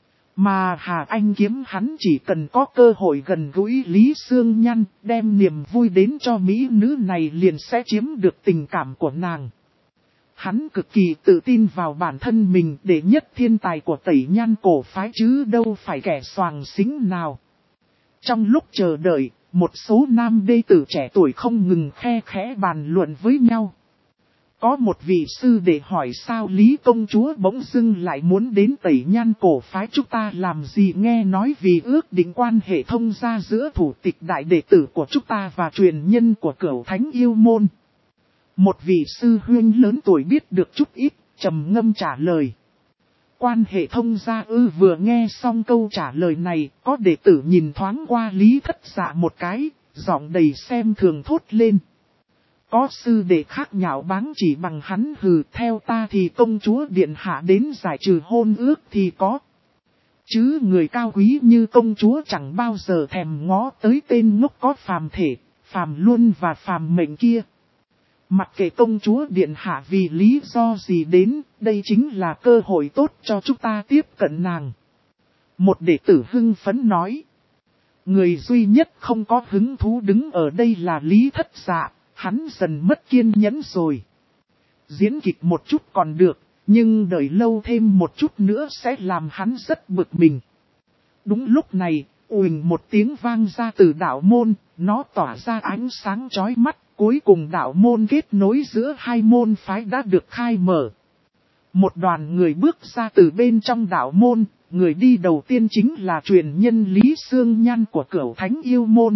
Mà Hà Anh Kiếm hắn chỉ cần có cơ hội gần gũi Lý Sương Nhan, đem niềm vui đến cho mỹ nữ này liền sẽ chiếm được tình cảm của nàng. Hắn cực kỳ tự tin vào bản thân mình, đệ nhất thiên tài của Tẩy Nhan cổ phái chứ đâu phải kẻ xoàng xính nào. Trong lúc chờ đợi, một số nam đệ tử trẻ tuổi không ngừng khe khẽ bàn luận với nhau. Có một vị sư để hỏi sao Lý công chúa bỗng dưng lại muốn đến Tẩy Nhan cổ phái chúng ta làm gì, nghe nói vì ước định quan hệ thông gia giữa thủ tịch đại đệ tử của chúng ta và truyền nhân của Cửu Thánh Yêu Môn. Một vị sư huynh lớn tuổi biết được chút ít, trầm ngâm trả lời. Quan hệ thông gia ư? Vừa nghe xong câu trả lời này, có đệ tử nhìn thoáng qua Lý Thất Dạ một cái, giọng đầy xem thường thốt lên. Có sư đệ khác nhạo báng chỉ bằng hắn, hừ, theo ta thì công chúa điện hạ đến giải trừ hôn ước thì có. Chứ người cao quý như công chúa chẳng bao giờ thèm ngó tới tên ngốc có phàm thể, phàm luân và phàm mệnh kia. Mặc kệ công chúa điện hạ vì lý do gì đến, đây chính là cơ hội tốt cho chúng ta tiếp cận nàng. Một đệ tử hưng phấn nói. Người duy nhất không có hứng thú đứng ở đây là Lý Thất Dạ, hắn dần mất kiên nhẫn rồi. Diễn kịch một chút còn được, nhưng đợi lâu thêm một chút nữa sẽ làm hắn rất bực mình. Đúng lúc này, uỳnh một tiếng vang ra từ đạo môn, nó tỏa ra ánh sáng chói mắt. Cuối cùng đạo môn kết nối giữa hai môn phái đã được khai mở. Một đoàn người bước ra từ bên trong đạo môn, người đi đầu tiên chính là truyền nhân Lý Sương Nhan của Cửu Thánh Yêu Môn.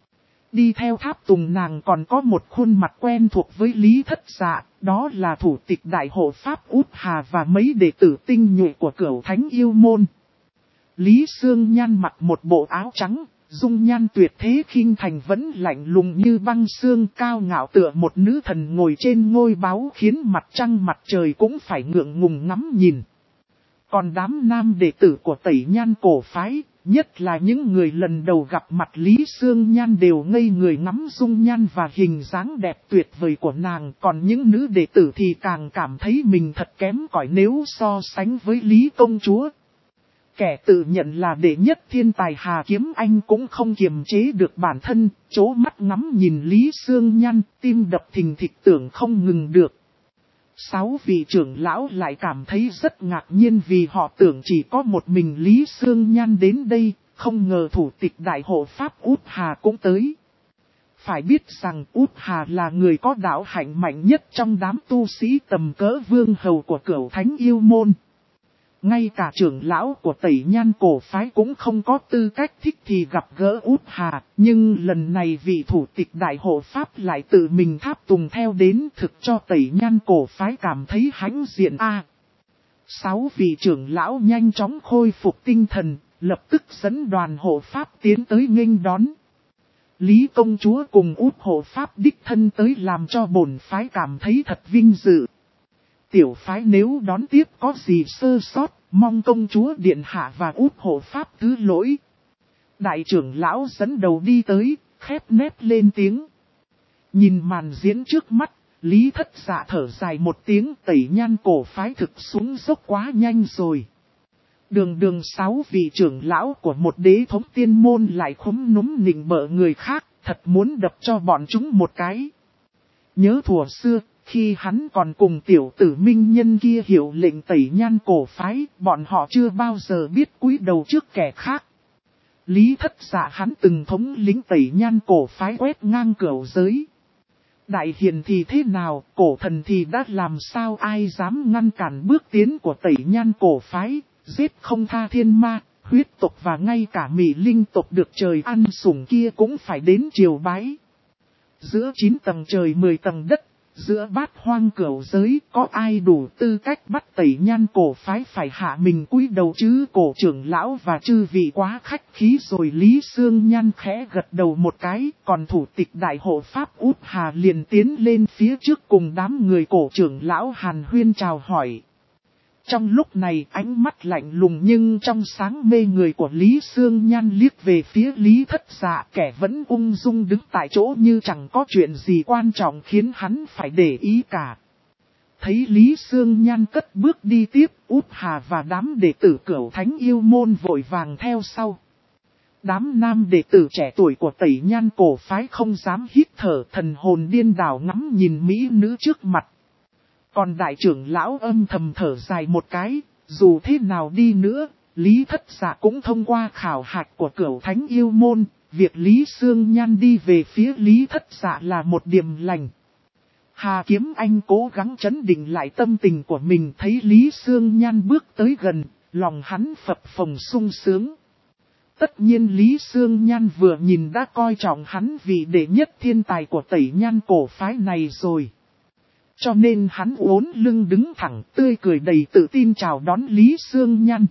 Đi theo tháp tùng nàng còn có một khuôn mặt quen thuộc với Lý Thất Dạ, đó là thủ tịch đại hộ pháp Út Hà và mấy đệ tử tinh nhuệ của Cửu Thánh Yêu Môn. Lý Sương Nhan mặc một bộ áo trắng. Dung nhan tuyệt thế khinh thành vẫn lạnh lùng như băng xương, cao ngạo tựa một nữ thần ngồi trên ngôi báu, khiến mặt trăng mặt trời cũng phải ngượng ngùng ngắm nhìn. Còn đám nam đệ tử của Tẩy Nhan cổ phái, nhất là những người lần đầu gặp mặt Lý Sương Nhan đều ngây người ngắm dung nhan và hình dáng đẹp tuyệt vời của nàng. Còn những nữ đệ tử thì càng cảm thấy mình thật kém cỏi nếu so sánh với Lý công chúa. Kẻ tự nhận là đệ nhất thiên tài Hà Kiếm Anh cũng không kiềm chế được bản thân, chố mắt ngắm nhìn Lý Sương Nhan, tim đập thình thịch tưởng không ngừng được. 6 vị trưởng lão lại cảm thấy rất ngạc nhiên vì họ tưởng chỉ có một mình Lý Sương Nhan đến đây, không ngờ thủ tịch đại hộ pháp Út Hà cũng tới. Phải biết rằng Út Hà là người có đạo hạnh mạnh nhất trong đám tu sĩ tầm cỡ vương hầu của Cửu Thánh Yêu Môn. Ngay cả trưởng lão của Tẩy Nhan cổ phái cũng không có tư cách thích thì gặp gỡ Út Hà, nhưng lần này vị thủ tịch đại hộ pháp lại tự mình tháp tùng theo đến, thực cho Tẩy Nhan cổ phái cảm thấy hãnh diện a. 6 vị trưởng lão nhanh chóng khôi phục tinh thần, lập tức dẫn đoàn hộ pháp tiến tới nghênh đón. Lý công chúa cùng Út hộ pháp đích thân tới làm cho bổn phái cảm thấy thật vinh dự. Tiểu phái nếu đón tiếp có gì sơ sót, mong công chúa điện hạ và Út hộ pháp thứ lỗi. Đại trưởng lão dẫn đầu đi tới, khép nép lên tiếng. Nhìn màn diễn trước mắt, Lý Thất Dạ thở dài một tiếng, Tẩy Nhan cổ phái thực xuống dốc quá nhanh rồi. Đường 6 vị trưởng lão của một đế thống tiên môn lại khúm núm nịnh bợ người khác, thật muốn đập cho bọn chúng một cái. Nhớ thuở xưa, khi hắn còn cùng tiểu tử minh nhân kia hiệu lệnh Tẩy Nhan cổ phái, bọn họ chưa bao giờ biết cúi đầu trước kẻ khác. Lý Thất Dạ hắn từng thống lĩnh Tẩy Nhan cổ phái quét ngang cửu giới. Đại hiền thì thế nào, cổ thần thì đã làm sao, ai dám ngăn cản bước tiến của Tẩy Nhan cổ phái, giết không tha thiên ma, huyết tộc và ngay cả Mị Linh tộc được trời ăn sủng kia cũng phải đến triều bái. Giữa 9 tầng trời 10 tầng đất, giữa bát hoang cửu giới, có ai đủ tư cách bắt Tẩy Nhan cổ phái phải hạ mình cúi đầu chứ? Cổ trưởng lão và chư vị quá khách khí rồi. Lý Sương Nhan khẽ gật đầu một cái, còn thủ tịch đại hộ pháp Út Hà liền tiến lên phía trước cùng đám người cổ trưởng lão hàn huyên chào hỏi. Trong lúc này ánh mắt lạnh lùng nhưng trong sáng mê người của Lý Sương Nhan liếc về phía Lý Thất Dạ, kẻ vẫn ung dung đứng tại chỗ như chẳng có chuyện gì quan trọng khiến hắn phải để ý cả. Thấy Lý Sương Nhan cất bước đi tiếp, Út Hà và đám đệ tử Cửu Thánh Yêu Môn vội vàng theo sau. Đám nam đệ tử trẻ tuổi của Tẩy Nhan cổ phái không dám hít thở, thần hồn điên đảo ngắm nhìn mỹ nữ trước mặt. Còn đại trưởng lão âm thầm thở dài một cái, dù thế nào đi nữa, Lý Thất Dạ cũng thông qua khảo hạch của Cửu Thánh Yêu Môn, việc Lý Sương Nhan đi về phía Lý Thất Dạ là một điểm lành. Hà Kiếm Anh cố gắng trấn định lại tâm tình của mình, thấy Lý Sương Nhan bước tới gần, lòng hắn phập phồng sung sướng. Tất nhiên Lý Sương Nhan vừa nhìn đã coi trọng hắn vì đệ nhất thiên tài của Tẩy Nhan cổ phái này rồi. Cho nên hắn uốn lưng đứng thẳng, tươi cười đầy tự tin chào đón Lý Sương Nhan.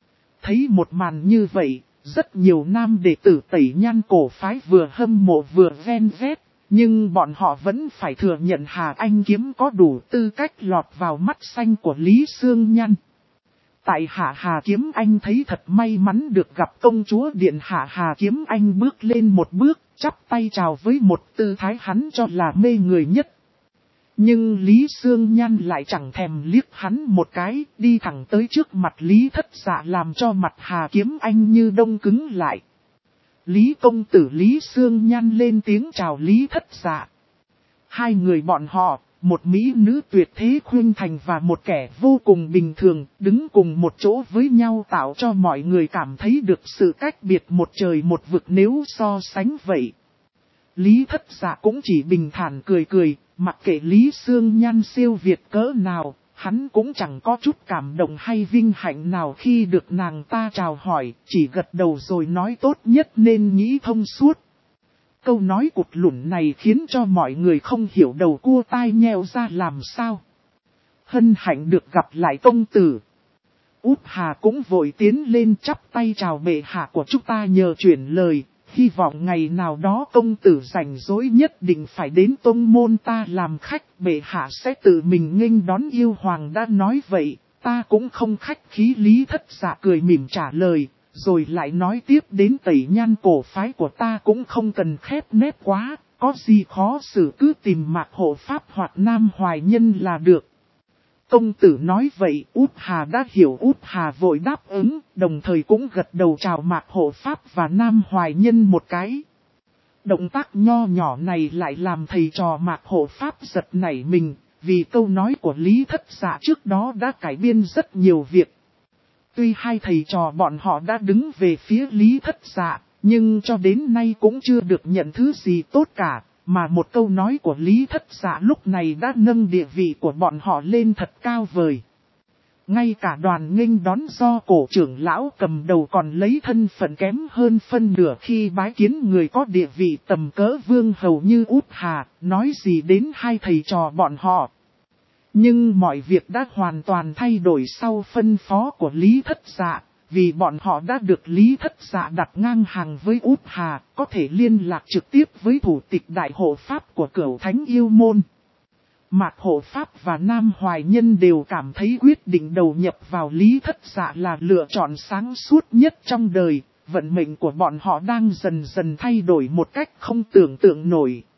Thấy một màn như vậy, rất nhiều nam đệ tử Tẩy Nhan cổ phái vừa hâm mộ vừa ven vét, nhưng bọn họ vẫn phải thừa nhận Hà Anh Kiếm có đủ tư cách lọt vào mắt xanh của Lý Sương Nhan. Tại Hà Kiếm Anh thấy thật may mắn được gặp công chúa điện hạ. Hà Kiếm Anh bước lên một bước, chắp tay chào với một tư thái hắn cho là mê người nhất. Nhưng Lý Sương Nhan lại chẳng thèm liếc hắn một cái, đi thẳng tới trước mặt Lý Thất Dạ làm cho mặt Hà Kiếm Anh như đông cứng lại. Lý công tử Lý Sương Nhan lên tiếng chào Lý Thất Dạ. Hai người bọn họ, một mỹ nữ tuyệt thế khuynh thành và một kẻ vô cùng bình thường, đứng cùng một chỗ với nhau tạo cho mọi người cảm thấy được sự cách biệt một trời một vực nếu so sánh vậy. Lý Thất Dạ cũng chỉ bình thản cười cười, mặc kệ Lý Sương Nhan siêu việt cỡ nào, hắn cũng chẳng có chút cảm động hay vinh hạnh nào khi được nàng ta chào hỏi, chỉ gật đầu rồi nói tốt nhất nên nghĩ thông suốt. Câu nói cụt lủn này khiến cho mọi người không hiểu đầu cua tai nheo ra làm sao. Hân hạnh được gặp lại công tử. Út Hà cũng vội tiến lên chắp tay chào bệ hạ của chúng ta nhờ chuyển lời. Hy vọng ngày nào đó công tử rảnh rỗi nhất định phải đến tông môn ta làm khách. Bệ hạ sẽ tự mình nghênh đón yêu hoàng đã nói vậy. Ta cũng không khách khí. Lý Thất Dạ cười mỉm trả lời. Rồi lại nói tiếp đến Tẩy Nhan cổ phái của ta cũng không cần khép nép quá. Có gì khó xử cứ tìm Mạc Hộ Pháp hoặc Nam Hoài Nhân là được. Công tử nói vậy Út Hà đã hiểu. Út Hà vội đáp ứng, đồng thời cũng gật đầu chào Mạc Hộ Pháp và Nam Hoài Nhân một cái. Động tác nho nhỏ này lại làm thầy trò Mạc Hộ Pháp giật nảy mình, vì câu nói của Lý Thất Dạ trước đó đã cải biên rất nhiều việc. Tuy hai thầy trò bọn họ đã đứng về phía Lý Thất Dạ, nhưng cho đến nay cũng chưa được nhận thứ gì tốt cả. Mà một câu nói của Lý Thất Dạ lúc này đã nâng địa vị của bọn họ lên thật cao vời. Ngay cả đoàn nghênh đón do cổ trưởng lão cầm đầu còn lấy thân phận kém hơn phân nửa khi bái kiến người có địa vị tầm cỡ vương hầu như Út Hà, nói gì đến hai thầy trò bọn họ. Nhưng mọi việc đã hoàn toàn thay đổi sau phân phó của Lý Thất Dạ. Vì bọn họ đã được Lý Thất Dạ đặt ngang hàng với Út Hà, có thể liên lạc trực tiếp với thủ tịch đại hộ pháp của Cửu Thánh Yêu Môn. Mạc Hộ Pháp và Nam Hoài Nhân đều cảm thấy quyết định đầu nhập vào Lý Thất Dạ là lựa chọn sáng suốt nhất trong đời. Vận mệnh của bọn họ đang dần dần thay đổi một cách không tưởng tượng nổi.